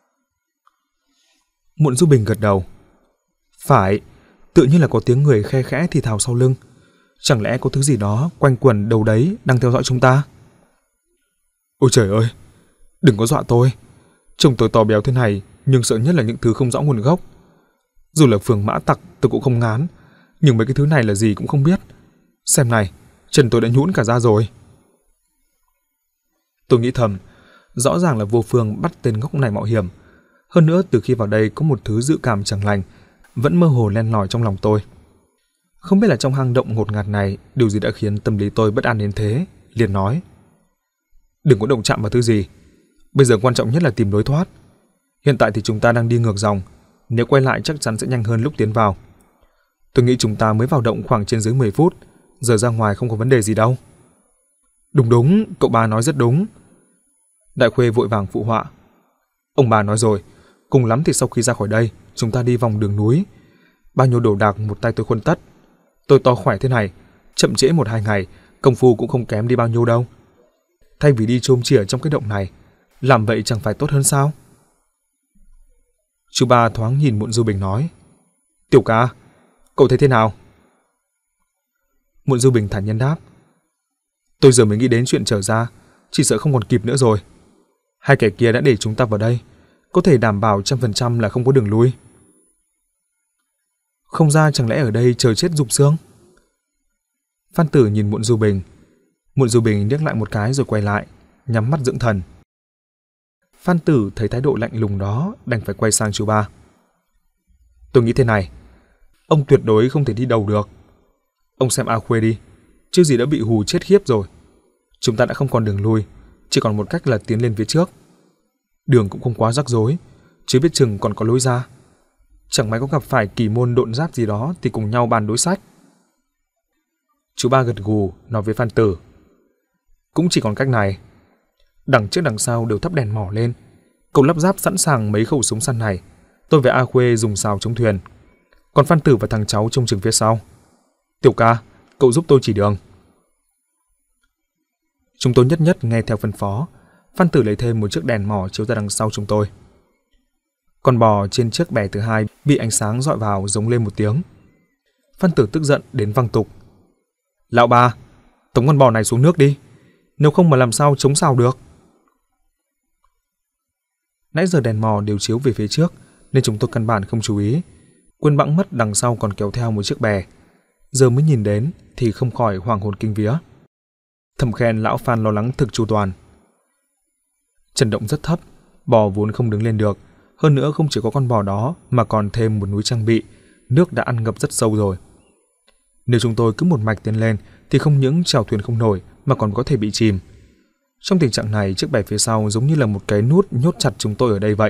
Muộn Du Bình gật đầu. Phải, tựa như là có tiếng người khe khẽ thì thào sau lưng. Chẳng lẽ có thứ gì đó quanh quẩn đâu đấy đang theo dõi chúng ta? Ôi trời ơi, đừng có dọa tôi. Trông tôi to béo thế này, nhưng sợ nhất là những thứ không rõ nguồn gốc. Dù là phường mã tặc tôi cũng không ngán, nhưng mấy cái thứ này là gì cũng không biết. Xem này, chân tôi đã nhũn cả ra rồi. Tôi nghĩ thầm, rõ ràng là Vô Phương bắt tên ngốc này mạo hiểm. Hơn nữa từ khi vào đây có một thứ dự cảm chẳng lành vẫn mơ hồ len lỏi trong lòng tôi. Không biết là trong hang động ngột ngạt này điều gì đã khiến tâm lý tôi bất an đến thế, liền nói: "Đừng có động chạm vào thứ gì. Bây giờ quan trọng nhất là tìm lối thoát. Hiện tại thì chúng ta đang đi ngược dòng, nếu quay lại chắc chắn sẽ nhanh hơn lúc tiến vào. Tôi nghĩ chúng ta mới vào động khoảng trên dưới 10 phút, giờ ra ngoài không có vấn đề gì đâu." Đúng, cậu ba nói rất đúng. Đại Khuê vội vàng phụ họa. Ông bà nói rồi, cùng lắm thì sau khi ra khỏi đây, chúng ta đi vòng đường núi. Bao nhiêu đồ đạc một tay tôi khuân tất. Tôi to khỏe thế này, chậm trễ 1-2 ngày, công phu cũng không kém đi bao nhiêu đâu. thay vì đi chôm chỉa trong cái động này, làm vậy chẳng phải tốt hơn sao? Chú ba thoáng nhìn Muộn Du Bình nói, Tiểu ca, cậu thấy thế nào? Muộn Du Bình thản nhiên đáp, tôi giờ mới nghĩ đến chuyện trở ra, chỉ sợ không còn kịp nữa rồi. Hai kẻ kia đã để chúng ta vào đây, có thể đảm bảo 100% là không có đường lui. Không ra chẳng lẽ ở đây chờ chết rụng xương? Phan Tử nhìn Muộn Du Bình. Muộn Du Bình liếc lại một cái rồi quay lại, nhắm mắt dưỡng thần. Phan Tử thấy thái độ lạnh lùng đó, đành phải quay sang chú ba. Tôi nghĩ thế này, ông tuyệt đối không thể đi đầu được. Ông xem A Khuê đi, chứ gì đã bị hù chết khiếp rồi. Chúng ta đã không còn đường lui, chỉ còn một cách là tiến lên phía trước. Đường cũng không quá rắc rối, chứ biết chừng còn có lối ra. Chẳng may có gặp phải kỳ môn độn giáp gì đó thì cùng nhau bàn đối sách. Chú ba gật gù nói với Phan Tử, cũng chỉ còn cách này. Đằng trước đằng sau đều thắp đèn mỏ lên, cậu lắp ráp sẵn sàng mấy khẩu súng săn này. Tôi với A Khuê dùng sào chống thuyền, còn Phan Tử và thằng cháu trông chừng phía sau. Tiểu ca, cậu giúp tôi chỉ đường. Chúng tôi nhất nhất nghe theo phân phó. Phan Tử lấy thêm một chiếc đèn mỏ chiếu ra đằng sau chúng tôi. Con bò trên chiếc bè thứ hai bị ánh sáng rọi vào giống lên một tiếng. Phan Tử tức giận đến văng tục, lão ba, tống con bò này xuống nước đi, nếu không mà làm sao chống sào được. Nãy giờ đèn mò đều chiếu về phía trước nên chúng tôi căn bản không chú ý, quên bẵng mất đằng sau còn kéo theo một chiếc bè. Giờ mới nhìn đến thì không khỏi hoàng hồn kinh vía. Thầm khen lão Phan lo lắng thực chu toàn. Chân động rất thấp, bò vốn không đứng lên được, hơn nữa không chỉ có con bò đó mà còn thêm một núi trang bị, nước đã ăn ngập rất sâu rồi. Nếu chúng tôi cứ một mạch tiến lên thì không những chèo thuyền không nổi mà còn có thể bị chìm. Trong tình trạng này, chiếc bè phía sau giống như là một cái nút nhốt chặt chúng tôi ở đây vậy.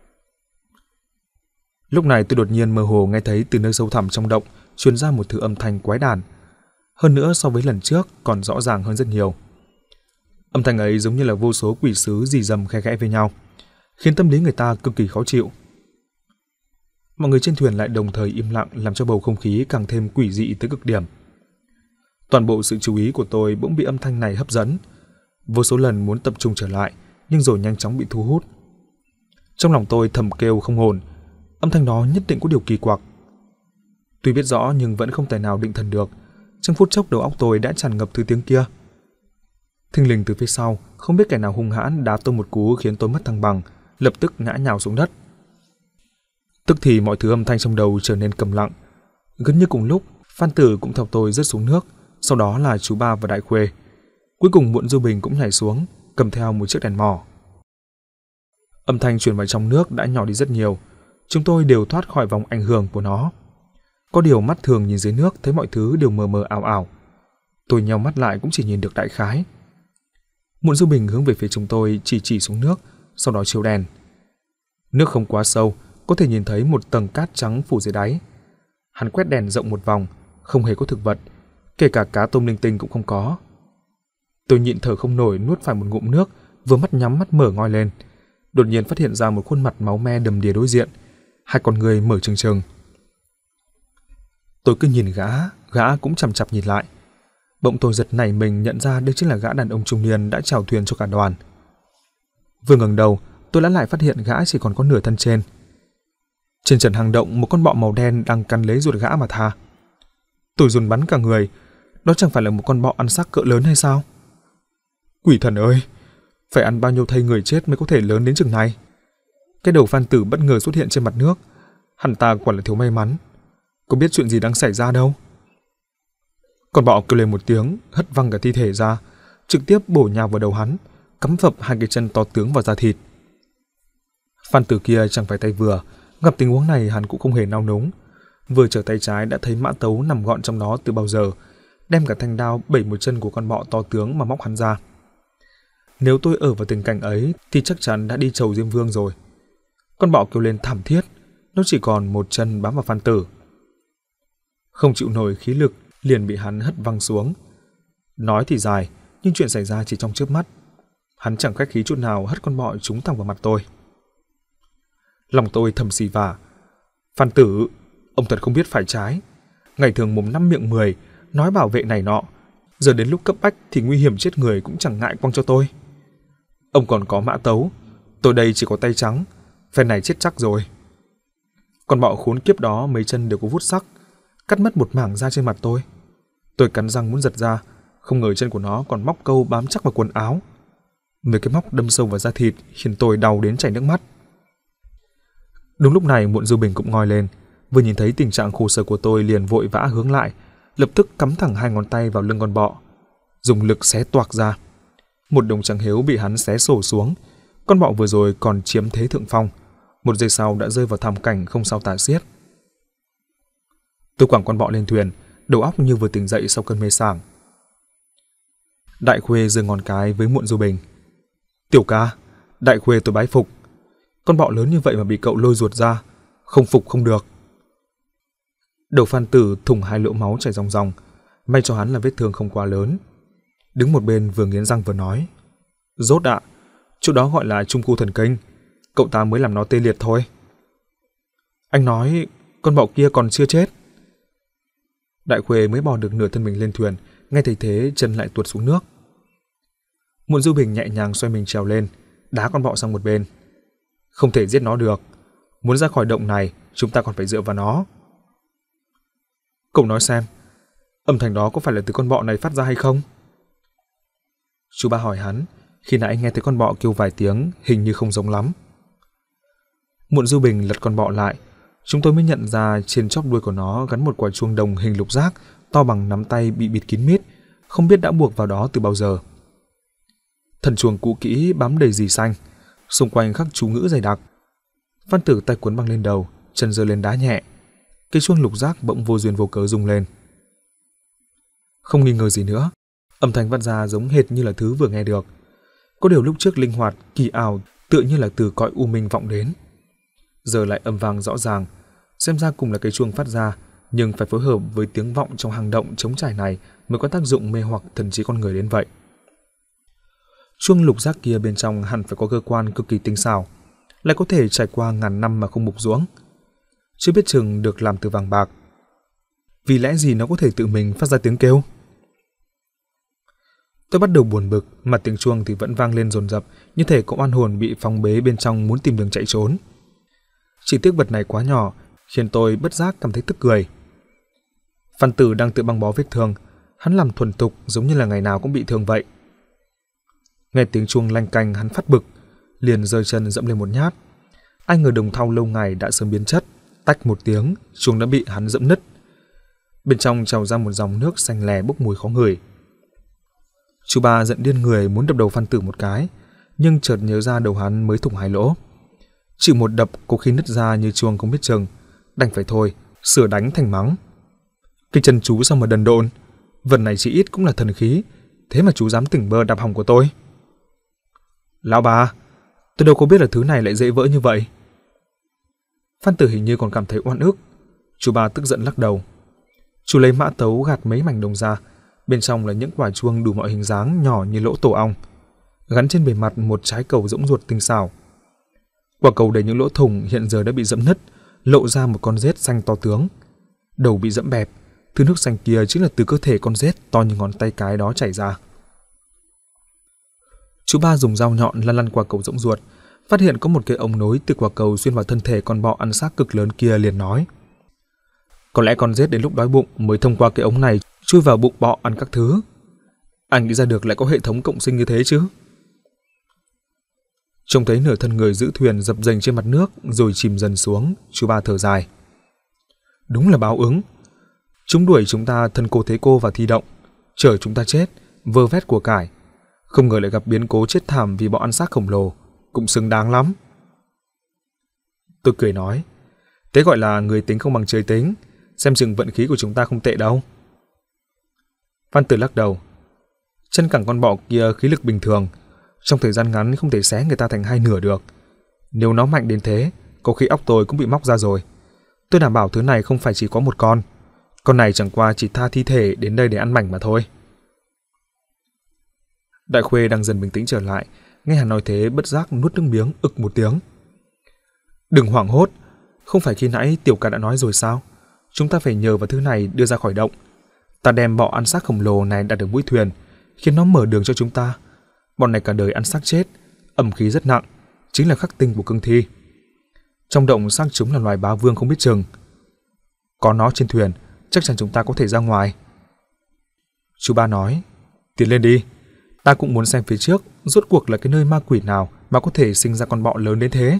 Lúc này tôi đột nhiên mơ hồ nghe thấy từ nơi sâu thẳm trong động truyền ra một thứ âm thanh quái đản. Hơn nữa so với lần trước còn rõ ràng hơn rất nhiều. Âm thanh ấy giống như là vô số quỷ sứ rì rầm khe khẽ với nhau, khiến tâm lý người ta cực kỳ khó chịu. Mọi người trên thuyền lại đồng thời im lặng, làm cho bầu không khí càng thêm quỷ dị tới cực điểm. Toàn bộ sự chú ý của tôi bỗng bị âm thanh này hấp dẫn. Vô số lần muốn tập trung trở lại, nhưng rồi nhanh chóng bị thu hút. Trong lòng tôi thầm kêu không ổn, âm thanh đó nhất định có điều kỳ quặc. Tuy biết rõ nhưng vẫn không thể nào định thần được. Trong phút chốc đầu óc tôi đã tràn ngập thứ tiếng kia. Thình lình từ phía sau, không biết kẻ nào hung hãn đá tôi một cú khiến tôi mất thăng bằng, lập tức ngã nhào xuống đất. Tức thì mọi thứ âm thanh trong đầu trở nên câm lặng. Gần như cùng lúc, Phan Tử cũng theo tôi rớt xuống nước, sau đó là chú ba và Đại Khuê. Cuối cùng Muộn Du Bình cũng nhảy xuống, cầm theo một chiếc đèn mỏ. Âm thanh truyền vào trong nước đã nhỏ đi rất nhiều, chúng tôi đều thoát khỏi vòng ảnh hưởng của nó. Có điều mắt thường nhìn dưới nước thấy mọi thứ đều mờ mờ ảo ảo. Tôi nheo mắt lại cũng chỉ nhìn được đại khái. Muộn Du Bình hướng về phía chúng tôi chỉ xuống nước, sau đó chiếu đèn. Nước không quá sâu, có thể nhìn thấy một tầng cát trắng phủ dưới đáy. Hắn quét đèn rộng một vòng, không hề có thực vật, kể cả cá tôm linh tinh cũng không có. Tôi nhịn thở không nổi nuốt phải một ngụm nước, vừa mắt nhắm mắt mở ngoi lên, đột nhiên phát hiện ra một khuôn mặt máu me đầm đìa đối diện, hai con người mở trừng trừng. Tôi cứ nhìn gã cũng chằm chằm nhìn lại. Bỗng tôi giật nảy mình nhận ra đây chính là gã đàn ông trung niên đã chèo thuyền cho cả đoàn. Vừa ngẩng đầu, tôi đã lại phát hiện gã chỉ còn có nửa thân trên. Trên trần hang động, một con bọ màu đen đang cắn lấy ruột gã mà tha. Tôi run bắn cả người, đó chẳng phải là một con bọ ăn xác cỡ lớn hay sao? Quỷ thần ơi, phải ăn bao nhiêu thây người chết mới có thể lớn đến chừng này? Cái đầu Phan Tử bất ngờ xuất hiện trên mặt nước, hắn ta quả là thiếu may mắn. Có biết chuyện gì đang xảy ra đâu. Con bọ kêu lên một tiếng, hất văng cả thi thể ra, trực tiếp bổ nhào vào đầu hắn, cắm phập hai cái chân to tướng vào da thịt. Phan Tử kia chẳng phải tay vừa, gặp tình huống này hắn cũng không hề nao núng, vừa trở tay trái đã thấy mã tấu nằm gọn trong đó từ bao giờ, đem cả thanh đao bẩy một chân của con bọ to tướng mà móc hắn ra. Nếu tôi ở vào tình cảnh ấy thì chắc chắn đã đi chầu Diêm Vương rồi. Con bọ kêu lên thảm thiết, nó chỉ còn một chân bám vào Phan Tử. Không chịu nổi khí lực, liền bị hắn hất văng xuống. Nói thì dài, nhưng chuyện xảy ra chỉ trong chớp mắt. Hắn chẳng khách khí chút nào hất con bọ trúng thẳng vào mặt tôi. Lòng tôi thầm xì vả. Phan Tử, ông thật không biết phải trái. Ngày thường mồm năm miệng 10, nói bảo vệ này nọ, Giờ đến lúc cấp bách thì nguy hiểm chết người cũng chẳng ngại quăng cho tôi. Ông còn có mã tấu, tôi đây chỉ có tay trắng, phen này chết chắc rồi. Con bọ khốn kiếp đó mấy chân đều có vuốt sắc, cắt mất một mảng da trên mặt tôi. Tôi cắn răng muốn giật ra, không ngờ chân của nó còn móc câu bám chắc vào quần áo. Mấy cái móc đâm sâu vào da thịt khiến tôi đau đến chảy nước mắt. Đúng lúc này Muộn Du Bình cũng ngoi lên, vừa nhìn thấy tình trạng khổ sở của tôi liền vội vã hướng lại, lập tức cắm thẳng 2 ngón tay vào lưng con bọ, dùng lực xé toạc ra. Một đồng trắng hiếu bị hắn xé sổ xuống. Con bọ vừa rồi còn chiếm thế thượng phong, 1 giây sau đã rơi vào thảm cảnh không sao tả xiết. Tôi quẳng con bọ lên thuyền, đầu óc như vừa tỉnh dậy sau cơn mê sảng. Đại Khuê giơ ngón cái với Muộn Du Bình. Tiểu ca, Đại Khuê tôi bái phục. Con bọ lớn như vậy mà bị cậu lôi ruột ra, không phục không được. Đầu Phan Tử thủng 2 lỗ máu chảy ròng ròng, may cho hắn là vết thương không quá lớn. Đứng một bên vừa nghiến răng vừa nói. Rốt ạ, chỗ đó gọi là trung khu thần kinh, cậu ta mới làm nó tê liệt thôi. Anh nói con bọ kia còn chưa chết. Đại Khuê mới bò được nửa thân mình lên thuyền, nghe thấy thế chân lại tuột xuống nước. Muộn Du Bình nhẹ nhàng xoay mình trèo lên, đá con bọ sang một bên. Không thể giết nó được, muốn ra khỏi động này chúng ta còn phải dựa vào nó. Cậu nói xem, âm thanh đó có phải là từ con bọ này phát ra hay không? Chú Ba hỏi hắn, khi nãy nghe thấy con bọ kêu vài tiếng, hình như không giống lắm. Muộn Du Bình lật con bọ lại, chúng tôi mới nhận ra trên chóp đuôi của nó gắn một quả chuông đồng hình lục giác, to bằng nắm tay bị bịt kín mít, không biết đã buộc vào đó từ bao giờ. Thân chuông cũ kỹ bám đầy rì xanh, xung quanh khắc chú ngữ dày đặc. Phan Tử tay cuốn băng lên đầu, chân giơ lên đá nhẹ. Cây chuông lục giác bỗng vô duyên vô cớ rung lên. Không nghi ngờ gì nữa, âm thanh phát ra giống hệt như là thứ vừa nghe được. Có điều lúc trước linh hoạt, kỳ ảo, tựa như là từ cõi u minh vọng đến. Giờ lại âm vang rõ ràng, xem ra cùng là cây chuông phát ra, nhưng phải phối hợp với tiếng vọng trong hang động trống trải này mới có tác dụng mê hoặc thần trí con người đến vậy. Chuông lục giác kia bên trong hẳn phải có cơ quan cực kỳ tinh xảo, lại có thể trải qua ngàn năm mà không mục ruỗng. Chưa biết chừng được làm từ vàng bạc. Vì lẽ gì nó có thể tự mình phát ra tiếng kêu? Tôi bắt đầu buồn bực, mà tiếng chuông thì vẫn vang lên dồn dập, như thể có oan hồn bị phong bế bên trong muốn tìm đường chạy trốn. Chỉ tiếc vật này quá nhỏ, khiến tôi bất giác cảm thấy tức cười. Phan Tử đang tự băng bó vết thương, hắn làm thuần thục giống như là ngày nào cũng bị thương vậy. Nghe tiếng chuông lanh canh hắn phát bực, liền giơ chân dẫm lên một nhát. Ai ngờ đồng thau lâu ngày đã sớm biến chất, tách một tiếng, chuông đã bị hắn dẫm nứt. Bên trong trào ra một dòng nước xanh lè bốc mùi khó ngửi. Chú Ba giận điên người muốn đập đầu Phan Tử một cái, nhưng chợt nhớ ra đầu hắn mới thủng 2 lỗ. Chịu một đập có khi nứt ra như chuông không biết chừng, đành phải thôi, sửa đánh thành mắng. Cái chân chú sao mà đần độn, vật này chỉ ít cũng là thần khí, thế mà chú dám tỉnh bơ đạp hỏng của tôi. Lão bà, tôi đâu có biết là thứ này lại dễ vỡ như vậy. Phan Tử hình như còn cảm thấy oan ức. Chú Ba tức giận lắc đầu. Chú lấy mã tấu gạt mấy mảnh đồng ra, bên trong là những quả chuông đủ mọi hình dáng nhỏ như lỗ tổ ong, gắn trên bề mặt một trái cầu rỗng ruột tinh xảo. Quả cầu đầy những lỗ thủng hiện giờ đã bị dẫm nứt, lộ ra một con rết xanh to tướng. Đầu bị dẫm bẹp, thứ nước xanh kia chính là từ cơ thể con rết to như ngón tay cái đó chảy ra. Chú Ba dùng dao nhọn lăn lăn qua cầu rỗng ruột, phát hiện có một cái ống nối từ quả cầu xuyên vào thân thể con bọ ăn xác cực lớn kia, liền nói: có lẽ con rết đến lúc đói bụng mới thông qua cái ống này chui vào bụng bọ ăn các thứ. Anh nghĩ ra được lại có hệ thống cộng sinh như thế chứ? Trông thấy nửa thân người giữ thuyền dập dềnh trên mặt nước rồi chìm dần xuống, chú Ba thở dài. Đúng là báo ứng. Chúng đuổi chúng ta thân cô thế cô vào thi động, chở chúng ta chết, vơ vét của cải. Không ngờ lại gặp biến cố chết thảm vì bọ ăn xác khổng lồ, cũng xứng đáng lắm. Tôi cười nói, thế gọi là người tính không bằng trời tính, xem chừng vận khí của chúng ta không tệ đâu. Phan Tử lắc đầu. Chân cẳng con bọ kia khí lực bình thường, trong thời gian ngắn không thể xé người ta thành 2 nửa được. Nếu nó mạnh đến thế, có khi óc tôi cũng bị móc ra rồi. Tôi đảm bảo thứ này không phải chỉ có một con này chẳng qua chỉ tha thi thể đến đây để ăn mảnh mà thôi. Đại Khuê đang dần bình tĩnh trở lại, nghe hắn nói thế bất giác nuốt nước miếng ực một tiếng. Đừng hoảng hốt, không phải khi nãy Tiểu ca đã nói rồi sao? Chúng ta phải nhờ vào thứ này đưa ra khỏi động. Ta đem bọ ăn xác khổng lồ này đặt ở mũi thuyền, khiến nó mở đường cho chúng ta. Bọn này cả đời ăn xác chết, âm khí rất nặng, chính là khắc tinh của cương thi. Trong động xác chúng là loài bá vương không biết chừng. Có nó trên thuyền, chắc chắn chúng ta có thể ra ngoài. Chú ba nói, tiến lên đi. Ta cũng muốn xem phía trước rốt cuộc là cái nơi ma quỷ nào mà có thể sinh ra con bọ lớn đến thế.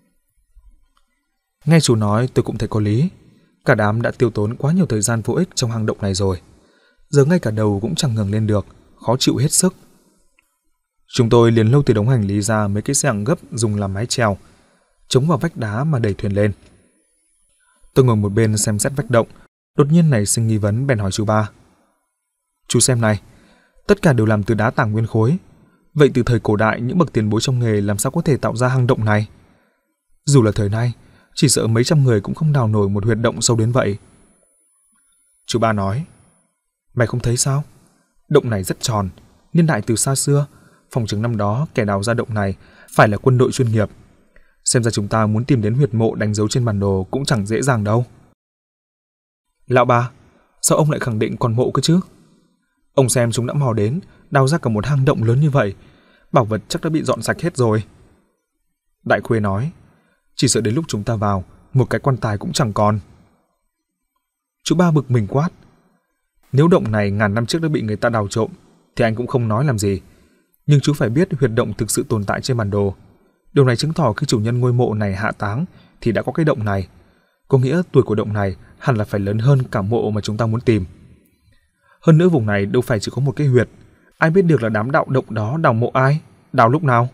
Nghe chú nói tôi cũng thấy có lý. Cả đám đã tiêu tốn quá nhiều thời gian vô ích trong hang động này rồi. Giờ ngay cả đầu cũng chẳng ngẩng lên được, khó chịu hết sức. Chúng tôi liền lôi từ đống hành lý ra mấy cái xe hàng gấp dùng làm mái chèo, chống vào vách đá mà đẩy thuyền lên. Tôi ngồi một bên xem xét vách động, đột nhiên nảy sinh nghi vấn bèn hỏi chú ba. Chú xem này, tất cả đều làm từ đá tảng nguyên khối. Vậy từ thời cổ đại những bậc tiền bối trong nghề làm sao có thể tạo ra hang động này? Dù là thời nay, chỉ sợ mấy trăm người cũng không đào nổi một huyệt động sâu đến vậy. Chú ba nói, mày không thấy sao? Động này rất tròn, niên đại từ xa xưa, phòng chừng năm đó kẻ đào ra động này phải là quân đội chuyên nghiệp. Xem ra chúng ta muốn tìm đến huyệt mộ đánh dấu trên bản đồ cũng chẳng dễ dàng đâu. Lão ba, sao ông lại khẳng định còn mộ cơ chứ? Ông xem chúng đã mò đến, đào ra cả một hang động lớn như vậy, bảo vật chắc đã bị dọn sạch hết rồi. Đại Khuê nói, chỉ sợ đến lúc chúng ta vào, một cái quan tài cũng chẳng còn. Chú ba bực mình quát, nếu động này ngàn năm trước đã bị người ta đào trộm, thì anh cũng không nói làm gì. Nhưng chú phải biết huyệt động thực sự tồn tại trên bản đồ. Điều này chứng tỏ khi chủ nhân ngôi mộ này hạ táng thì đã có cái động này. Có nghĩa tuổi của động này hẳn là phải lớn hơn cả mộ mà chúng ta muốn tìm. Hơn nữa vùng này đâu phải chỉ có một cái huyệt. Ai biết được là đám đạo động đó đào mộ ai, đào lúc nào?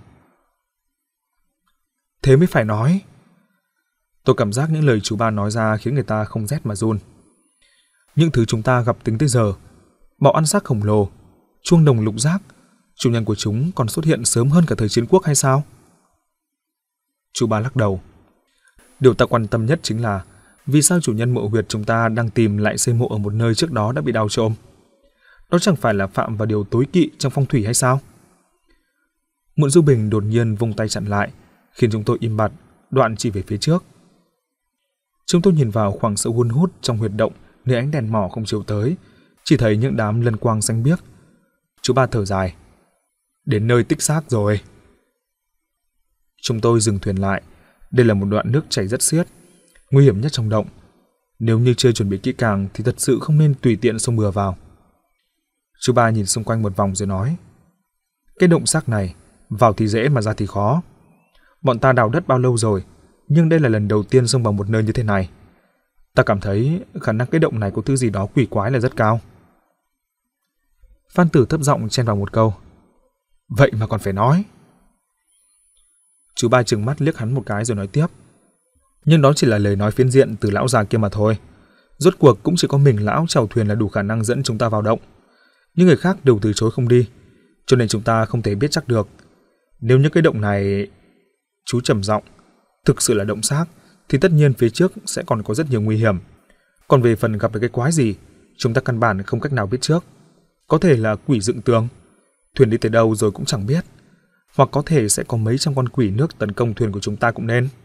Thế mới phải nói. Tôi cảm giác những lời chú ba nói ra khiến người ta không rét mà run. Những thứ chúng ta gặp tính tới giờ, bọ ăn xác khổng lồ, chuông đồng lục giác, chủ nhân của chúng còn xuất hiện sớm hơn cả thời chiến quốc hay sao? Chú ba lắc đầu. Điều ta quan tâm nhất chính là vì sao chủ nhân mộ huyệt chúng ta đang tìm lại xây mộ ở một nơi trước đó đã bị đào trộm? Đó chẳng phải là phạm vào điều tối kỵ trong phong thủy hay sao? Muộn Du Bình đột nhiên vung tay chặn lại, khiến chúng tôi im bặt, đoạn chỉ về phía trước. Chúng tôi nhìn vào khoảng sâu hun hút trong huyệt động nơi ánh đèn mỏ không chiếu tới, chỉ thấy những đám lân quang xanh biếc. Chú ba thở dài. Đến nơi tích xác rồi. Chúng tôi dừng thuyền lại. Đây là một đoạn nước chảy rất xiết, nguy hiểm nhất trong động. Nếu như chưa chuẩn bị kỹ càng thì thật sự không nên tùy tiện xông bừa vào. Chú ba nhìn xung quanh một vòng rồi nói, cái động xác này vào thì dễ mà ra thì khó. Bọn ta đào đất bao lâu rồi, nhưng đây là lần đầu tiên xông vào một nơi như thế này. Ta cảm thấy khả năng cái động này có thứ gì đó quỷ quái là rất cao. Phan Tử thấp giọng chen vào một câu, vậy mà còn phải nói. Chú ba trừng mắt liếc hắn một cái rồi nói tiếp, nhưng đó chỉ là lời nói phiến diện từ lão già kia mà thôi. Rốt cuộc cũng chỉ có mình lão chèo thuyền là đủ khả năng dẫn chúng ta vào động. Những người khác đều từ chối không đi, cho nên chúng ta không thể biết chắc được. Nếu như cái động này, chú trầm giọng, thực sự là động xác, thì tất nhiên phía trước sẽ còn có rất nhiều nguy hiểm. Còn về phần gặp được cái quái gì, chúng ta căn bản không cách nào biết trước. Có thể là quỷ dựng tường, thuyền đi tới đâu rồi cũng chẳng biết. Hoặc có thể sẽ có mấy trăm con quỷ nước tấn công thuyền của chúng ta cũng nên.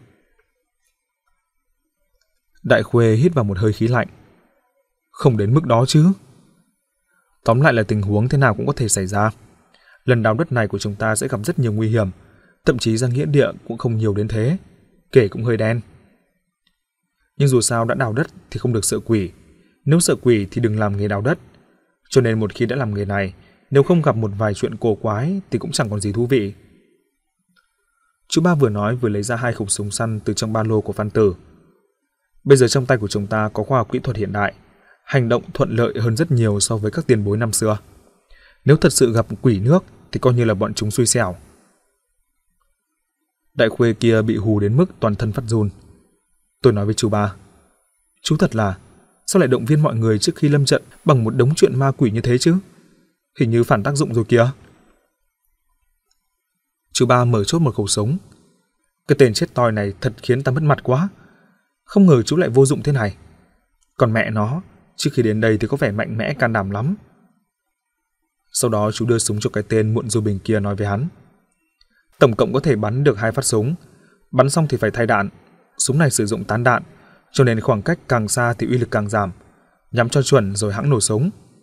Đại Khuê hít vào một hơi khí lạnh. Không đến mức đó chứ. Tóm lại là tình huống thế nào cũng có thể xảy ra. Lần đào đất này của chúng ta sẽ gặp rất nhiều nguy hiểm, thậm chí ra nghĩa địa cũng không nhiều đến thế, kể cũng hơi đen. Nhưng dù sao đã đào đất thì không được sợ quỷ. Nếu sợ quỷ thì đừng làm nghề đào đất. Cho nên một khi đã làm nghề này, nếu không gặp một vài chuyện cổ quái thì cũng chẳng còn gì thú vị. Chú ba vừa nói vừa lấy ra 2 khẩu súng săn từ trong ba lô của Phan Tử. Bây giờ trong tay của chúng ta có khoa học kỹ thuật hiện đại, hành động thuận lợi hơn rất nhiều so với các tiền bối năm xưa. Nếu thật sự gặp quỷ nước thì coi như là bọn chúng xui xẻo. Đại Khuê kia bị hù đến mức toàn thân phát run. Tôi nói với chú ba, chú thật là, sao lại động viên mọi người trước khi lâm trận bằng một đống chuyện ma quỷ như thế chứ? Hình như phản tác dụng rồi kìa. Chú ba mở chốt một khẩu súng. Cái tên chết toi này thật khiến ta mất mặt quá. Không ngờ chú lại vô dụng thế này. Còn mẹ nó, trước khi đến đây thì có vẻ mạnh mẽ can đảm lắm. Sau đó chú đưa súng cho cái tên Muộn Du Bình kia nói với hắn. Tổng cộng có thể bắn được 2 phát súng. Bắn xong thì phải thay đạn. Súng này sử dụng tán đạn, cho nên khoảng cách càng xa thì uy lực càng giảm. Nhắm cho chuẩn rồi hẵng nổ súng.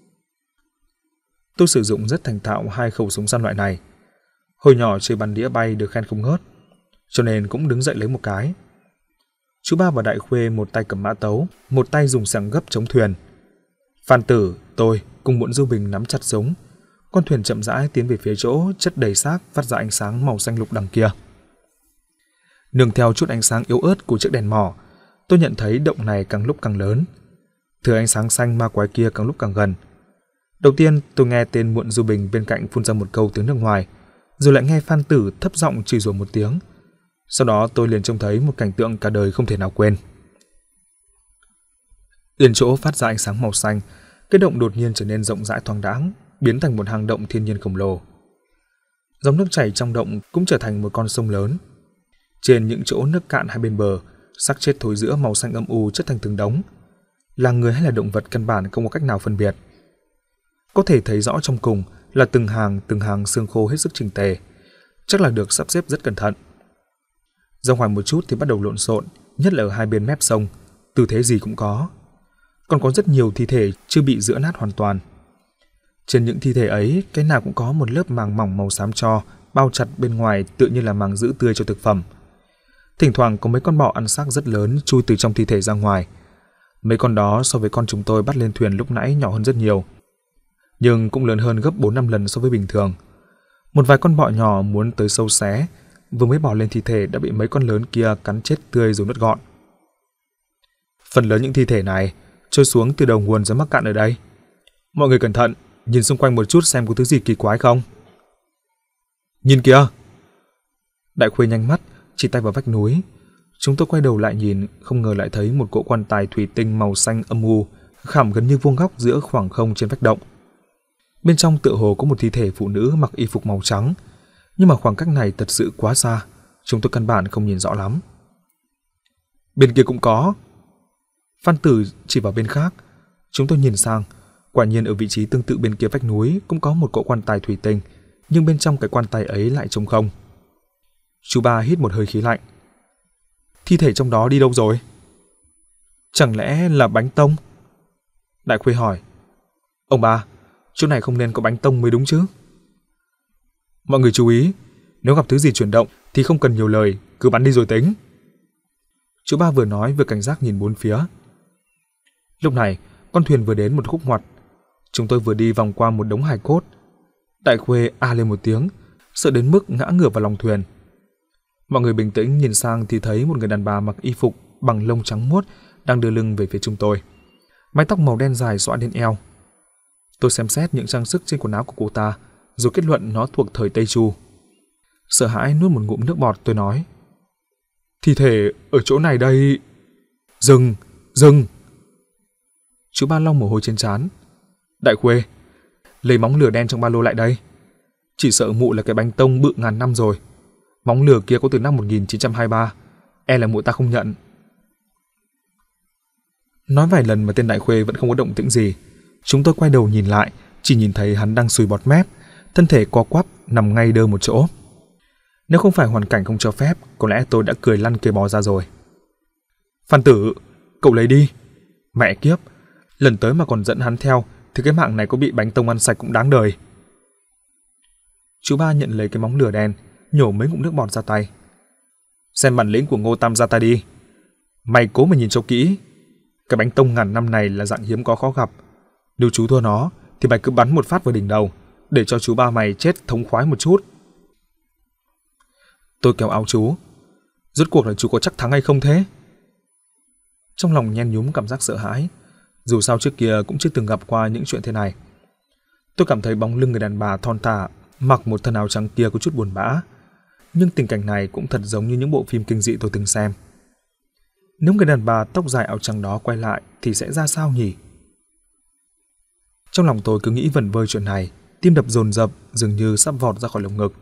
Tôi sử dụng rất thành thạo 2 khẩu súng săn loại này. Hồi nhỏ chơi bắn đĩa bay được khen không ngớt, cho nên cũng đứng dậy lấy một cái. Chú Ba và Đại Khuê một tay cầm mã tấu, một tay dùng xẻng gấp chống thuyền. Phan Tử, tôi cùng Muộn Du Bình nắm chặt súng. Con thuyền chậm rãi tiến về phía chỗ chất đầy xác phát ra ánh sáng màu xanh lục đằng kia. Nương theo chút ánh sáng yếu ớt của chiếc đèn mỏ, tôi nhận thấy động này càng lúc càng lớn. Thứ ánh sáng xanh ma quái kia càng lúc càng gần. Đầu tiên tôi nghe tên Muộn Du Bình bên cạnh phun ra một câu tiếng nước ngoài, rồi lại nghe Phan Tử thấp giọng chửi rủa một tiếng. Sau đó tôi liền trông thấy một cảnh tượng cả đời không thể nào quên. Yên chỗ phát ra ánh sáng màu xanh, cái động đột nhiên trở nên rộng rãi thoáng đãng, biến thành một hang động thiên nhiên khổng lồ. Dòng nước chảy trong động cũng trở thành một con sông lớn. Trên những chỗ nước cạn hai bên bờ, xác chết thối rữa màu xanh âm u chất thành từng đống. Là người hay là động vật căn bản không có cách nào phân biệt. Có thể thấy rõ trong cùng là từng hàng xương khô hết sức chỉnh tề, chắc là được sắp xếp rất cẩn thận. Ra ngoài một chút thì bắt đầu lộn xộn, nhất là ở hai bên mép sông, tư thế gì cũng có. Còn có rất nhiều thi thể chưa bị giữa nát hoàn toàn. Trên những thi thể ấy, cái nào cũng có một lớp màng mỏng màu xám tro bao chặt bên ngoài, tựa như là màng giữ tươi cho thực phẩm. Thỉnh thoảng có mấy con bọ ăn xác rất lớn chui từ trong thi thể ra ngoài. Mấy con đó so với con chúng tôi bắt lên thuyền lúc nãy nhỏ hơn rất nhiều, nhưng cũng lớn hơn gấp 4-5 lần so với bình thường. Một vài con bọ nhỏ muốn tới sâu xé, vừa mới bò lên thi thể đã bị mấy con lớn kia cắn chết tươi rồi nuốt gọn. Phần lớn những thi thể này trôi xuống từ đầu nguồn rồi mắc cạn ở đây. Mọi người cẩn thận, nhìn xung quanh một chút xem có thứ gì kỳ quái không. Nhìn kìa! Đại Khuê nhanh mắt chỉ tay vào vách núi. Chúng tôi quay đầu lại nhìn, không ngờ lại thấy một cỗ quan tài thủy tinh màu xanh âm u khảm gần như vuông góc giữa khoảng không trên vách động. Bên trong tựa hồ có một thi thể phụ nữ mặc y phục màu trắng, nhưng mà khoảng cách này thật sự quá xa, chúng tôi căn bản không nhìn rõ lắm. Bên kia cũng có. Phan Tử chỉ vào bên khác. Chúng tôi nhìn sang, quả nhiên ở vị trí tương tự bên kia vách núi cũng có một cỗ quan tài thủy tinh, nhưng bên trong cái quan tài ấy lại trống không. Chú Ba hít một hơi khí lạnh. Thi thể trong đó đi đâu rồi? Chẳng lẽ là bánh tông? Đại Khuê hỏi. Ông Ba, chỗ này không nên có bánh tông mới đúng chứ. Mọi người chú ý, nếu gặp thứ gì chuyển động thì không cần nhiều lời, cứ bắn đi rồi tính. Chú Ba vừa nói vừa cảnh giác nhìn bốn phía. Lúc này, con thuyền vừa đến một khúc ngoặt. Chúng tôi vừa đi vòng qua một đống hài cốt. Đại Khuê a lên một tiếng, sợ đến mức ngã ngửa vào lòng thuyền. Mọi người bình tĩnh nhìn sang thì thấy một người đàn bà mặc y phục bằng lông trắng muốt đang đưa lưng về phía chúng tôi. Mái tóc màu đen dài xõa đến eo. Tôi xem xét những trang sức trên quần áo của cô ta, rồi kết luận nó thuộc thời Tây Chu. Sợ hãi nuốt một ngụm nước bọt, tôi nói. Thi thể ở chỗ này đây. Dừng, dừng. Chú Ba lau mồ hôi trên trán. Đại Khuê, lấy móng lửa đen trong ba lô lại đây. Chỉ sợ mụ là cái bánh tông bự ngàn năm rồi. Móng lửa kia có từ năm 1923, e là mụ ta không nhận. Nói vài lần mà tên Đại Khuê vẫn không có động tĩnh gì. Chúng tôi quay đầu nhìn lại, chỉ nhìn thấy hắn đang sùi bọt mép, thân thể co quắp nằm ngay đơ một chỗ. Nếu không phải hoàn cảnh không cho phép, có lẽ tôi đã cười lăn cây bò ra rồi. Phan Tử, cậu lấy đi. Mẹ kiếp, lần tới mà còn dẫn hắn theo thì cái mạng này có bị bánh tông ăn sạch cũng đáng đời. Chú Ba nhận lấy cái móng lửa đen, nhổ mấy ngụm nước bọt ra tay. Xem bản lĩnh của Ngô Tam gia ta đi. Mày cố mà nhìn cho kỹ. Cái bánh tông ngàn năm này là dạng hiếm có khó gặp. Nếu chú thua nó thì mày cứ bắn một phát vào đỉnh đầu, để cho chú Ba mày chết thống khoái một chút. Tôi kéo áo chú. Rốt cuộc là chú có chắc thắng hay không thế? Trong lòng nhen nhúm cảm giác sợ hãi. Dù sao trước kia cũng chưa từng gặp qua những chuyện thế này. Tôi cảm thấy bóng lưng người đàn bà thon thả mặc một thân áo trắng kia có chút buồn bã. Nhưng tình cảnh này cũng thật giống như những bộ phim kinh dị tôi từng xem. Nếu người đàn bà tóc dài áo trắng đó quay lại thì sẽ ra sao nhỉ? Trong lòng tôi cứ nghĩ vẩn vơ chuyện này, tim đập dồn dập dường như sắp vọt ra khỏi lồng ngực.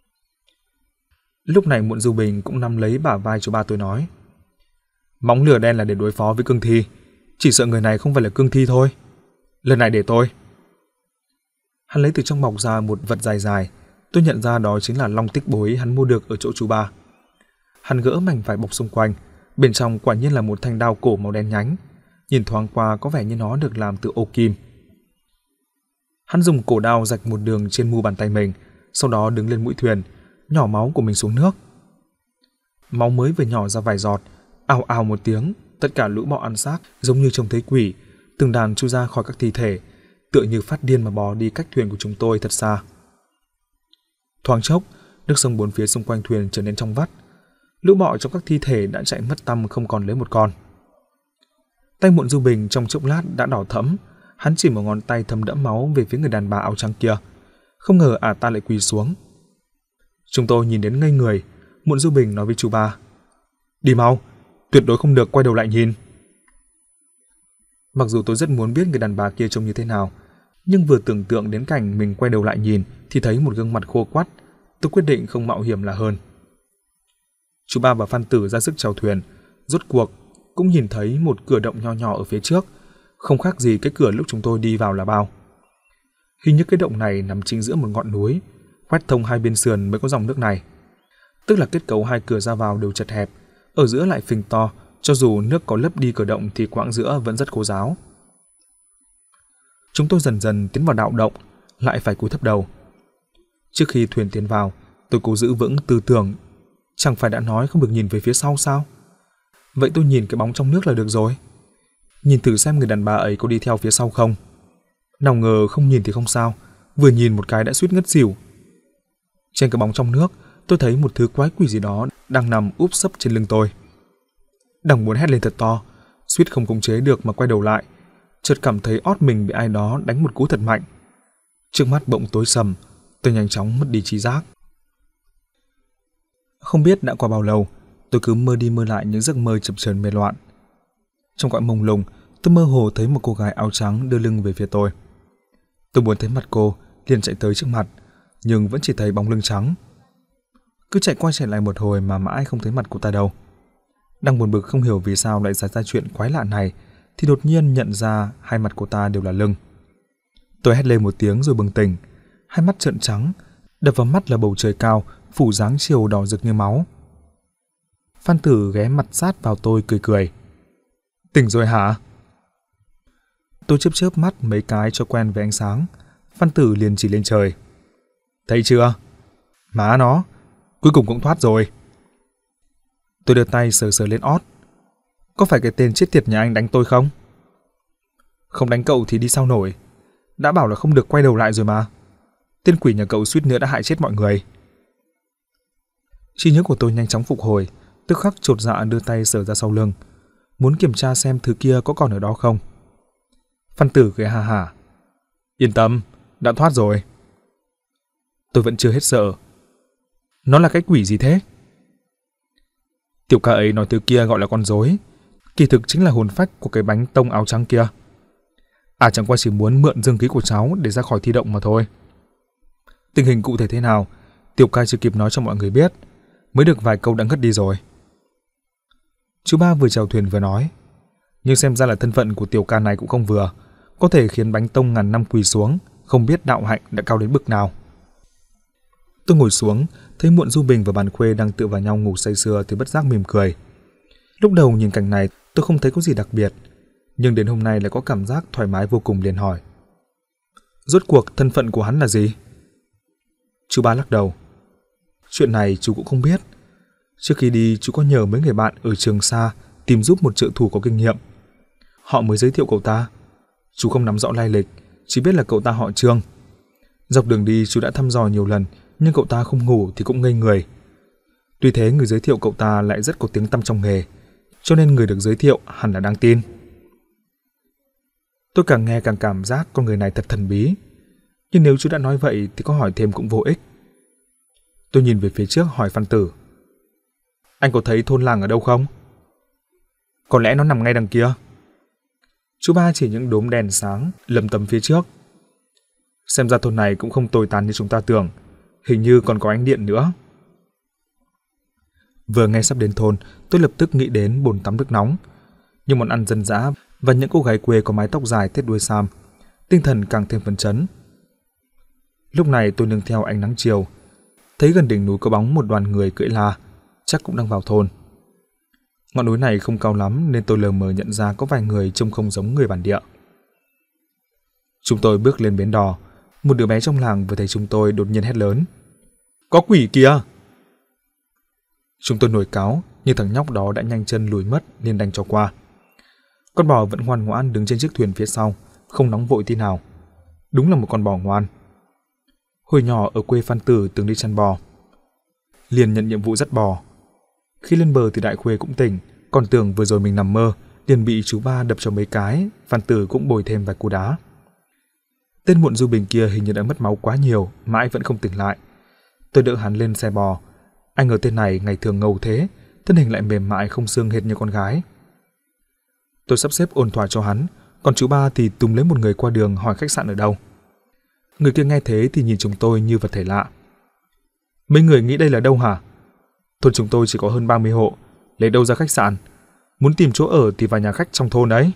Lúc này Muộn Du Bình cũng nắm lấy bả vai chú Ba tôi nói. Móng lửa đen là để đối phó với cương thi, chỉ sợ người này không phải là cương thi thôi. Lần này để tôi. Hắn lấy từ trong bọc ra một vật dài dài. Tôi nhận ra đó chính là long tích bối hắn mua được ở chỗ chú Ba. Hắn gỡ mảnh vải bọc xung quanh, bên trong quả nhiên là một thanh đao cổ màu đen nhánh. Nhìn thoáng qua có vẻ như nó được làm từ ô kim. Hắn dùng cổ đao rạch một đường trên mu bàn tay mình, sau đó đứng lên mũi thuyền, nhỏ máu của mình xuống nước. Máu mới vừa nhỏ ra vài giọt, ào ào một tiếng, tất cả lũ bọ ăn xác giống như trông thấy quỷ, từng đàn chui ra khỏi các thi thể, tựa như phát điên mà bò đi cách thuyền của chúng tôi thật xa. Thoáng chốc, nước sông bốn phía xung quanh thuyền trở nên trong vắt. Lũ bọ trong các thi thể đã chạy mất tăm không còn lấy một con. Tay Muộn Du Bình trong chốc lát đã đỏ thẫm, hắn chỉ một ngón tay thấm đẫm máu về phía người đàn bà áo trắng kia. Không ngờ ả ta lại quỳ xuống. Chúng tôi nhìn đến ngây người. Muộn Du Bình nói với chú ba: "Đi mau, tuyệt đối không được quay đầu lại nhìn." Mặc dù tôi rất muốn biết người đàn bà kia trông như thế nào, nhưng vừa tưởng tượng đến cảnh mình quay đầu lại nhìn thì thấy một gương mặt khô quắt, tôi quyết định không mạo hiểm là hơn. Chú ba và Phan Tử ra sức chèo thuyền, rốt cuộc cũng nhìn thấy một cửa động nho nhỏ ở phía trước, không khác gì cái cửa lúc chúng tôi đi vào là bao. Hình như cái động này nằm chính giữa một ngọn núi, quét thông hai bên sườn mới có dòng nước này. Tức là kết cấu hai cửa ra vào đều chật hẹp, ở giữa lại phình to, cho dù nước có lấp đi cửa động thì quãng giữa vẫn rất khô ráo. Chúng tôi dần dần tiến vào đạo động, lại phải cúi thấp đầu. Trước khi thuyền tiến vào, tôi cố giữ vững tư tưởng, chẳng phải đã nói không được nhìn về phía sau sao? Vậy tôi nhìn cái bóng trong nước là được rồi. Nhìn thử xem người đàn bà ấy có đi theo phía sau không. Nào ngờ không nhìn thì không sao, vừa nhìn một cái đã suýt ngất xỉu. Trên cái bóng trong nước, tôi thấy một thứ quái quỷ gì đó đang nằm úp sấp trên lưng tôi. Đang muốn hét lên thật to, suýt không khống chế được mà quay đầu lại, chợt cảm thấy ót mình bị ai đó đánh một cú thật mạnh. Trước mắt bỗng tối sầm, tôi nhanh chóng mất đi trí giác. Không biết đã qua bao lâu, tôi cứ mơ đi mơ lại những giấc mơ chập chờn mê loạn. Trong cõi mông lung, tôi mơ hồ thấy một cô gái áo trắng đưa lưng về phía tôi. Tôi muốn thấy mặt cô, liền chạy tới trước mặt, nhưng vẫn chỉ thấy bóng lưng trắng. Cứ chạy qua chạy lại một hồi mà mãi không thấy mặt cô ta đâu. Đang buồn bực không hiểu vì sao lại xảy ra chuyện quái lạ này, thì đột nhiên nhận ra hai mặt cô ta đều là lưng. Tôi hét lên một tiếng rồi bừng tỉnh, hai mắt trợn trắng, đập vào mắt là bầu trời cao phủ dáng chiều đỏ rực như máu. Phan Tử ghé mặt sát vào tôi cười cười. "Tỉnh rồi hả?" Tôi chớp chớp mắt mấy cái cho quen với ánh sáng. Phan Tử liền chỉ lên trời. "Thấy chưa? Má nó, cuối cùng cũng thoát rồi." Tôi đưa tay sờ sờ lên ót. "Có phải cái tên chết tiệt nhà anh đánh tôi không?" "Không đánh cậu thì đi sao nổi. Đã bảo là không được quay đầu lại rồi mà. Tên quỷ nhà cậu suýt nữa đã hại chết mọi người." Trí nhớ của tôi nhanh chóng phục hồi, tức khắc chột dạ đưa tay sờ ra sau lưng, muốn kiểm tra xem thứ kia có còn ở đó không. Phan Tử cười ha hả. "Yên tâm, đã thoát rồi." Tôi vẫn chưa hết sợ. "Nó là cái quỷ gì thế?" "Tiểu ca ấy nói thứ kia gọi là con rối, kỳ thực chính là hồn phách của cái bánh tông áo trắng kia. Chẳng qua chỉ muốn mượn dương khí của cháu để ra khỏi thi động mà thôi. Tình hình cụ thể thế nào, Tiểu ca chưa kịp nói cho mọi người biết, mới được vài câu đã ngất đi rồi." Chú ba vừa chèo thuyền vừa nói. Nhưng xem ra là thân phận của tiểu ca này cũng không vừa, có thể khiến bánh tông ngàn năm quỳ xuống, không biết đạo hạnh đã cao đến bực nào. Tôi ngồi xuống, thấy Muộn Du Bình và Bàn Khuê đang tựa vào nhau ngủ say sưa thì bất giác mỉm cười. Lúc đầu nhìn cảnh này tôi không thấy có gì đặc biệt, nhưng đến hôm nay lại có cảm giác thoải mái vô cùng, liền hỏi: "Rốt cuộc thân phận của hắn là gì?" Chú ba lắc đầu. "Chuyện này chú cũng không biết. Trước khi đi chú có nhờ mấy người bạn ở Trường Sa tìm giúp một trợ thủ có kinh nghiệm. Họ mới giới thiệu cậu ta. Chú không nắm rõ lai lịch, chỉ biết là cậu ta họ Trương. Dọc đường đi chú đã thăm dò nhiều lần, nhưng cậu ta không ngủ thì cũng ngây người. Tuy thế người giới thiệu cậu ta lại rất có tiếng tăm trong nghề, cho nên người được giới thiệu hẳn là đáng tin." Tôi càng nghe càng cảm giác con người này thật thần bí, nhưng nếu chú đã nói vậy thì có hỏi thêm cũng vô ích. Tôi nhìn về phía trước hỏi Phan Tử: "Anh có thấy thôn làng ở đâu không?" "Có lẽ nó nằm ngay đằng kia." Chú ba chỉ những đốm đèn sáng lầm tầm phía trước. "Xem ra thôn này cũng không tồi tàn như chúng ta tưởng, hình như còn có ánh điện nữa." Vừa nghe sắp đến thôn, tôi lập tức nghĩ đến bồn tắm nước nóng, những món ăn dân dã và những cô gái quê có mái tóc dài thết đuôi sam, tinh thần càng thêm phấn chấn. Lúc này tôi nương theo ánh nắng chiều, thấy gần đỉnh núi có bóng một đoàn người cưỡi la, chắc cũng đang vào thôn. Ngọn núi này không cao lắm nên tôi lờ mờ nhận ra có vài người trông không giống người bản địa. Chúng tôi bước lên bến đò, Một đứa bé trong làng vừa thấy chúng tôi đột nhiên hét lớn: "Có quỷ kìa!" Chúng tôi nổi cáu, nhưng thằng nhóc đó đã nhanh chân lùi mất nên đành cho qua. Con bò vẫn ngoan ngoãn đứng trên chiếc thuyền phía sau, không nóng vội tí nào. Đúng là một con bò ngoan. Hồi nhỏ ở quê Phan Tử từng đi chăn bò, liền nhận nhiệm vụ dắt bò. Khi lên bờ thì Đại Khuê cũng tỉnh, còn tưởng vừa rồi mình nằm mơ, liền bị chú ba đập cho mấy cái. Phan Tử cũng bồi thêm vài cú đá. Tên muộn Du Bình kia hình như đã mất máu quá nhiều, mãi vẫn không tỉnh lại. Tôi đỡ hắn lên xe bò. Anh ngờ tên này ngày thường ngầu thế, thân hình lại mềm mại không xương hệt như con gái. Tôi sắp xếp ôn thỏa cho hắn, còn chú ba thì túm lấy một người qua đường hỏi khách sạn ở đâu. Người kia nghe thế thì nhìn chúng tôi như vật thể lạ. "Mấy người nghĩ đây là đâu hả? Thôn chúng tôi chỉ có hơn 30 hộ, lấy đâu ra khách sạn? Muốn tìm chỗ ở thì vào nhà khách trong thôn đấy."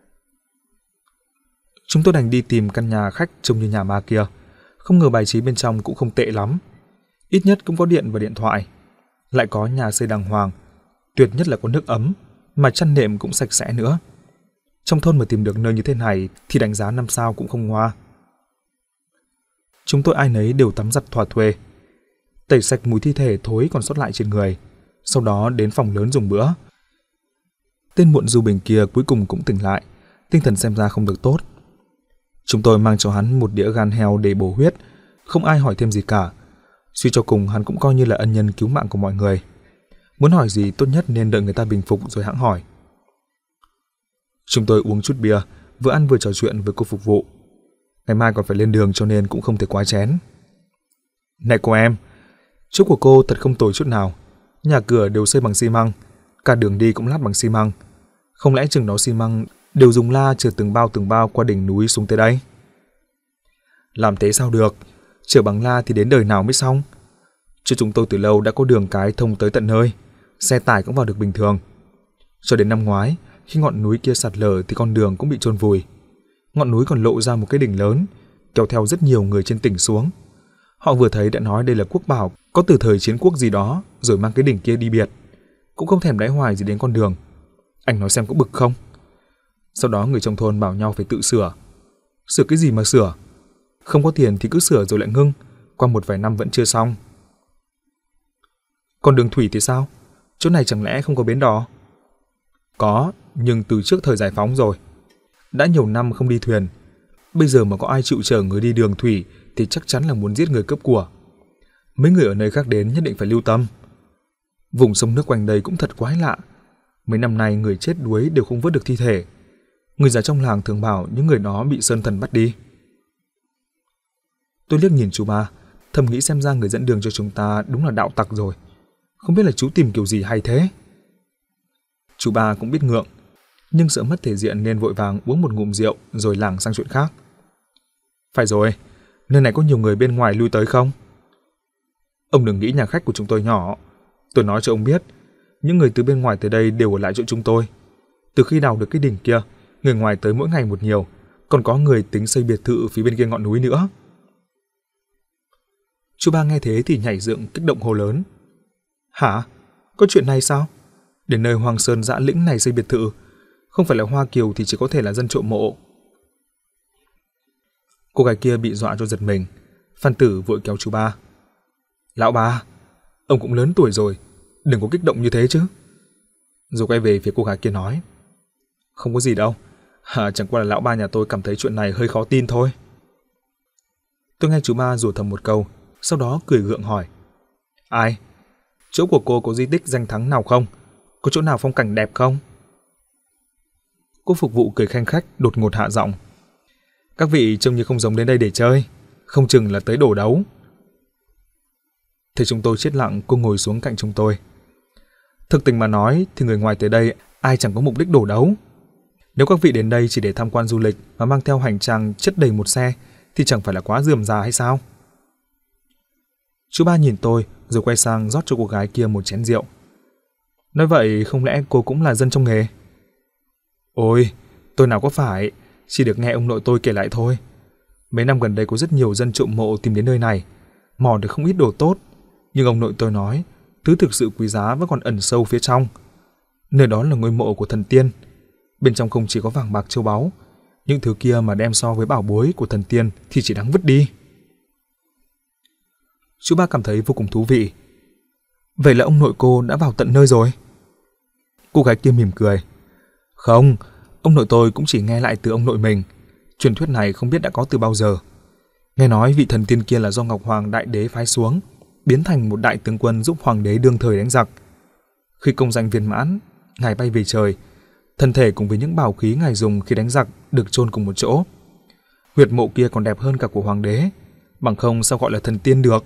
Chúng tôi đành đi tìm căn nhà khách trông như nhà ma kia. Không ngờ bài trí bên trong cũng không tệ lắm. Ít nhất cũng có điện và điện thoại. Lại có nhà xây đàng hoàng. Tuyệt nhất là có nước ấm, mà chăn nệm cũng sạch sẽ nữa. Trong thôn mà tìm được nơi như thế này thì đánh giá 5 sao cũng không ngoa. Chúng tôi ai nấy đều tắm giặt thỏa thuê, tẩy sạch mùi thi thể thối còn sót lại trên người, sau đó đến phòng lớn dùng bữa. Tên muộn Du Bình kia cuối cùng cũng tỉnh lại, tinh thần xem ra không được tốt. Chúng tôi mang cho hắn một đĩa gan heo để bổ huyết, không ai hỏi thêm gì cả. Suy cho cùng hắn cũng coi như là ân nhân cứu mạng của mọi người. Muốn hỏi gì tốt nhất nên đợi người ta bình phục rồi hãng hỏi. Chúng tôi uống chút bia, vừa ăn vừa trò chuyện với cô phục vụ. Ngày mai còn phải lên đường cho nên cũng không thể quá chén. "Này cô em, chỗ của cô thật không tồi chút nào. Nhà cửa đều xây bằng xi măng, cả đường đi cũng lát bằng xi măng. Không lẽ chừng đó xi măng đều dùng la chở từng bao qua đỉnh núi xuống tới đây?" "Làm thế sao được, chở bằng la thì đến đời nào mới xong. Chứ chúng tôi từ lâu đã có đường cái thông tới tận nơi, xe tải cũng vào được bình thường. Cho đến năm ngoái, khi ngọn núi kia sạt lở thì con đường cũng bị chôn vùi. Ngọn núi còn lộ ra một cái đỉnh lớn, kéo theo rất nhiều người trên tỉnh xuống. Họ vừa thấy đã nói đây là quốc bảo, có từ thời chiến quốc gì đó, rồi mang cái đỉnh kia đi biệt. Cũng không thèm đáy hoài gì đến con đường. Anh nói xem có bực không?" Sau đó người trong thôn bảo nhau phải tự sửa. Sửa cái gì mà sửa? Không có tiền thì cứ sửa rồi lại ngưng, qua một vài năm vẫn chưa xong. "Còn đường thủy thì sao? Chỗ này chẳng lẽ không có bến đò?" "Có, nhưng từ trước thời giải phóng rồi. Đã nhiều năm không đi thuyền. Bây giờ mà có ai chịu chở người đi đường thủy thì chắc chắn là muốn giết người cướp của. Mấy người ở nơi khác đến nhất định phải lưu tâm. Vùng sông nước quanh đây cũng thật quái lạ. Mấy năm nay người chết đuối đều không vớt được thi thể. Người già trong làng thường bảo những người đó bị sơn thần bắt đi." Tôi liếc nhìn chú ba, thầm nghĩ xem ra người dẫn đường cho chúng ta đúng là đạo tặc rồi. Không biết là chú tìm kiểu gì hay thế. Chú ba cũng biết ngượng, nhưng sợ mất thể diện nên vội vàng uống một ngụm rượu rồi lảng sang chuyện khác. "Phải rồi, nơi này có nhiều người bên ngoài lui tới không?" "Ông đừng nghĩ nhà khách của chúng tôi nhỏ. Tôi nói cho ông biết, những người từ bên ngoài tới đây đều ở lại chỗ chúng tôi. Từ khi đào được cái đỉnh kia, người ngoài tới mỗi ngày một nhiều, còn có người tính xây biệt thự phía bên kia ngọn núi nữa." Chú ba nghe thế thì nhảy dựng kích động hô lớn: "Hả? Có chuyện này sao? Đến nơi hoang sơn dã lĩnh này xây biệt thự, không phải là Hoa Kiều thì chỉ có thể là dân trộm mộ." Cô gái kia bị dọa cho giật mình. Phan Tử vội kéo chú ba: "Lão ba, ông cũng lớn tuổi rồi, đừng có kích động như thế chứ." Rồi quay về phía cô gái kia nói: "Không có gì đâu, chẳng qua là lão ba nhà tôi cảm thấy chuyện này hơi khó tin thôi." Tôi nghe chú ba rủa thầm một câu, sau đó cười gượng hỏi: "Ai? Chỗ của cô có di tích danh thắng nào không? Có chỗ nào phong cảnh đẹp không?" Cô phục vụ cười khanh khách đột ngột hạ giọng: "Các vị trông như không giống đến đây để chơi, không chừng là tới đổ đấu." Thấy chúng tôi chết lặng, cô ngồi xuống cạnh chúng tôi: "Thực tình mà nói thì người ngoài tới đây ai chẳng có mục đích đổ đấu. Nếu các vị đến đây chỉ để tham quan du lịch mà mang theo hành trang chất đầy một xe thì chẳng phải là quá rườm rà hay sao?" Chú ba nhìn tôi rồi quay sang rót cho cô gái kia một chén rượu. "Nói vậy không lẽ cô cũng là dân trong nghề?" "Ôi, tôi nào có phải, chỉ được nghe ông nội tôi kể lại thôi. Mấy năm gần đây có rất nhiều dân trộm mộ tìm đến nơi này, mò được không ít đồ tốt, nhưng ông nội tôi nói, thứ thực sự quý giá vẫn còn ẩn sâu phía trong. Nơi đó là ngôi mộ của thần tiên, bên trong không chỉ có vàng bạc châu báu, Những thứ kia mà đem so với bảo bối của thần tiên thì chỉ đáng vứt đi. Chú ba cảm thấy vô cùng thú vị. Vậy là ông nội cô đã vào tận nơi rồi? Cô gái kia mỉm cười. Không, ông nội tôi cũng chỉ nghe lại từ ông nội mình. Truyền thuyết này không biết đã có từ bao giờ. Nghe nói vị thần tiên kia là do Ngọc Hoàng Đại Đế phái xuống, biến thành một đại tướng quân giúp Hoàng đế đương thời đánh giặc. Khi công danh viên mãn, ngài bay về trời, thân thể cùng với những bảo khí ngài dùng khi đánh giặc được chôn cùng một chỗ. Huyệt mộ kia còn đẹp hơn cả của Hoàng đế, bằng không sao gọi là thần tiên được?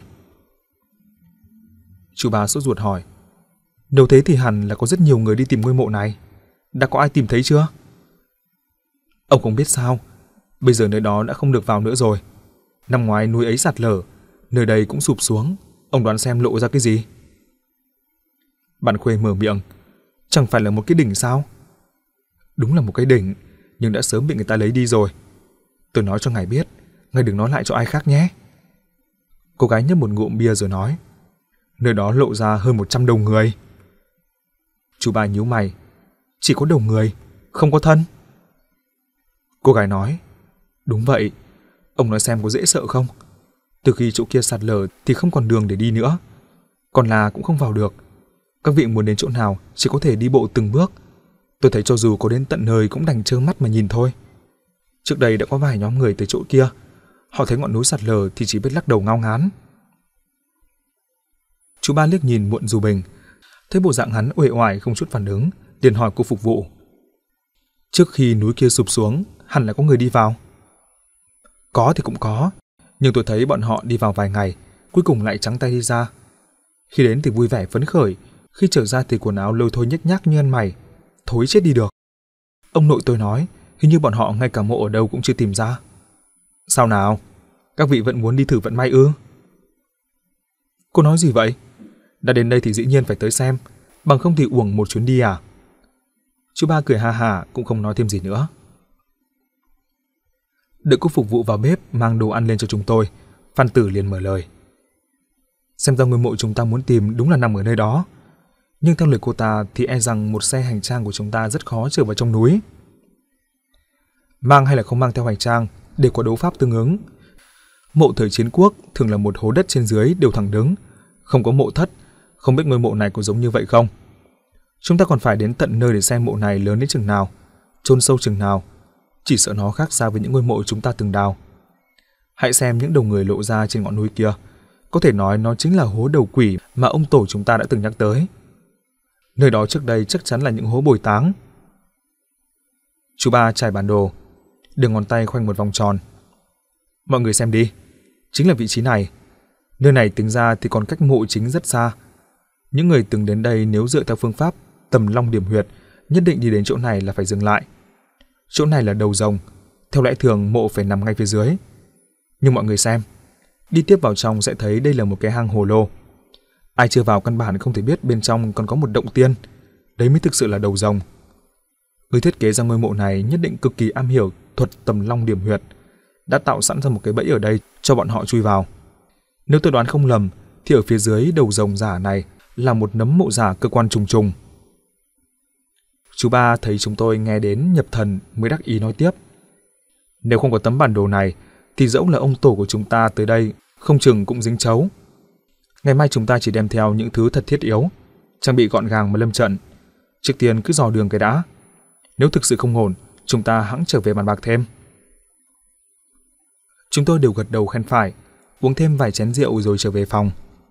Chú ba sốt ruột hỏi. Nếu thế thì hẳn là có rất nhiều người đi tìm ngôi mộ này. Đã có ai tìm thấy chưa? Ông không biết sao, bây giờ nơi đó đã không được vào nữa rồi. Năm ngoái núi ấy sạt lở, nơi đây cũng sụp xuống. Ông đoán xem lộ ra cái gì? Bạn Khuê mở miệng. Chẳng phải là một cái đỉnh sao? Đúng là một cái đỉnh, nhưng đã sớm bị người ta lấy đi rồi. Tôi nói cho ngài biết, ngài đừng nói lại cho ai khác nhé. Cô gái nhấp một ngụm bia rồi nói. Nơi đó lộ ra hơn 100 đầu người. Chú ba nhíu mày. Chỉ có đầu người, không có thân. Cô gái nói. Đúng vậy, ông nói xem có dễ sợ không? Từ khi chỗ kia sạt lở thì không còn đường để đi nữa. Còn là cũng không vào được. Các vị muốn đến chỗ nào chỉ có thể đi bộ từng bước. Tôi thấy cho dù có đến tận nơi cũng đành trơ mắt mà nhìn thôi. Trước đây đã có vài nhóm người tới chỗ kia. Họ thấy ngọn núi sạt lở thì chỉ biết lắc đầu ngao ngán. Chú ba liếc nhìn Muộn Dù Bình, thấy bộ dạng hắn uể oải không chút phản ứng, liền hỏi cô phục vụ. Trước khi núi kia sụp xuống, hẳn là có người đi vào. Có thì cũng có, nhưng tôi thấy bọn họ đi vào vài ngày, cuối cùng lại trắng tay đi ra. Khi đến thì vui vẻ phấn khởi, khi trở ra thì quần áo lôi thôi nhếch nhác như ăn mày, thối chết đi được. Ông nội tôi nói, hình như bọn họ ngay cả mộ ở đâu cũng chưa tìm ra. Sao nào? Các vị vẫn muốn đi thử vận may ư? Cô nói gì vậy? Đã đến đây thì dĩ nhiên phải tới xem, bằng không thì uổng một chuyến đi à? Chú ba cười ha hả cũng không nói thêm gì nữa. Đợi cô phục vụ vào bếp mang đồ ăn lên cho chúng tôi, Phan Tử liền mở lời. Xem ra ngôi mộ chúng ta muốn tìm đúng là nằm ở nơi đó. Nhưng theo lời cô ta thì e rằng một xe hành trang của chúng ta rất khó trở vào trong núi. Mang hay là không mang theo hành trang đều có đấu pháp tương ứng. Mộ thời chiến quốc thường là một hố đất trên dưới đều thẳng đứng, không có mộ thất. Không biết ngôi mộ này có giống như vậy không? Chúng ta còn phải đến tận nơi để xem mộ này lớn đến chừng nào, chôn sâu chừng nào. Chỉ sợ nó khác xa với những ngôi mộ chúng ta từng đào. Hãy xem những đầu người lộ ra trên ngọn núi kia. Có thể nói nó chính là hố đầu quỷ mà ông tổ chúng ta đã từng nhắc tới. Nơi đó trước đây chắc chắn là những hố bồi táng. Chú ba trải bản đồ, đưa ngón tay khoanh một vòng tròn. Mọi người xem đi, chính là vị trí này. Nơi này tính ra thì còn cách mộ chính rất xa. Những người từng đến đây nếu dựa theo phương pháp tầm long điểm huyệt, nhất định đi đến chỗ này là phải dừng lại. Chỗ này là đầu rồng, theo lẽ thường mộ phải nằm ngay phía dưới. Nhưng mọi người xem, đi tiếp vào trong sẽ thấy đây là một cái hang hồ lô. Ai chưa vào căn bản không thể biết bên trong còn có một động tiên. Đấy mới thực sự là đầu rồng. Người thiết kế ra ngôi mộ này nhất định cực kỳ am hiểu thuật tầm long điểm huyệt, đã tạo sẵn ra một cái bẫy ở đây cho bọn họ chui vào. Nếu tôi đoán không lầm thì ở phía dưới đầu rồng giả này là một nấm mộ giả cơ quan trùng trùng. Chú ba thấy chúng tôi nghe đến nhập thần mới đắc ý nói tiếp. Nếu không có tấm bản đồ này thì dẫu là ông tổ của chúng ta tới đây không chừng cũng dính chấu. Ngày mai chúng ta chỉ đem theo những thứ thật thiết yếu, trang bị gọn gàng mà lâm trận. Trước tiên cứ dò đường cái đã. Nếu thực sự không ổn, chúng ta hẵng trở về bàn bạc thêm. Chúng tôi đều gật đầu khen phải, uống thêm vài chén rượu rồi trở về phòng.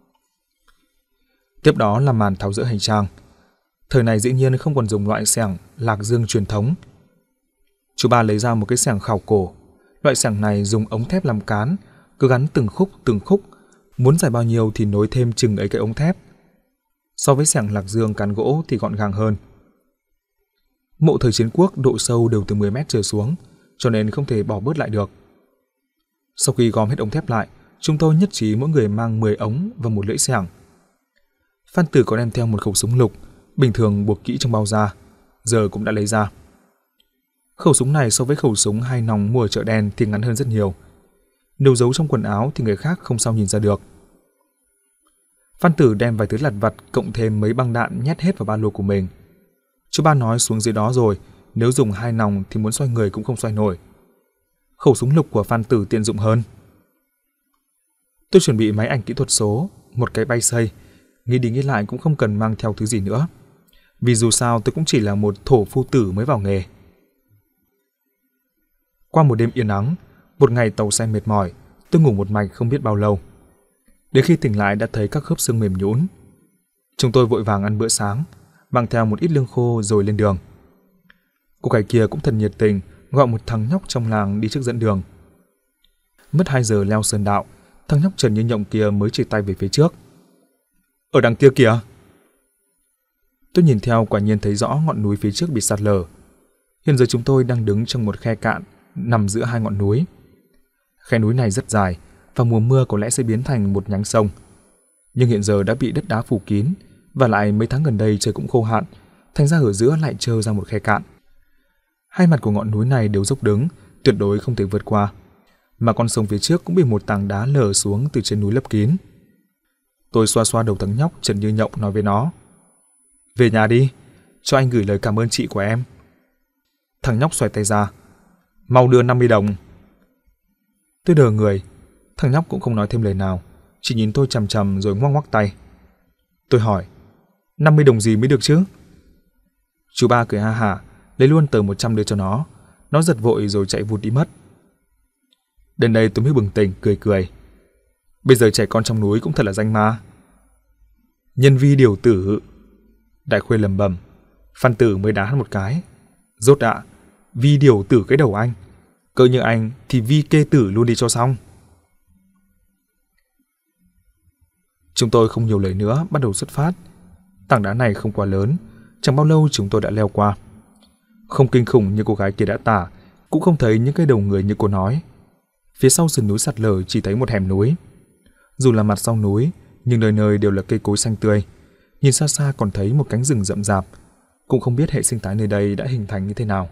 Tiếp đó là màn tháo dỡ hành trang. Thời này dĩ nhiên không còn dùng loại xẻng lạc dương truyền thống. Chú ba lấy ra một cái xẻng khảo cổ. Loại xẻng này dùng ống thép làm cán, cứ gắn từng khúc, muốn dài bao nhiêu thì nối thêm chừng ấy cái ống thép. So với xẻng lạc dương cán gỗ thì gọn gàng hơn. Mộ thời chiến quốc độ sâu đều từ 10 mét trở xuống, cho nên không thể bỏ bớt lại được. Sau khi gom hết ống thép lại, chúng tôi nhất trí mỗi người mang 10 ống và một lưỡi xẻng. Phan Tử có đem theo một khẩu súng lục, bình thường buộc kỹ trong bao da, giờ cũng đã lấy ra. Khẩu súng này so với khẩu súng 2 nòng mua ở chợ đen thì ngắn hơn rất nhiều. Nếu giấu trong quần áo thì người khác không sao nhìn ra được. Phan Tử đem vài thứ lặt vặt cộng thêm mấy băng đạn nhét hết vào ba lô của mình. Chú ba nói xuống dưới đó rồi, nếu dùng 2 nòng thì muốn xoay người cũng không xoay nổi, khẩu súng lục của Phan Tử tiện dụng hơn. Tôi chuẩn bị máy ảnh kỹ thuật số, một cái bay xay, nghĩ đi nghĩ lại cũng không cần mang theo thứ gì nữa. Vì dù sao tôi cũng chỉ là một thổ phu tử mới vào nghề. Qua một đêm yên ắng, một ngày tàu xe mệt mỏi, tôi ngủ một mạch không biết bao lâu. Đến khi tỉnh lại đã thấy các khớp xương mềm nhũn. Chúng tôi vội vàng ăn bữa sáng, mang theo một ít lương khô rồi lên đường. Cô gái kia cũng thật nhiệt tình, gọi một thằng nhóc trong làng đi trước dẫn đường. Mất 2 giờ leo sơn đạo, thằng nhóc trần như nhộng kia mới chỉ tay về phía trước. Ở đằng kia kìa. Tôi nhìn theo, quả nhiên thấy rõ ngọn núi phía trước bị sạt lở. Hiện giờ chúng tôi đang đứng trong một khe cạn nằm giữa hai ngọn núi. Khe núi này rất dài, và mùa mưa có lẽ sẽ biến thành một nhánh sông. Nhưng hiện giờ đã bị đất đá phủ kín, và lại mấy tháng gần đây trời cũng khô hạn, thành ra ở giữa lại trơ ra một khe cạn. Hai mặt của ngọn núi này đều dốc đứng, tuyệt đối không thể vượt qua. Mà con sông phía trước cũng bị một tảng đá lở xuống từ trên núi lấp kín. Tôi xoa xoa đầu thằng nhóc trần như nhộng nói với nó: về nhà đi, cho anh gửi lời cảm ơn chị của em. Thằng nhóc xoay tay ra: mau đưa 50 đồng. Tôi đờ người, thằng nhóc cũng không nói thêm lời nào, chỉ nhìn tôi chằm chằm rồi ngoắc ngoắc tay. Tôi hỏi: 50 đồng gì mới được chứ? Chú ba cười ha hả, lấy luôn tờ 100 đưa cho nó. Nó giật vội rồi chạy vụt đi mất. Đến đây tôi mới bừng tỉnh, cười cười. Bây giờ trẻ con trong núi cũng thật là danh ma. Nhân vi điều tử. Đại Khuê lầm bầm. Phan Tử mới đá hắn một cái. Rốt ạ, vi điều tử cái đầu anh. Cỡ như anh thì vi kê tử luôn đi cho xong. Chúng tôi không nhiều lời nữa, bắt đầu xuất phát. Tảng đá này không quá lớn, chẳng bao lâu chúng tôi đã leo qua. Không kinh khủng như cô gái kia đã tả, cũng không thấy những cái đầu người như cô nói. Phía sau sườn núi sạt lở chỉ thấy một hẻm núi. Dù là mặt sau núi, nhưng nơi nơi đều là cây cối xanh tươi. Nhìn xa xa còn thấy một cánh rừng rậm rạp, cũng không biết hệ sinh thái nơi đây đã hình thành như thế nào.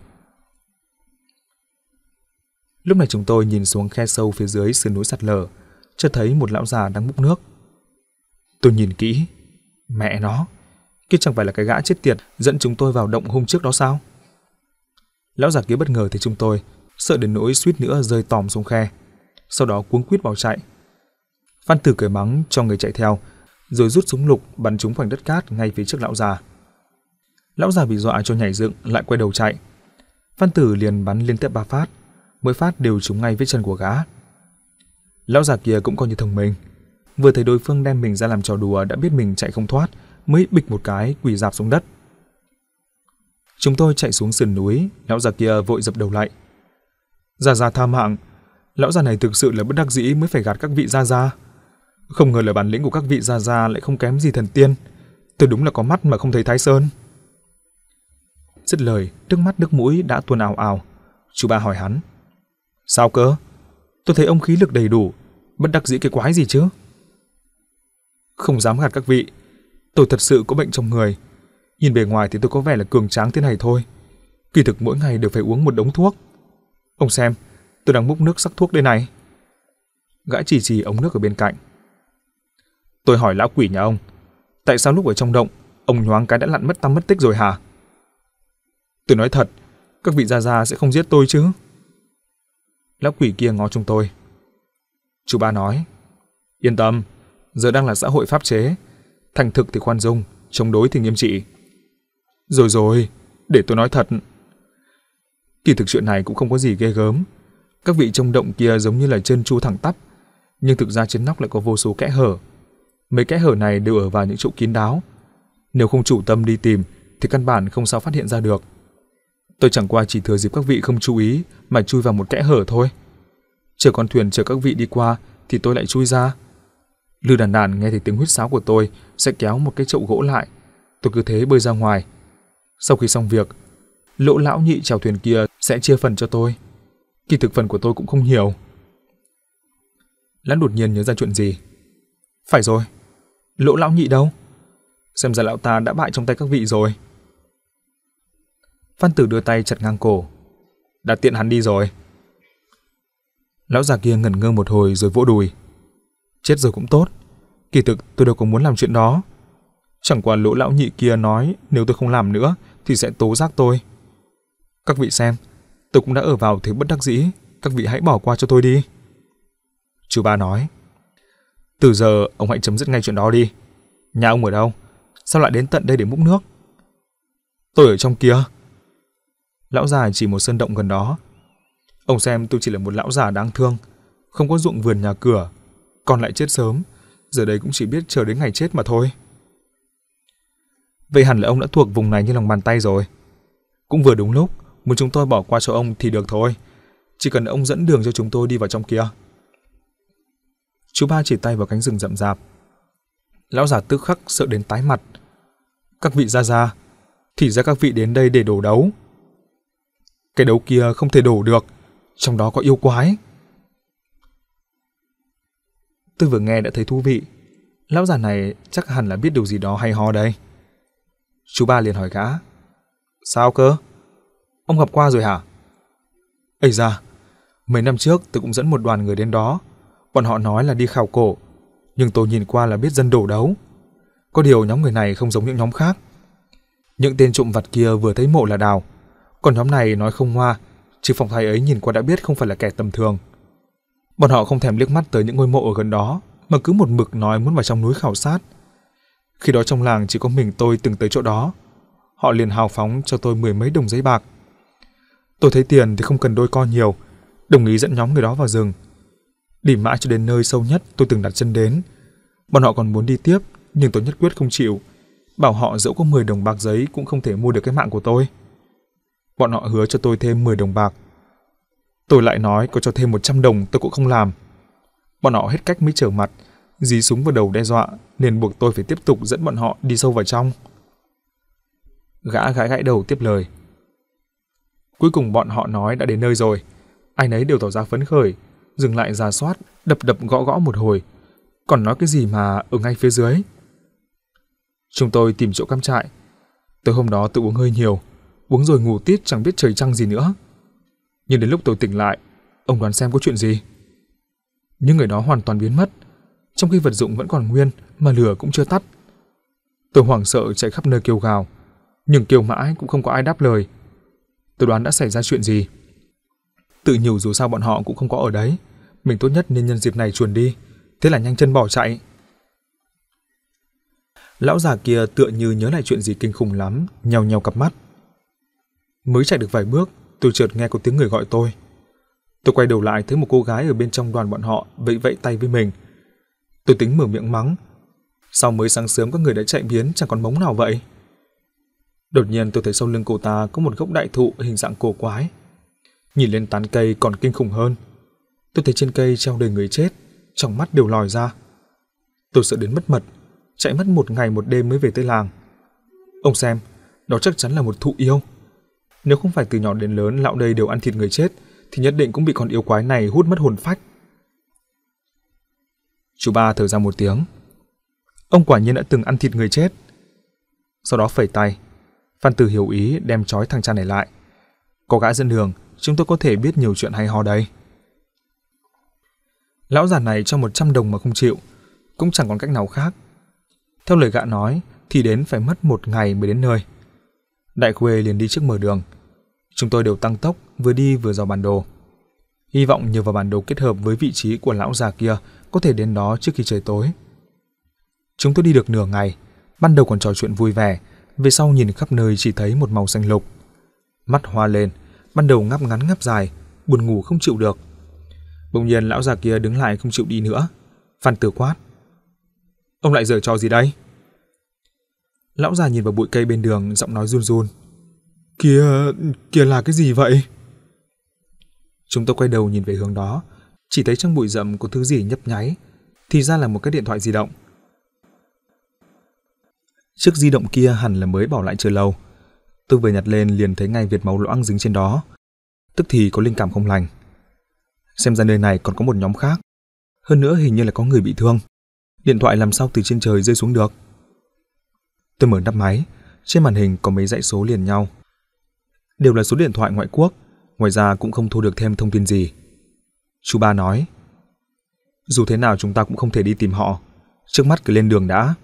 Lúc này chúng tôi nhìn xuống khe sâu phía dưới sườn núi sạt lở, chợt thấy một lão già đang múc nước. Tôi nhìn kỹ, mẹ nó, kia chẳng phải là cái gã chết tiệt dẫn chúng tôi vào động hôm trước đó sao? Lão già kia bất ngờ thấy chúng tôi, sợ đến nỗi suýt nữa rơi tòm xuống khe, sau đó cuống quýt bỏ chạy. Phan Tử cười mắng cho người chạy theo, rồi rút súng lục bắn trúng khoảnh đất cát ngay phía trước lão già. Lão già bị dọa cho nhảy dựng, lại quay đầu chạy. Phan Tử liền bắn liên tiếp 3 phát, mỗi phát đều trúng ngay vết chân của gã. Lão già kia cũng coi như thông minh, vừa thấy đối phương đem mình ra làm trò đùa đã biết mình chạy không thoát, mới bịch một cái quỳ rạp xuống đất. Chúng tôi chạy xuống sườn núi, lão già kia vội dập đầu lại. Gia tha mạng, lão già này thực sự là bất đắc dĩ mới phải gạt các vị gia. Không ngờ là bản lĩnh của các vị gia lại không kém gì thần tiên. Tôi đúng là có mắt mà không thấy Thái Sơn. Dứt lời, nước mắt nước mũi đã tuôn ào ào. Chú ba hỏi hắn: sao cơ? Tôi thấy ông khí lực đầy đủ, bất đắc dĩ cái quái gì chứ? Không dám gạt các vị, tôi thật sự có bệnh trong người. Nhìn bề ngoài thì tôi có vẻ là cường tráng thế này thôi, kỳ thực mỗi ngày đều phải uống một đống thuốc. Ông xem, tôi đang múc nước sắc thuốc đây này. Gã chỉ ống nước ở bên cạnh. Tôi hỏi lão quỷ nhà ông, tại sao lúc ở trong động, ông nhoáng cái đã lặn mất tăm mất tích rồi hả? Tôi nói thật, các vị gia sẽ không giết tôi chứ? Lão quỷ kia ngó chúng tôi. Chú ba nói: yên tâm, giờ đang là xã hội pháp chế, thành thực thì khoan dung, chống đối thì nghiêm trị. Rồi, để tôi nói thật. Kỳ thực chuyện này cũng không có gì ghê gớm. Các vị trong động kia giống như là trơn tru thẳng tắp, nhưng thực ra trên nóc lại có vô số kẽ hở. Mấy kẽ hở này đều ở vào những chỗ kín đáo. Nếu không chủ tâm đi tìm thì căn bản không sao phát hiện ra được. Tôi chẳng qua chỉ thừa dịp các vị không chú ý mà chui vào một kẽ hở thôi. Chờ con thuyền chờ các vị đi qua thì tôi lại chui ra. Lư đàn đàn nghe thấy tiếng huýt sáo của tôi sẽ kéo một cái chậu gỗ lại. Tôi cứ thế bơi ra ngoài. Sau khi xong việc, Lỗ lão nhị chèo thuyền kia sẽ chia phần cho tôi. Kỳ thực phần của tôi cũng không nhiều. Lãn đột nhiên nhớ ra chuyện gì. Phải rồi, Lỗ lão nhị đâu? Xem ra lão ta đã bại trong tay các vị rồi. Phan Tử đưa tay chặt ngang cổ. Đã tiện hắn đi rồi. Lão già kia ngẩn ngơ một hồi rồi vỗ đùi. Chết rồi cũng tốt. Kỳ thực tôi đâu có muốn làm chuyện đó. Chẳng qua Lỗ lão nhị kia nói nếu tôi không làm nữa thì sẽ tố giác tôi. Các vị xem, tôi cũng đã ở vào thế bất đắc dĩ, các vị hãy bỏ qua cho tôi đi. Chú ba nói, từ giờ ông hãy chấm dứt ngay chuyện đó đi. Nhà ông ở đâu? Sao lại đến tận đây để múc nước? Tôi ở trong kia. Lão già chỉ một sơn động gần đó. Ông xem, tôi chỉ là một lão già đáng thương, không có ruộng vườn nhà cửa, còn lại chết sớm, giờ đây cũng chỉ biết chờ đến ngày chết mà thôi. Vậy hẳn là ông đã thuộc vùng này như lòng bàn tay rồi. Cũng vừa đúng lúc, muốn chúng tôi bỏ qua cho ông thì được thôi. Chỉ cần ông dẫn đường cho chúng tôi đi vào trong kia. Chú ba chỉ tay vào cánh rừng rậm rạp. Lão già tức khắc sợ đến tái mặt. Các vị ra, thì ra các vị đến đây để đổ đấu. Cái đấu kia không thể đổ được, trong đó có yêu quái. Tôi vừa nghe đã thấy thú vị. Lão già này chắc hẳn là biết điều gì đó hay ho đây. Chú ba liền hỏi gã, sao cơ? Ông gặp qua rồi hả? Ây da, mấy năm trước tôi cũng dẫn một đoàn người đến đó. Bọn họ nói là đi khảo cổ, nhưng tôi nhìn qua là biết dân đổ đấu. Có điều nhóm người này không giống những nhóm khác. Những tên trộm vặt kia vừa thấy mộ là đào, còn nhóm này nói không hoa, chứ phong thái ấy nhìn qua đã biết không phải là kẻ tầm thường. Bọn họ không thèm liếc mắt tới những ngôi mộ ở gần đó, mà cứ một mực nói muốn vào trong núi khảo sát. Khi đó trong làng chỉ có mình tôi từng tới chỗ đó. Họ liền hào phóng cho tôi 10 mấy đồng giấy bạc. Tôi thấy tiền thì không cần đôi co nhiều, đồng ý dẫn nhóm người đó vào rừng. Đi mãi cho đến nơi sâu nhất tôi từng đặt chân đến. Bọn họ còn muốn đi tiếp, nhưng tôi nhất quyết không chịu, bảo họ dẫu có 10 đồng bạc giấy cũng không thể mua được cái mạng của tôi. Bọn họ hứa cho tôi thêm 10 đồng bạc. Tôi lại nói có cho thêm 100 đồng tôi cũng không làm. Bọn họ hết cách mới trở mặt, dí súng vào đầu đe dọa, nên buộc tôi phải tiếp tục dẫn bọn họ đi sâu vào trong. Gã gãi đầu tiếp lời. Cuối cùng bọn họ nói đã đến nơi rồi. Ai nấy đều tỏ ra phấn khởi, dừng lại rà soát, đập gõ một hồi. Còn nói cái gì mà ở ngay phía dưới. Chúng tôi tìm chỗ cắm trại. Tối hôm đó tôi uống hơi nhiều, uống rồi ngủ tít chẳng biết trời trăng gì nữa. Nhưng đến lúc tôi tỉnh lại, ông đoán xem có chuyện gì? Những người đó hoàn toàn biến mất, trong khi vật dụng vẫn còn nguyên mà lửa cũng chưa tắt. Tôi hoảng sợ chạy khắp nơi kêu gào, nhưng kêu mãi cũng không có ai đáp lời. Tôi đoán đã xảy ra chuyện gì. Tự nhủ dù sao bọn họ cũng không có ở đấy, mình tốt nhất nên nhân dịp này chuồn đi. Thế là nhanh chân bỏ chạy. Lão già kia tựa như nhớ lại chuyện gì kinh khủng lắm, nheo nheo cặp mắt. Mới chạy được vài bước, tôi chợt nghe có tiếng người gọi tôi. Tôi quay đầu lại thấy một cô gái ở bên trong đoàn bọn họ vẫy vẫy tay với mình. Tôi tính mở miệng mắng. Sao mới sáng sớm các người đã chạy biến chẳng còn mống nào vậy? Đột nhiên tôi thấy sau lưng cô ta có một gốc đại thụ hình dạng cổ quái. Nhìn lên tán cây còn kinh khủng hơn. Tôi thấy trên cây treo đầy người chết, trong mắt đều lòi ra. Tôi sợ đến mất mật, chạy mất 1 ngày 1 đêm mới về tới làng. Ông xem, đó chắc chắn là một thụ yêu. Nếu không phải từ nhỏ đến lớn lão đây đều ăn thịt người chết, thì nhất định cũng bị con yêu quái này hút mất hồn phách. Chú ba thở ra một tiếng. Ông quả nhiên đã từng ăn thịt người chết. Sau đó phẩy tay. Phan Tử hiểu ý đem trói thằng cha này lại. Có gã dẫn đường, chúng tôi có thể biết nhiều chuyện hay ho đây. Lão già này cho 100 đồng mà không chịu, cũng chẳng còn cách nào khác. Theo lời gã nói thì đến phải mất 1 ngày mới đến nơi. Đại Khuê liền đi trước mở đường. Chúng tôi đều tăng tốc, vừa đi vừa dò bản đồ. Hy vọng nhờ vào bản đồ kết hợp với vị trí của lão già kia có thể đến đó trước khi trời tối. Chúng tôi đi được nửa ngày, ban đầu còn trò chuyện vui vẻ, về sau nhìn khắp nơi chỉ thấy một màu xanh lục. Mắt hoa lên, ban đầu ngáp ngắn ngáp dài, buồn ngủ không chịu được. Bỗng nhiên lão già kia đứng lại không chịu đi nữa. Phan Tử quát. Ông lại giở trò gì đây? Lão già nhìn vào bụi cây bên đường, giọng nói run run. Kìa là cái gì vậy? Chúng tôi quay đầu nhìn về hướng đó, chỉ thấy trong bụi rậm có thứ gì nhấp nháy, thì ra là một cái điện thoại di động. Chiếc di động kia hẳn là mới bỏ lại chưa lâu. Tôi vừa nhặt lên liền thấy ngay vệt máu loãng dính trên đó, tức thì có linh cảm không lành. Xem ra nơi này còn có một nhóm khác, hơn nữa hình như là có người bị thương. Điện thoại làm sao từ trên trời rơi xuống được? Tôi mở nắp máy, trên màn hình có mấy dãy số liền nhau, đều là số điện thoại ngoại quốc, ngoài ra cũng không thu được thêm thông tin gì. Chú ba nói, dù thế nào chúng ta cũng không thể đi tìm họ, trước mắt cứ lên đường đã.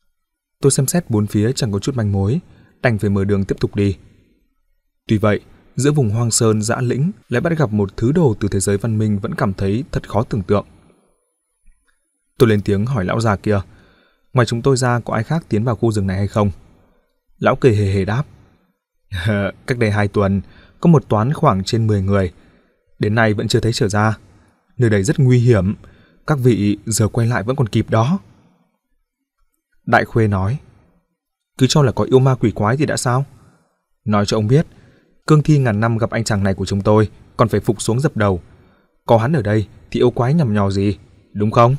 Tôi xem xét bốn phía chẳng có chút manh mối, đành phải mở đường tiếp tục đi. Tuy vậy, giữa vùng hoang sơn dã lĩnh lại bắt gặp một thứ đồ từ thế giới văn minh vẫn cảm thấy thật khó tưởng tượng. Tôi lên tiếng hỏi lão già kia, ngoài chúng tôi ra có ai khác tiến vào khu rừng này hay không? Lão cười hề hề đáp, cách đây 2 tuần, có một toán khoảng trên 10 người. Đến nay vẫn chưa thấy trở ra. Nơi đây rất nguy hiểm, các vị giờ quay lại vẫn còn kịp đó. Đại Khuê nói, cứ cho là có yêu ma quỷ quái thì đã sao? Nói cho ông biết, cương thi ngàn năm gặp anh chàng này của chúng tôi còn phải phục xuống dập đầu. Có hắn ở đây thì yêu quái nhằm nhò gì, đúng không?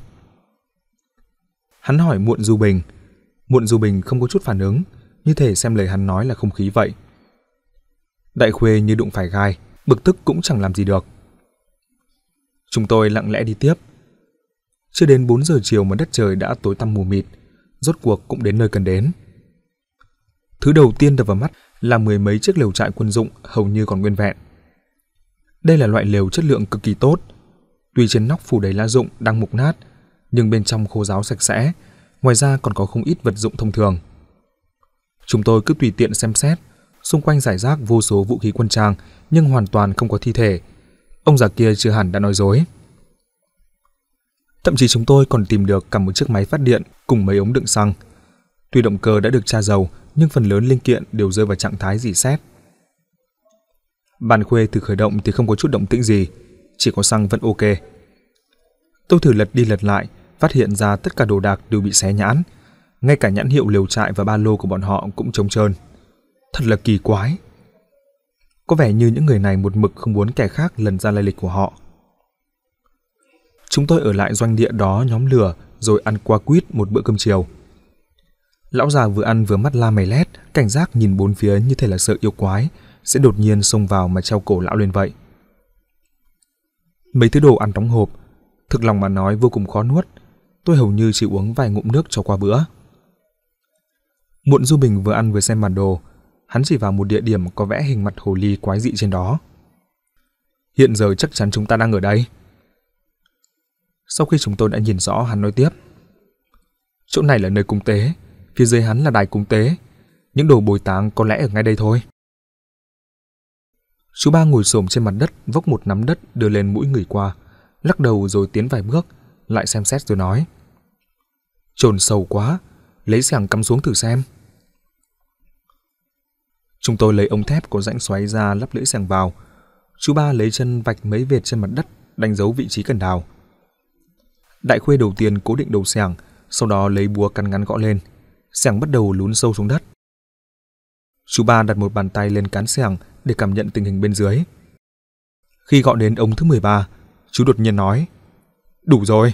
Hắn hỏi Muộn Du Bình. Muộn Du Bình không có chút phản ứng, như thể xem lời hắn nói là không khí vậy. Đại Khuê như đụng phải gai, bực tức cũng chẳng làm gì được. Chúng tôi lặng lẽ đi tiếp. Chưa đến 4 giờ chiều mà đất trời đã tối tăm mù mịt, rốt cuộc cũng đến nơi cần đến. Thứ đầu tiên đập vào mắt là 10 mấy chiếc lều trại quân dụng hầu như còn nguyên vẹn. Đây là loại lều chất lượng cực kỳ tốt. Tuy trên nóc phủ đầy lá rụng đang mục nát, nhưng bên trong khô ráo sạch sẽ, ngoài ra còn có không ít vật dụng thông thường. Chúng tôi cứ tùy tiện xem xét, xung quanh rải rác vô số vũ khí quân trang nhưng hoàn toàn không có thi thể. Ông già kia chưa hẳn đã nói dối. Thậm chí chúng tôi còn tìm được cả một chiếc máy phát điện cùng mấy ống đựng xăng. Tuy động cơ đã được tra dầu, nhưng phần lớn linh kiện đều rơi vào trạng thái rỉ sét. Bàn Khuê thử khởi động thì không có chút động tĩnh gì, chỉ có xăng vẫn ok. Tôi thử lật đi lật lại, phát hiện ra tất cả đồ đạc đều bị xé nhãn, ngay cả nhãn hiệu lều trại và ba lô của bọn họ cũng trống trơn. Thật là kỳ quái. Có vẻ như những người này một mực không muốn kẻ khác lần ra lai lịch của họ. Chúng tôi ở lại doanh địa đó nhóm lửa rồi ăn qua quýt một bữa cơm chiều. Lão già vừa ăn vừa mắt la mày lét, cảnh giác nhìn bốn phía như thể là sợ yêu quái sẽ đột nhiên xông vào mà treo cổ lão lên vậy. Mấy thứ đồ ăn đóng hộp, thực lòng mà nói vô cùng khó nuốt. Tôi hầu như chỉ uống vài ngụm nước cho qua bữa. Muộn Du Bình vừa ăn vừa xem bản đồ. Hắn chỉ vào một địa điểm có vẽ hình mặt hồ ly quái dị trên đó. Hiện giờ chắc chắn chúng ta đang ở đây. Sau khi chúng tôi đã nhìn rõ, hắn nói tiếp. Chỗ này là nơi cúng tế, phía dưới hắn là đài cúng tế. Những đồ bồi táng có lẽ ở ngay đây thôi. Chú Ba ngồi xổm trên mặt đất, vốc một nắm đất đưa lên mũi người qua, lắc đầu rồi tiến vài bước, lại xem xét rồi nói. Chồn sầu quá, lấy xẻng cắm xuống thử xem. Chúng tôi lấy ống thép có rãnh xoáy ra lắp lưỡi xẻng vào. Chú Ba lấy chân vạch mấy vệt trên mặt đất, đánh dấu vị trí cần đào. Đại Khuê đầu tiên cố định đầu xẻng, sau đó lấy búa cắn ngắn gõ lên. Xẻng bắt đầu lún sâu xuống đất. Chú Ba đặt một bàn tay lên cán xẻng để cảm nhận tình hình bên dưới. Khi gõ đến ống thứ 13, chú đột nhiên nói, đủ rồi.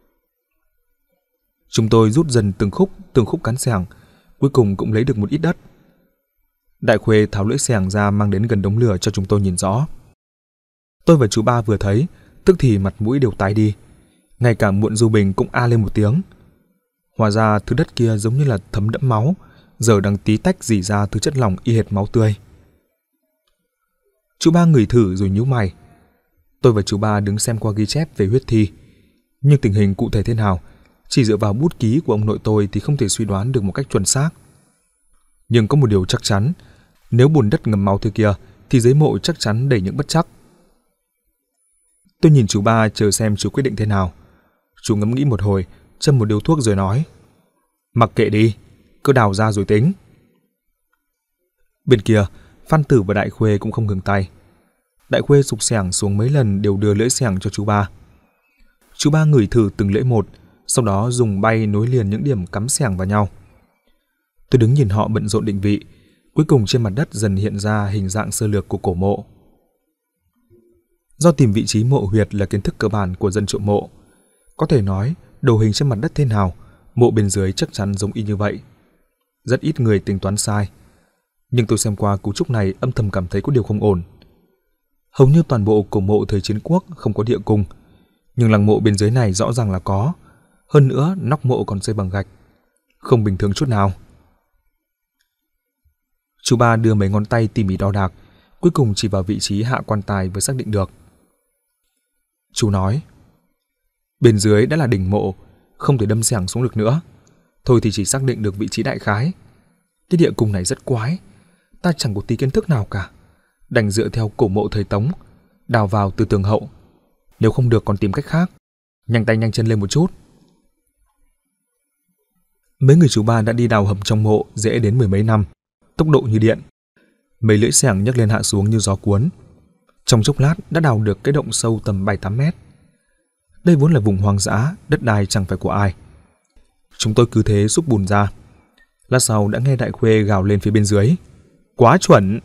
Chúng tôi rút dần từng khúc cán xẻng, cuối cùng cũng lấy được một ít đất. Đại Khuê tháo lưỡi xẻng ra mang đến gần đống lửa cho chúng tôi nhìn rõ. Tôi và chú Ba vừa thấy, tức thì mặt mũi đều tái đi. Ngay cả Muộn Du Bình cũng a lên một tiếng. Hóa ra thứ đất kia giống như là thấm đẫm máu, giờ đang tí tách rỉ ra thứ chất lỏng y hệt máu tươi. Chú Ba ngửi thử rồi nhíu mày. Tôi và chú Ba đứng xem qua ghi chép về huyết thi, nhưng tình hình cụ thể thế nào, chỉ dựa vào bút ký của ông nội tôi thì không thể suy đoán được một cách chuẩn xác. Nhưng có một điều chắc chắn, nếu bùn đất ngầm máu thứ kia thì dưới mộ chắc chắn đầy những bất trắc. Tôi nhìn chú Ba chờ xem chú quyết định thế nào. Chú ngẫm nghĩ một hồi, châm một điếu thuốc rồi nói, mặc kệ đi, cứ đào ra rồi tính. Bên kia, Phan Tử và Đại Khuê cũng không ngừng tay. Đại Khuê sục xẻng xuống mấy lần đều đưa lưỡi xẻng cho chú Ba. Chú Ba ngửi thử từng lưỡi một, sau đó dùng bay nối liền những điểm cắm xẻng vào nhau. Tôi đứng nhìn họ bận rộn định vị, cuối cùng trên mặt đất dần hiện ra hình dạng sơ lược của cổ mộ. Do tìm vị trí mộ huyệt là kiến thức cơ bản của dân trộm mộ, có thể nói đồ hình trên mặt đất thế nào, mộ bên dưới chắc chắn giống y như vậy. Rất ít người tính toán sai. Nhưng tôi xem qua cấu trúc này âm thầm cảm thấy có điều không ổn. Hầu như toàn bộ cổ mộ thời chiến quốc không có địa cung, nhưng lăng mộ bên dưới này rõ ràng là có. Hơn nữa, nóc mộ còn xây bằng gạch. Không bình thường chút nào. Chú Ba đưa mấy ngón tay tỉ mỉ đo đạc, cuối cùng chỉ vào vị trí hạ quan tài vừa xác định được. Chú nói, bên dưới đã là đỉnh mộ, không thể đâm xẻng xuống được nữa. Thôi thì chỉ xác định được vị trí đại khái. Cái địa cung này rất quái, ta chẳng có tí kiến thức nào cả. đành dựa theo cổ mộ thời Tống, đào vào từ tường hậu. Nếu không được còn tìm cách khác, nhanh tay nhanh chân lên một chút. Mấy người chú ba đã đi đào hầm trong mộ dễ đến 10 mấy năm, tốc độ như điện. Mấy lưỡi xẻng nhấc lên hạ xuống như gió cuốn. Trong chốc lát đã đào được cái động sâu tầm 7-8 mét. Đây vốn là vùng hoang dã, đất đai chẳng phải của ai. Chúng tôi cứ thế xúc bùn ra. Lát sau đã nghe Đại Khuê gào lên phía bên dưới. Quá chuẩn!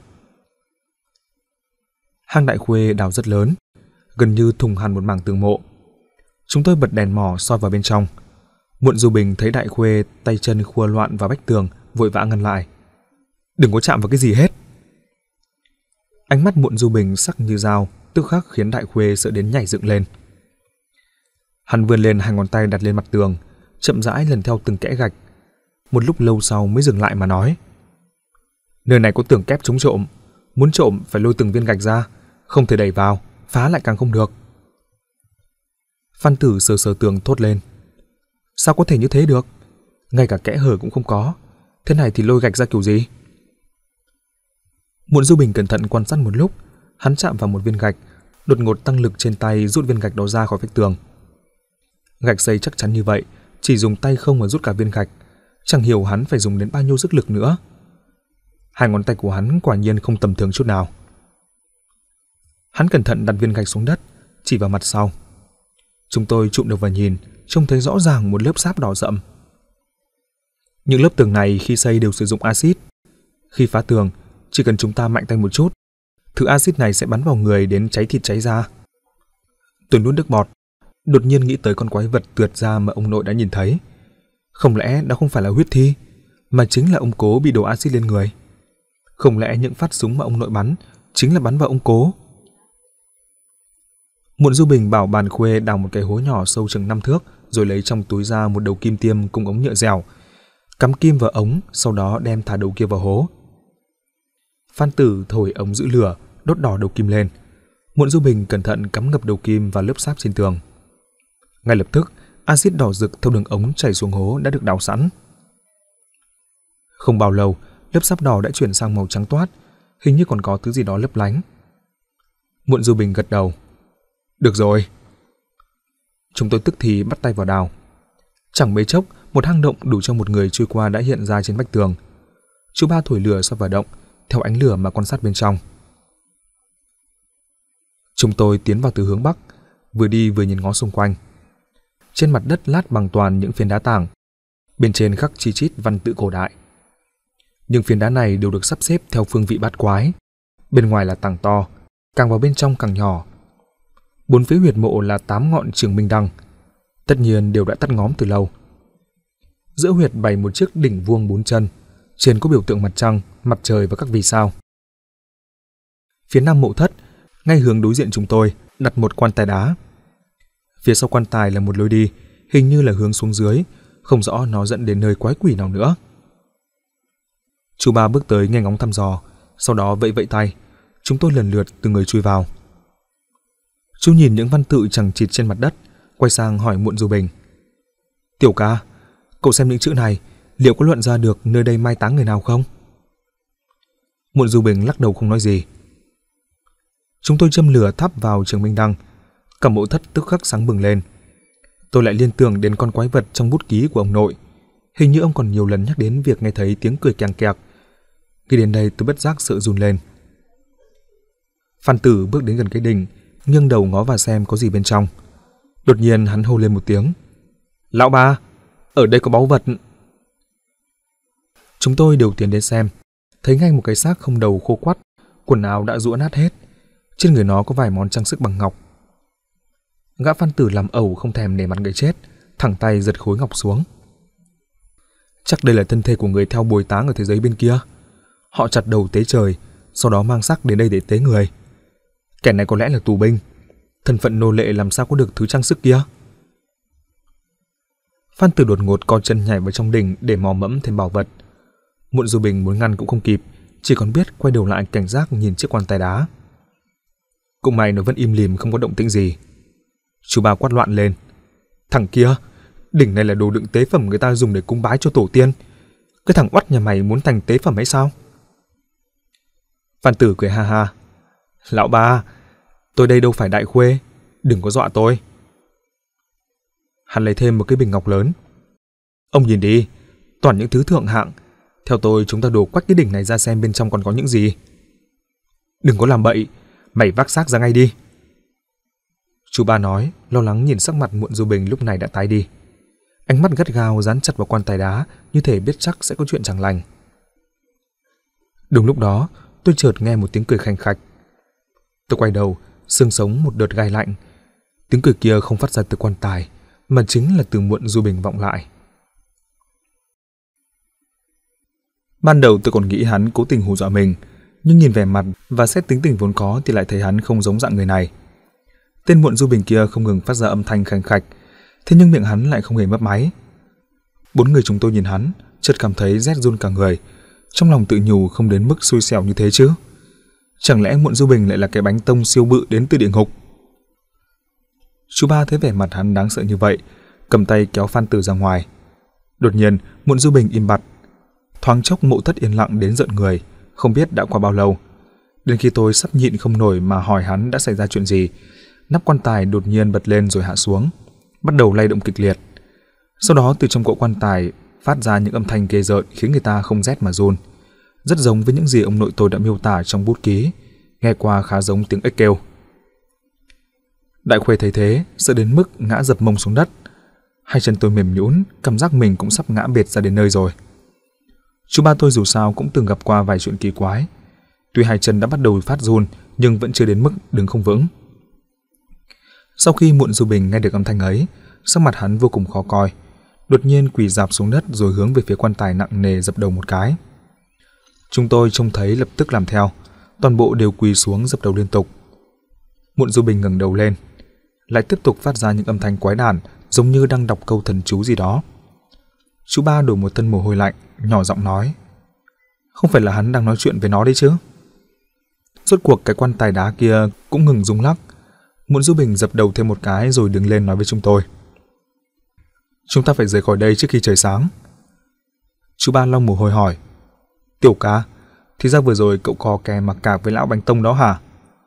Hang Đại Khuê đào rất lớn, gần như thùng hẳn một mảng tường mộ. Chúng tôi bật đèn mò soi vào bên trong. Muộn Du Bình thấy Đại Khuê tay chân khua loạn vào vách tường, vội vã ngăn lại. Đừng có chạm vào cái gì hết. Ánh mắt Muộn Du Bình sắc như dao, tức khắc khiến Đại Khuê sợ đến nhảy dựng lên. Hắn vươn lên 2 ngón tay đặt lên mặt tường, chậm rãi lần theo từng kẽ gạch. Một lúc lâu sau mới dừng lại mà nói: Nơi này có tường kép chống trộm, muốn trộm phải lôi từng viên gạch ra, không thể đẩy vào, phá lại càng không được. Phan Tử sờ sờ tường thốt lên: Sao có thể như thế được? Ngay cả kẽ hở cũng không có, thế này thì lôi gạch ra kiểu gì? Muộn Du Bình cẩn thận quan sát một lúc, hắn chạm vào một viên gạch, đột ngột tăng lực trên tay rút viên gạch đó ra khỏi vách tường. Gạch xây chắc chắn như vậy, chỉ dùng tay không mà rút cả viên gạch, chẳng hiểu hắn phải dùng đến bao nhiêu sức lực nữa. 2 ngón tay của hắn quả nhiên không tầm thường chút nào. Hắn cẩn thận đặt viên gạch xuống đất, chỉ vào mặt sau. Chúng tôi trụm đầu vào nhìn, trông thấy rõ ràng một lớp sáp đỏ rậm. Những lớp tường này khi xây đều sử dụng axit. Khi phá tường, chỉ cần chúng ta mạnh tay một chút, thứ axit này sẽ bắn vào người đến cháy thịt cháy da. Tôi nuốt nước bọt, đột nhiên nghĩ tới con quái vật tượt ra mà ông nội đã nhìn thấy. Không lẽ đó không phải là huyết thi, mà chính là ông Cố bị đổ axit lên người? Không lẽ những phát súng mà ông nội bắn chính là bắn vào ông Cố? Muộn Du Bình bảo Bàn Khuê đào một cái hố nhỏ sâu chừng 5 thước, rồi lấy trong túi ra một đầu kim tiêm cùng ống nhựa dẻo, cắm kim vào ống, sau đó đem thả đầu kia vào hố. Phan Tử thổi ống giữ lửa, đốt đỏ đầu kim lên. Muộn Du Bình cẩn thận cắm ngập đầu kim vào lớp sáp trên tường. Ngay lập tức, axit đỏ rực theo đường ống chảy xuống hố đã được đào sẵn. Không bao lâu, lớp sáp đỏ đã chuyển sang màu trắng toát, hình như còn có thứ gì đó lấp lánh. Muộn Du Bình gật đầu. Được rồi. Chúng tôi tức thì bắt tay vào đào. Chẳng mấy chốc, một hang động đủ cho một người chui qua đã hiện ra trên vách tường. Chú ba thổi lửa soi vào động, theo ánh lửa mà quan sát bên trong. Chúng tôi tiến vào từ hướng bắc, vừa đi vừa nhìn ngó xung quanh. Trên mặt đất lát bằng toàn những phiến đá tảng, bên trên khắc chi chít văn tự cổ đại. Những phiến đá này đều được sắp xếp theo phương vị bát quái. Bên ngoài là tảng to, càng vào bên trong càng nhỏ. 4 phía huyệt mộ là 8 ngọn trường minh đăng, tất nhiên đều đã tắt ngóm từ lâu. Giữa huyệt bày một chiếc đỉnh vuông 4 chân, trên có biểu tượng mặt trăng, mặt trời và các vì sao. Phía nam mộ thất, ngay hướng đối diện chúng tôi, đặt một quan tài đá. Phía sau quan tài là một lối đi, hình như là hướng xuống dưới, không rõ nó dẫn đến nơi quái quỷ nào nữa. Chú ba bước tới nghe ngóng thăm dò, sau đó vẫy vẫy tay. Chúng tôi lần lượt từng người chui vào. Chú nhìn những văn tự chằng chịt trên mặt đất, quay sang hỏi Muộn Du Bình. Tiểu ca, cậu xem những chữ này, liệu có luận ra được nơi đây mai táng người nào không? Muộn Du Bình lắc đầu không nói gì. Chúng tôi châm lửa thắp vào trường minh đăng, cả mộ thất tức khắc sáng bừng lên. Tôi lại liên tưởng đến con quái vật trong bút ký của ông nội. Hình như ông còn nhiều lần nhắc đến việc nghe thấy tiếng cười keng kẹt. Khi đến đây tôi bất giác sợ run lên. Phan Tử bước đến gần cái đình, nghiêng đầu ngó vào xem có gì bên trong. Đột nhiên hắn hô lên một tiếng. Lão ba, ở đây có báu vật. Chúng tôi đều tiến đến xem, thấy ngay một cái xác không đầu khô quắt, quần áo đã rũ nát hết. Trên người nó có vài món trang sức bằng ngọc. Gã Phan Tử làm ẩu không thèm nể mặt người chết, thẳng tay giật khối ngọc xuống. Chắc đây là thân thể của người theo bồi táng ở thế giới bên kia. Họ chặt đầu tế trời, sau đó mang xác đến đây để tế người. Kẻ này có lẽ là tù binh, thân phận nô lệ làm sao có được thứ trang sức kia. Phan Tử đột ngột co chân nhảy vào trong đình để mò mẫm thêm bảo vật. Muộn Du Bình muốn ngăn cũng không kịp, chỉ còn biết quay đầu lại cảnh giác nhìn chiếc quan tài đá. Cũng may nó vẫn im lìm không có động tĩnh gì. Chú ba quát loạn lên. Thằng kia, đỉnh này là đồ đựng tế phẩm người ta dùng để cúng bái cho tổ tiên. Cái thằng oắt nhà mày muốn thành tế phẩm hay sao? Phan Tử cười ha ha. Lão ba, tôi đây đâu phải Đại Khuê, đừng có dọa tôi. Hắn lấy thêm một cái bình ngọc lớn. Ông nhìn đi, toàn những thứ thượng hạng. Theo tôi chúng ta đổ quách cái đỉnh này ra xem bên trong còn có những gì. Đừng có làm bậy, mày vác xác ra ngay đi. Chú ba nói, lo lắng nhìn sắc mặt Muộn Du Bình lúc này đã tái đi. Ánh mắt gắt gao dán chặt vào quan tài đá, như thể biết chắc sẽ có chuyện chẳng lành. Đúng lúc đó, tôi chợt nghe một tiếng cười khanh khách. Tôi quay đầu, xương sống một đợt gai lạnh. Tiếng cười kia không phát ra từ quan tài, mà chính là từ Muộn Du Bình vọng lại. Ban đầu tôi còn nghĩ hắn cố tình hù dọa mình, nhưng nhìn vẻ mặt và xét tính tình vốn có thì lại thấy hắn không giống dạng người này. Tên Muộn Du Bình kia không ngừng phát ra âm thanh khanh khạch, thế nhưng miệng hắn lại không hề mấp máy. Bốn người chúng tôi nhìn hắn, chợt cảm thấy rét run cả người, trong lòng tự nhủ không đến mức xui xẻo như thế chứ. Chẳng lẽ Muộn Du Bình lại là cái bánh tông siêu bự đến từ địa ngục? Chú ba thấy vẻ mặt hắn đáng sợ như vậy, cầm tay kéo Phan Tử ra ngoài. Đột nhiên, Muộn Du Bình im bặt. Thoáng chốc Mộ Thất yên lặng đến rợn người, không biết đã qua bao lâu. Đến khi tôi sắp nhịn không nổi mà hỏi hắn đã xảy ra chuyện gì, nắp quan tài đột nhiên bật lên rồi hạ xuống, bắt đầu lay động kịch liệt. Sau đó từ trong cỗ quan tài phát ra những âm thanh ghê rợn khiến người ta không rét mà run, rất giống với những gì ông nội tôi đã miêu tả trong bút ký, nghe qua khá giống tiếng ếch kêu. Đại Khuê thấy thế, sợ đến mức ngã dập mông xuống đất. Hai chân tôi mềm nhũn, cảm giác mình cũng sắp ngã bệt ra đến nơi rồi. Chú ba tôi dù sao cũng từng gặp qua vài chuyện kỳ quái. Tuy hai chân đã bắt đầu phát run, nhưng vẫn chưa đến mức đứng không vững. Sau khi Muộn Du Bình nghe được âm thanh ấy, sắc mặt hắn vô cùng khó coi, đột nhiên quỳ rạp xuống đất rồi hướng về phía quan tài nặng nề dập đầu một cái. Chúng tôi trông thấy lập tức làm theo, toàn bộ đều quỳ xuống dập đầu liên tục. Muộn Du Bình ngẩng đầu lên, lại tiếp tục phát ra những âm thanh quái đản, giống như đang đọc câu thần chú gì đó. Chú ba đổ một thân mồ hôi lạnh, nhỏ giọng nói: "Không phải là hắn đang nói chuyện với nó đấy chứ?" Rốt cuộc cái quan tài đá kia cũng ngừng rung lắc. Muộn Du Bình dập đầu thêm một cái rồi đứng lên nói với chúng tôi: "Chúng ta phải rời khỏi đây trước khi trời sáng." Chú ba lau mồ hôi hỏi: "Tiểu ca, thì ra vừa rồi cậu cò kè mặc cạc với lão bánh tông đó hả?"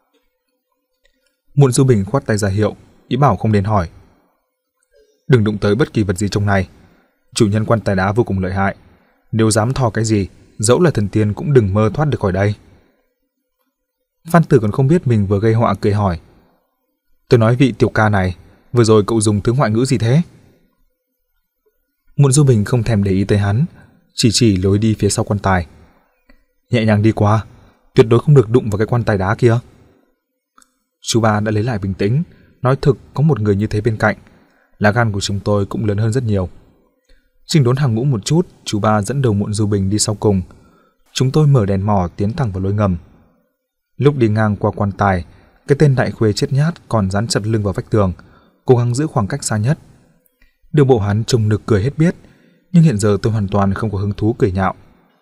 Muộn Du Bình khoát tay ra hiệu, ý bảo không nên hỏi. "Đừng đụng tới bất kỳ vật gì trong này. Chủ nhân quan tài đá vô cùng lợi hại, nếu dám thò cái gì, dẫu là thần tiên cũng đừng mơ thoát được khỏi đây." Phan Tử còn không biết mình vừa gây họa, cười hỏi: "Tôi nói vị tiểu ca này, vừa rồi cậu dùng thứ ngoại ngữ gì thế?" Muộn Du Bình không thèm để ý tới hắn, chỉ lối đi phía sau quan tài: "Nhẹ nhàng đi qua, tuyệt đối không được đụng vào cái quan tài đá kia." Chú ba đã lấy lại bình tĩnh, nói thực có một người như thế bên cạnh, lá gan của chúng tôi cũng lớn hơn rất nhiều. Chỉnh đốn hàng ngũ một chút, chú ba dẫn đầu Muộn Du Bình đi sau cùng. Chúng tôi mở đèn mò tiến thẳng vào lối ngầm. Lúc đi ngang qua quan tài, cái tên Đại Khuê chết nhát còn dán chặt lưng vào vách tường, cố gắng giữ khoảng cách xa nhất. Điều bộ hắn trông nực cười hết biết, nhưng hiện giờ tôi hoàn toàn không có hứng thú cười nhạo.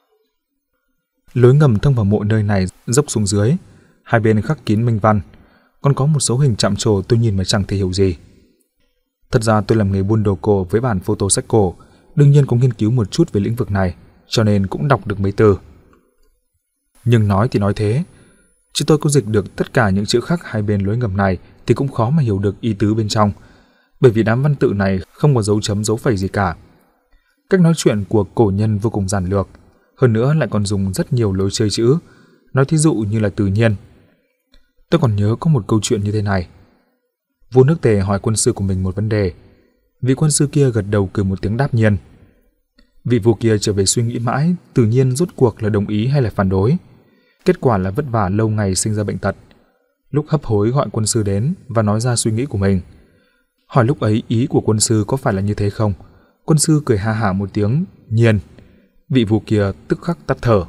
Lối ngầm thông vào mộ nơi này dốc xuống dưới, hai bên khắc kín minh văn, còn có một số hình chạm trổ tôi nhìn mà chẳng thể hiểu gì. Thật ra tôi làm nghề buôn đồ cổ với bản photo sách cổ, đương nhiên có nghiên cứu một chút về lĩnh vực này, cho nên cũng đọc được mấy từ. Nhưng nói thì nói thế, chứ tôi có dịch được tất cả những chữ khắc hai bên lối ngầm này thì cũng khó mà hiểu được ý tứ bên trong, bởi vì đám văn tự này không có dấu chấm dấu phẩy gì cả. Cách nói chuyện của cổ nhân vô cùng giản lược, hơn nữa lại còn dùng rất nhiều lối chơi chữ, nói thí dụ như là tự nhiên. Tôi còn nhớ có một câu chuyện như thế này. Vua nước Tề hỏi quân sư của mình một vấn đề, vị quân sư kia gật đầu cười một tiếng đáp nhiên. Vị vua kia trở về suy nghĩ mãi, tự nhiên rốt cuộc là đồng ý hay là phản đối. Kết quả là vất vả lâu ngày sinh ra bệnh tật. Lúc hấp hối gọi quân sư đến và nói ra suy nghĩ của mình. Hỏi lúc ấy ý của quân sư có phải là như thế không? Quân sư cười ha hả một tiếng, nhiên. Vị vua kia tức khắc tắt thở.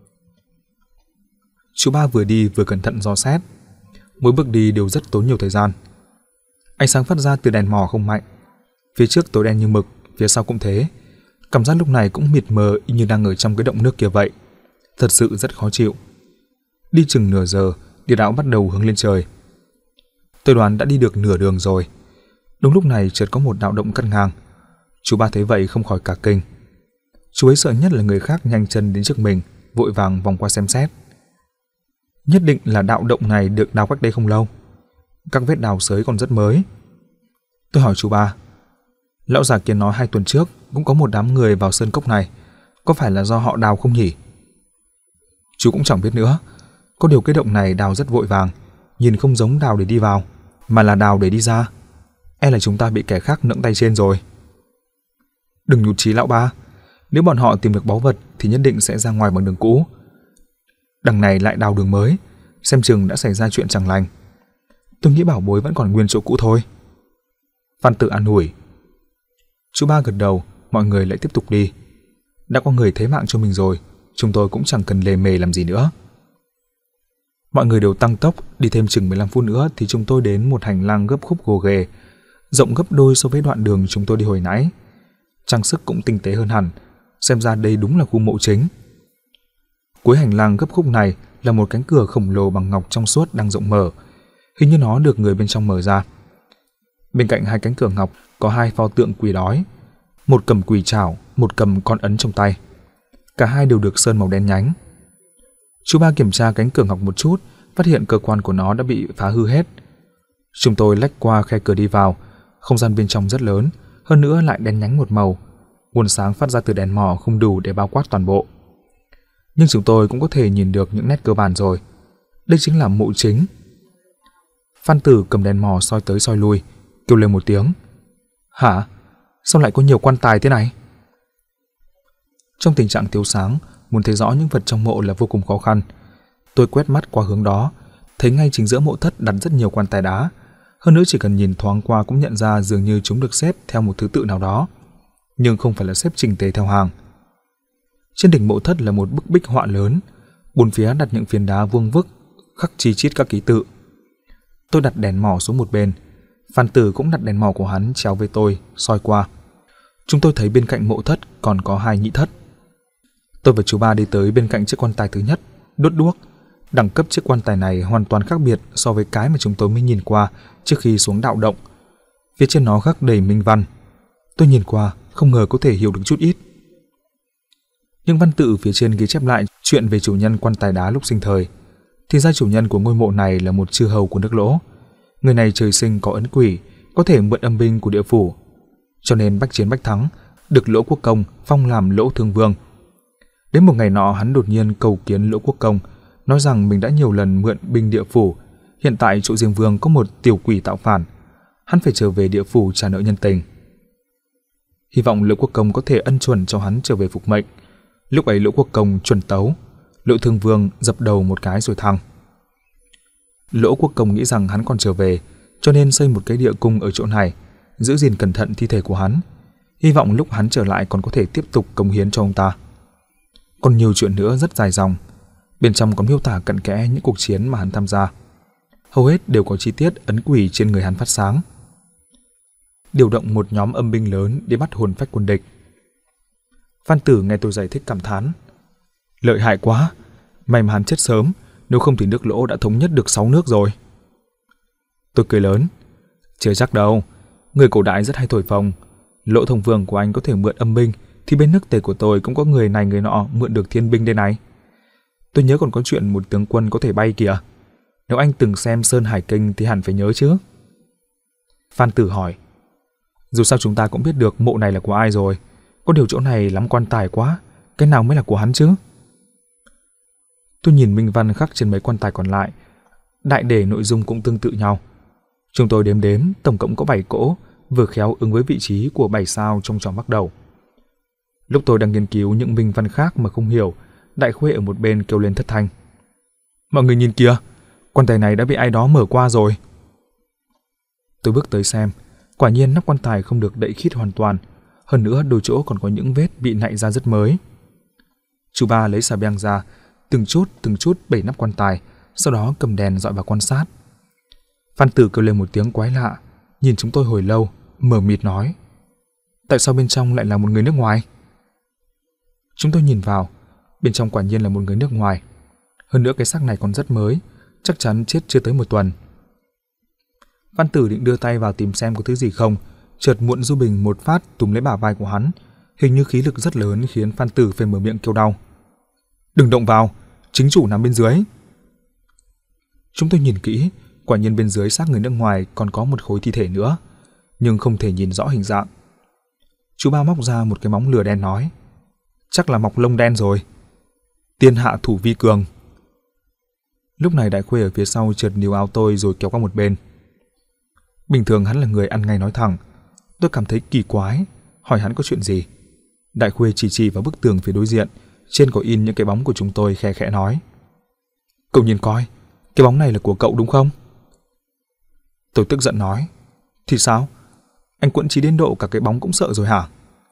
Chú ba vừa đi vừa cẩn thận dò xét. Mỗi bước đi đều rất tốn nhiều thời gian. Ánh sáng phát ra từ đèn mò không mạnh. Phía trước tối đen như mực, phía sau cũng thế. Cảm giác lúc này cũng mịt mờ y như đang ở trong cái động nước kia vậy. Thật sự rất khó chịu. Đi chừng nửa giờ, địa đạo bắt đầu hướng lên trời. Tôi đoán đã đi được nửa đường rồi. Đúng lúc này chợt có một đạo động cắt ngang. Chú ba thấy vậy không khỏi cả kinh. Chú ấy sợ nhất là người khác nhanh chân đến trước mình, vội vàng vòng qua xem xét. Nhất định là đạo động này được đào cách đây không lâu. Các vết đào xới còn rất mới. Tôi hỏi chú ba. Lão già kia nói 2 tuần trước cũng có một đám người vào sơn cốc này. Có phải là do họ đào không nhỉ? Chú cũng chẳng biết nữa. Có điều cái động này đào rất vội vàng, nhìn không giống đào để đi vào, mà là đào để đi ra. E là chúng ta bị kẻ khác nẫng tay trên rồi. Đừng nhụt chí lão ba. Nếu bọn họ tìm được báu vật thì nhất định sẽ ra ngoài bằng đường cũ. Đằng này lại đào đường mới, xem chừng đã xảy ra chuyện chẳng lành. Tôi nghĩ bảo bối vẫn còn nguyên chỗ cũ thôi. Phan Tử an ủi. Chú ba gật đầu, mọi người lại tiếp tục đi. Đã có người thế mạng cho mình rồi, chúng tôi cũng chẳng cần lề mề làm gì nữa. Mọi người đều tăng tốc, đi thêm chừng 15 phút nữa thì chúng tôi đến một hành lang gấp khúc gồ ghề, rộng gấp đôi so với đoạn đường chúng tôi đi hồi nãy. Trang sức cũng tinh tế hơn hẳn, xem ra đây đúng là khu mộ chính. Cuối hành lang gấp khúc này là một cánh cửa khổng lồ bằng ngọc trong suốt đang rộng mở, hình như nó được người bên trong mở ra. Bên cạnh 2 cánh cửa ngọc có 2 pho tượng quỷ đói, một cầm quỷ trảo, một cầm con ấn trong tay. Cả hai đều được sơn màu đen nhánh. Chú ba kiểm tra cánh cửa ngọc một chút, phát hiện cơ quan của nó đã bị phá hư hết. Chúng tôi lách qua khe cửa đi vào, không gian bên trong rất lớn, hơn nữa lại đen nhánh một màu. Nguồn sáng phát ra từ đèn mò không đủ để bao quát toàn bộ. Nhưng chúng tôi cũng có thể nhìn được những nét cơ bản rồi. Đây chính là mộ chính. Phan Tử cầm đèn mò soi tới soi lui, kêu lên một tiếng. Hả? Sao lại có nhiều quan tài thế này? Trong tình trạng thiếu sáng, muốn thấy rõ những vật trong mộ là vô cùng khó khăn. Tôi quét mắt qua hướng đó, thấy ngay chính giữa mộ thất đặt rất nhiều quan tài đá. Hơn nữa chỉ cần nhìn thoáng qua cũng nhận ra dường như chúng được xếp theo một thứ tự nào đó, nhưng không phải là xếp chỉnh tề theo hàng. Trên đỉnh mộ thất là một bức bích họa lớn, bốn phía đặt những phiến đá vuông vức, khắc chi chít các ký tự. Tôi đặt đèn mò xuống một bên, Phan Tử cũng đặt đèn mò của hắn chéo với tôi, soi qua. Chúng tôi thấy bên cạnh mộ thất còn có 2 nhị thất. Tôi và chú ba đi tới bên cạnh chiếc quan tài thứ nhất, đốt đuốc. Đẳng cấp chiếc quan tài này hoàn toàn khác biệt so với cái mà chúng tôi mới nhìn qua trước khi xuống đạo động. Phía trên nó khắc đầy minh văn. Tôi nhìn qua, không ngờ có thể hiểu được chút ít. Những văn tự phía trên ghi chép lại chuyện về chủ nhân quan tài đá lúc sinh thời. Thì ra chủ nhân của ngôi mộ này là một chư hầu của nước Lỗ. Người này trời sinh có ấn quỷ, có thể mượn âm binh của địa phủ. Cho nên bách chiến bách thắng, được Lỗ Quốc Công phong làm Lỗ Thương Vương. Đến một ngày nọ hắn đột nhiên cầu kiến Lỗ Quốc Công, nói rằng mình đã nhiều lần mượn binh địa phủ, hiện tại chỗ Diêm Vương có một tiểu quỷ tạo phản, hắn phải trở về địa phủ trả nợ nhân tình. Hy vọng Lỗ Quốc Công có thể ân chuẩn cho hắn trở về phục mệnh. Lúc ấy Lỗ Quốc Công chuẩn tấu, Lỗ Thương Vương dập đầu một cái rồi thăng. Lỗ Quốc Công nghĩ rằng hắn còn trở về, cho nên xây một cái địa cung ở chỗ này, giữ gìn cẩn thận thi thể của hắn, hy vọng lúc hắn trở lại còn có thể tiếp tục cống hiến cho ông ta. Còn nhiều chuyện nữa rất dài dòng, bên trong còn miêu tả cặn kẽ những cuộc chiến mà hắn tham gia. Hầu hết đều có chi tiết ấn quỷ trên người hắn phát sáng. Điều động một nhóm âm binh lớn để bắt hồn phách quân địch. Phan Tử nghe tôi giải thích cảm thán. Lợi hại quá, may mà hắn chết sớm, nếu không thì nước Lỗ đã thống nhất được 6 nước rồi. Tôi cười lớn. Chưa chắc đâu, người cổ đại rất hay thổi phồng. Lỗ Thông Vương của anh có thể mượn âm binh, thì bên nước Tề của tôi cũng có người này người nọ mượn được thiên binh đây này. Tôi nhớ còn có chuyện một tướng quân có thể bay kìa. Nếu anh từng xem Sơn Hải Kinh thì hẳn phải nhớ chứ. Phan Tử hỏi. Dù sao chúng ta cũng biết được mộ này là của ai rồi. Có điều chỗ này lắm quan tài quá, cái nào mới là của hắn chứ? Tôi nhìn minh văn khắc trên mấy quan tài còn lại, đại để nội dung cũng tương tự nhau. Chúng tôi đếm đếm tổng cộng có 7 cỗ, vừa khéo ứng với vị trí của 7 sao trong tròn bắt đầu. Lúc tôi đang nghiên cứu những minh văn khác mà không hiểu, Đại Khuê ở một bên kêu lên thất thanh. Mọi người nhìn kìa, quan tài này đã bị ai đó mở qua rồi. Tôi bước tới xem, quả nhiên nắp quan tài không được đậy khít hoàn toàn, hơn nữa đôi chỗ còn có những vết bị nạy ra rất mới. Chú ba lấy xà beng ra, từng chút bẩy nắp quan tài, sau đó cầm đèn dọi vào quan sát. Phan Tử kêu lên một tiếng quái lạ, nhìn chúng tôi hồi lâu, mờ mịt nói. Tại sao bên trong lại là một người nước ngoài? Chúng tôi nhìn vào, bên trong quả nhiên là một người nước ngoài. Hơn nữa cái xác này còn rất mới, chắc chắn chết chưa tới 1 tuần. Phan Tử định đưa tay vào tìm xem có thứ gì không, chợt Muộn Du Bình một phát túm lấy bả vai của hắn, hình như khí lực rất lớn khiến Phan Tử phải mở miệng kêu đau. Đừng động vào, chính chủ nằm bên dưới. Chúng tôi nhìn kỹ, quả nhiên bên dưới xác người nước ngoài còn có một khối thi thể nữa, nhưng không thể nhìn rõ hình dạng. Chú ba móc ra một cái móng lửa đen nói, chắc là mọc lông đen rồi. Tiên hạ thủ vi cường. Lúc này Đại Khuê ở phía sau chợt níu áo tôi rồi kéo qua một bên. Bình thường hắn là người ăn ngay nói thẳng, tôi cảm thấy kỳ quái, hỏi hắn có chuyện gì. Đại Khuê chỉ vào bức tường phía đối diện, trên có in những cái bóng của chúng tôi, khẽ khẽ nói, cậu nhìn coi, cái bóng này là của cậu đúng không? Tôi tức giận nói, thì sao? Anh quẫn trí đến độ cả cái bóng cũng sợ rồi hả?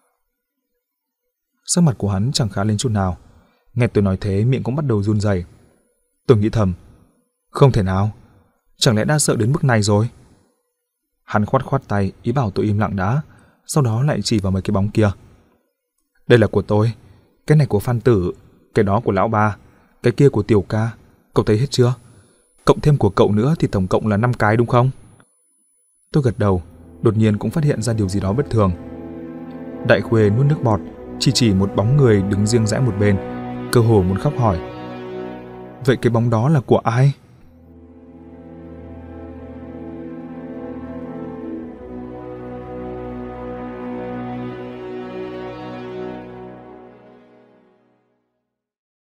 Sắc mặt của hắn chẳng khá lên chút nào. Nghe tôi nói thế miệng cũng bắt đầu run rẩy. Tôi nghĩ thầm, không thể nào, chẳng lẽ đã sợ đến mức này rồi? Hắn khoát khoát tay ý bảo tôi im lặng đã, sau đó lại chỉ vào mấy cái bóng kia. Đây là của tôi, cái này của Phan Tử, cái đó của lão ba, cái kia của Tiểu Ca, cậu thấy hết chưa? Cộng thêm của cậu nữa thì tổng cộng là 5 cái đúng không? Tôi gật đầu, đột nhiên cũng phát hiện ra điều gì đó bất thường. Đại Khuê nuốt nước bọt, chỉ một bóng người đứng riêng rẽ một bên, cơ hồ muốn khóc hỏi. Vậy cái bóng đó là của ai?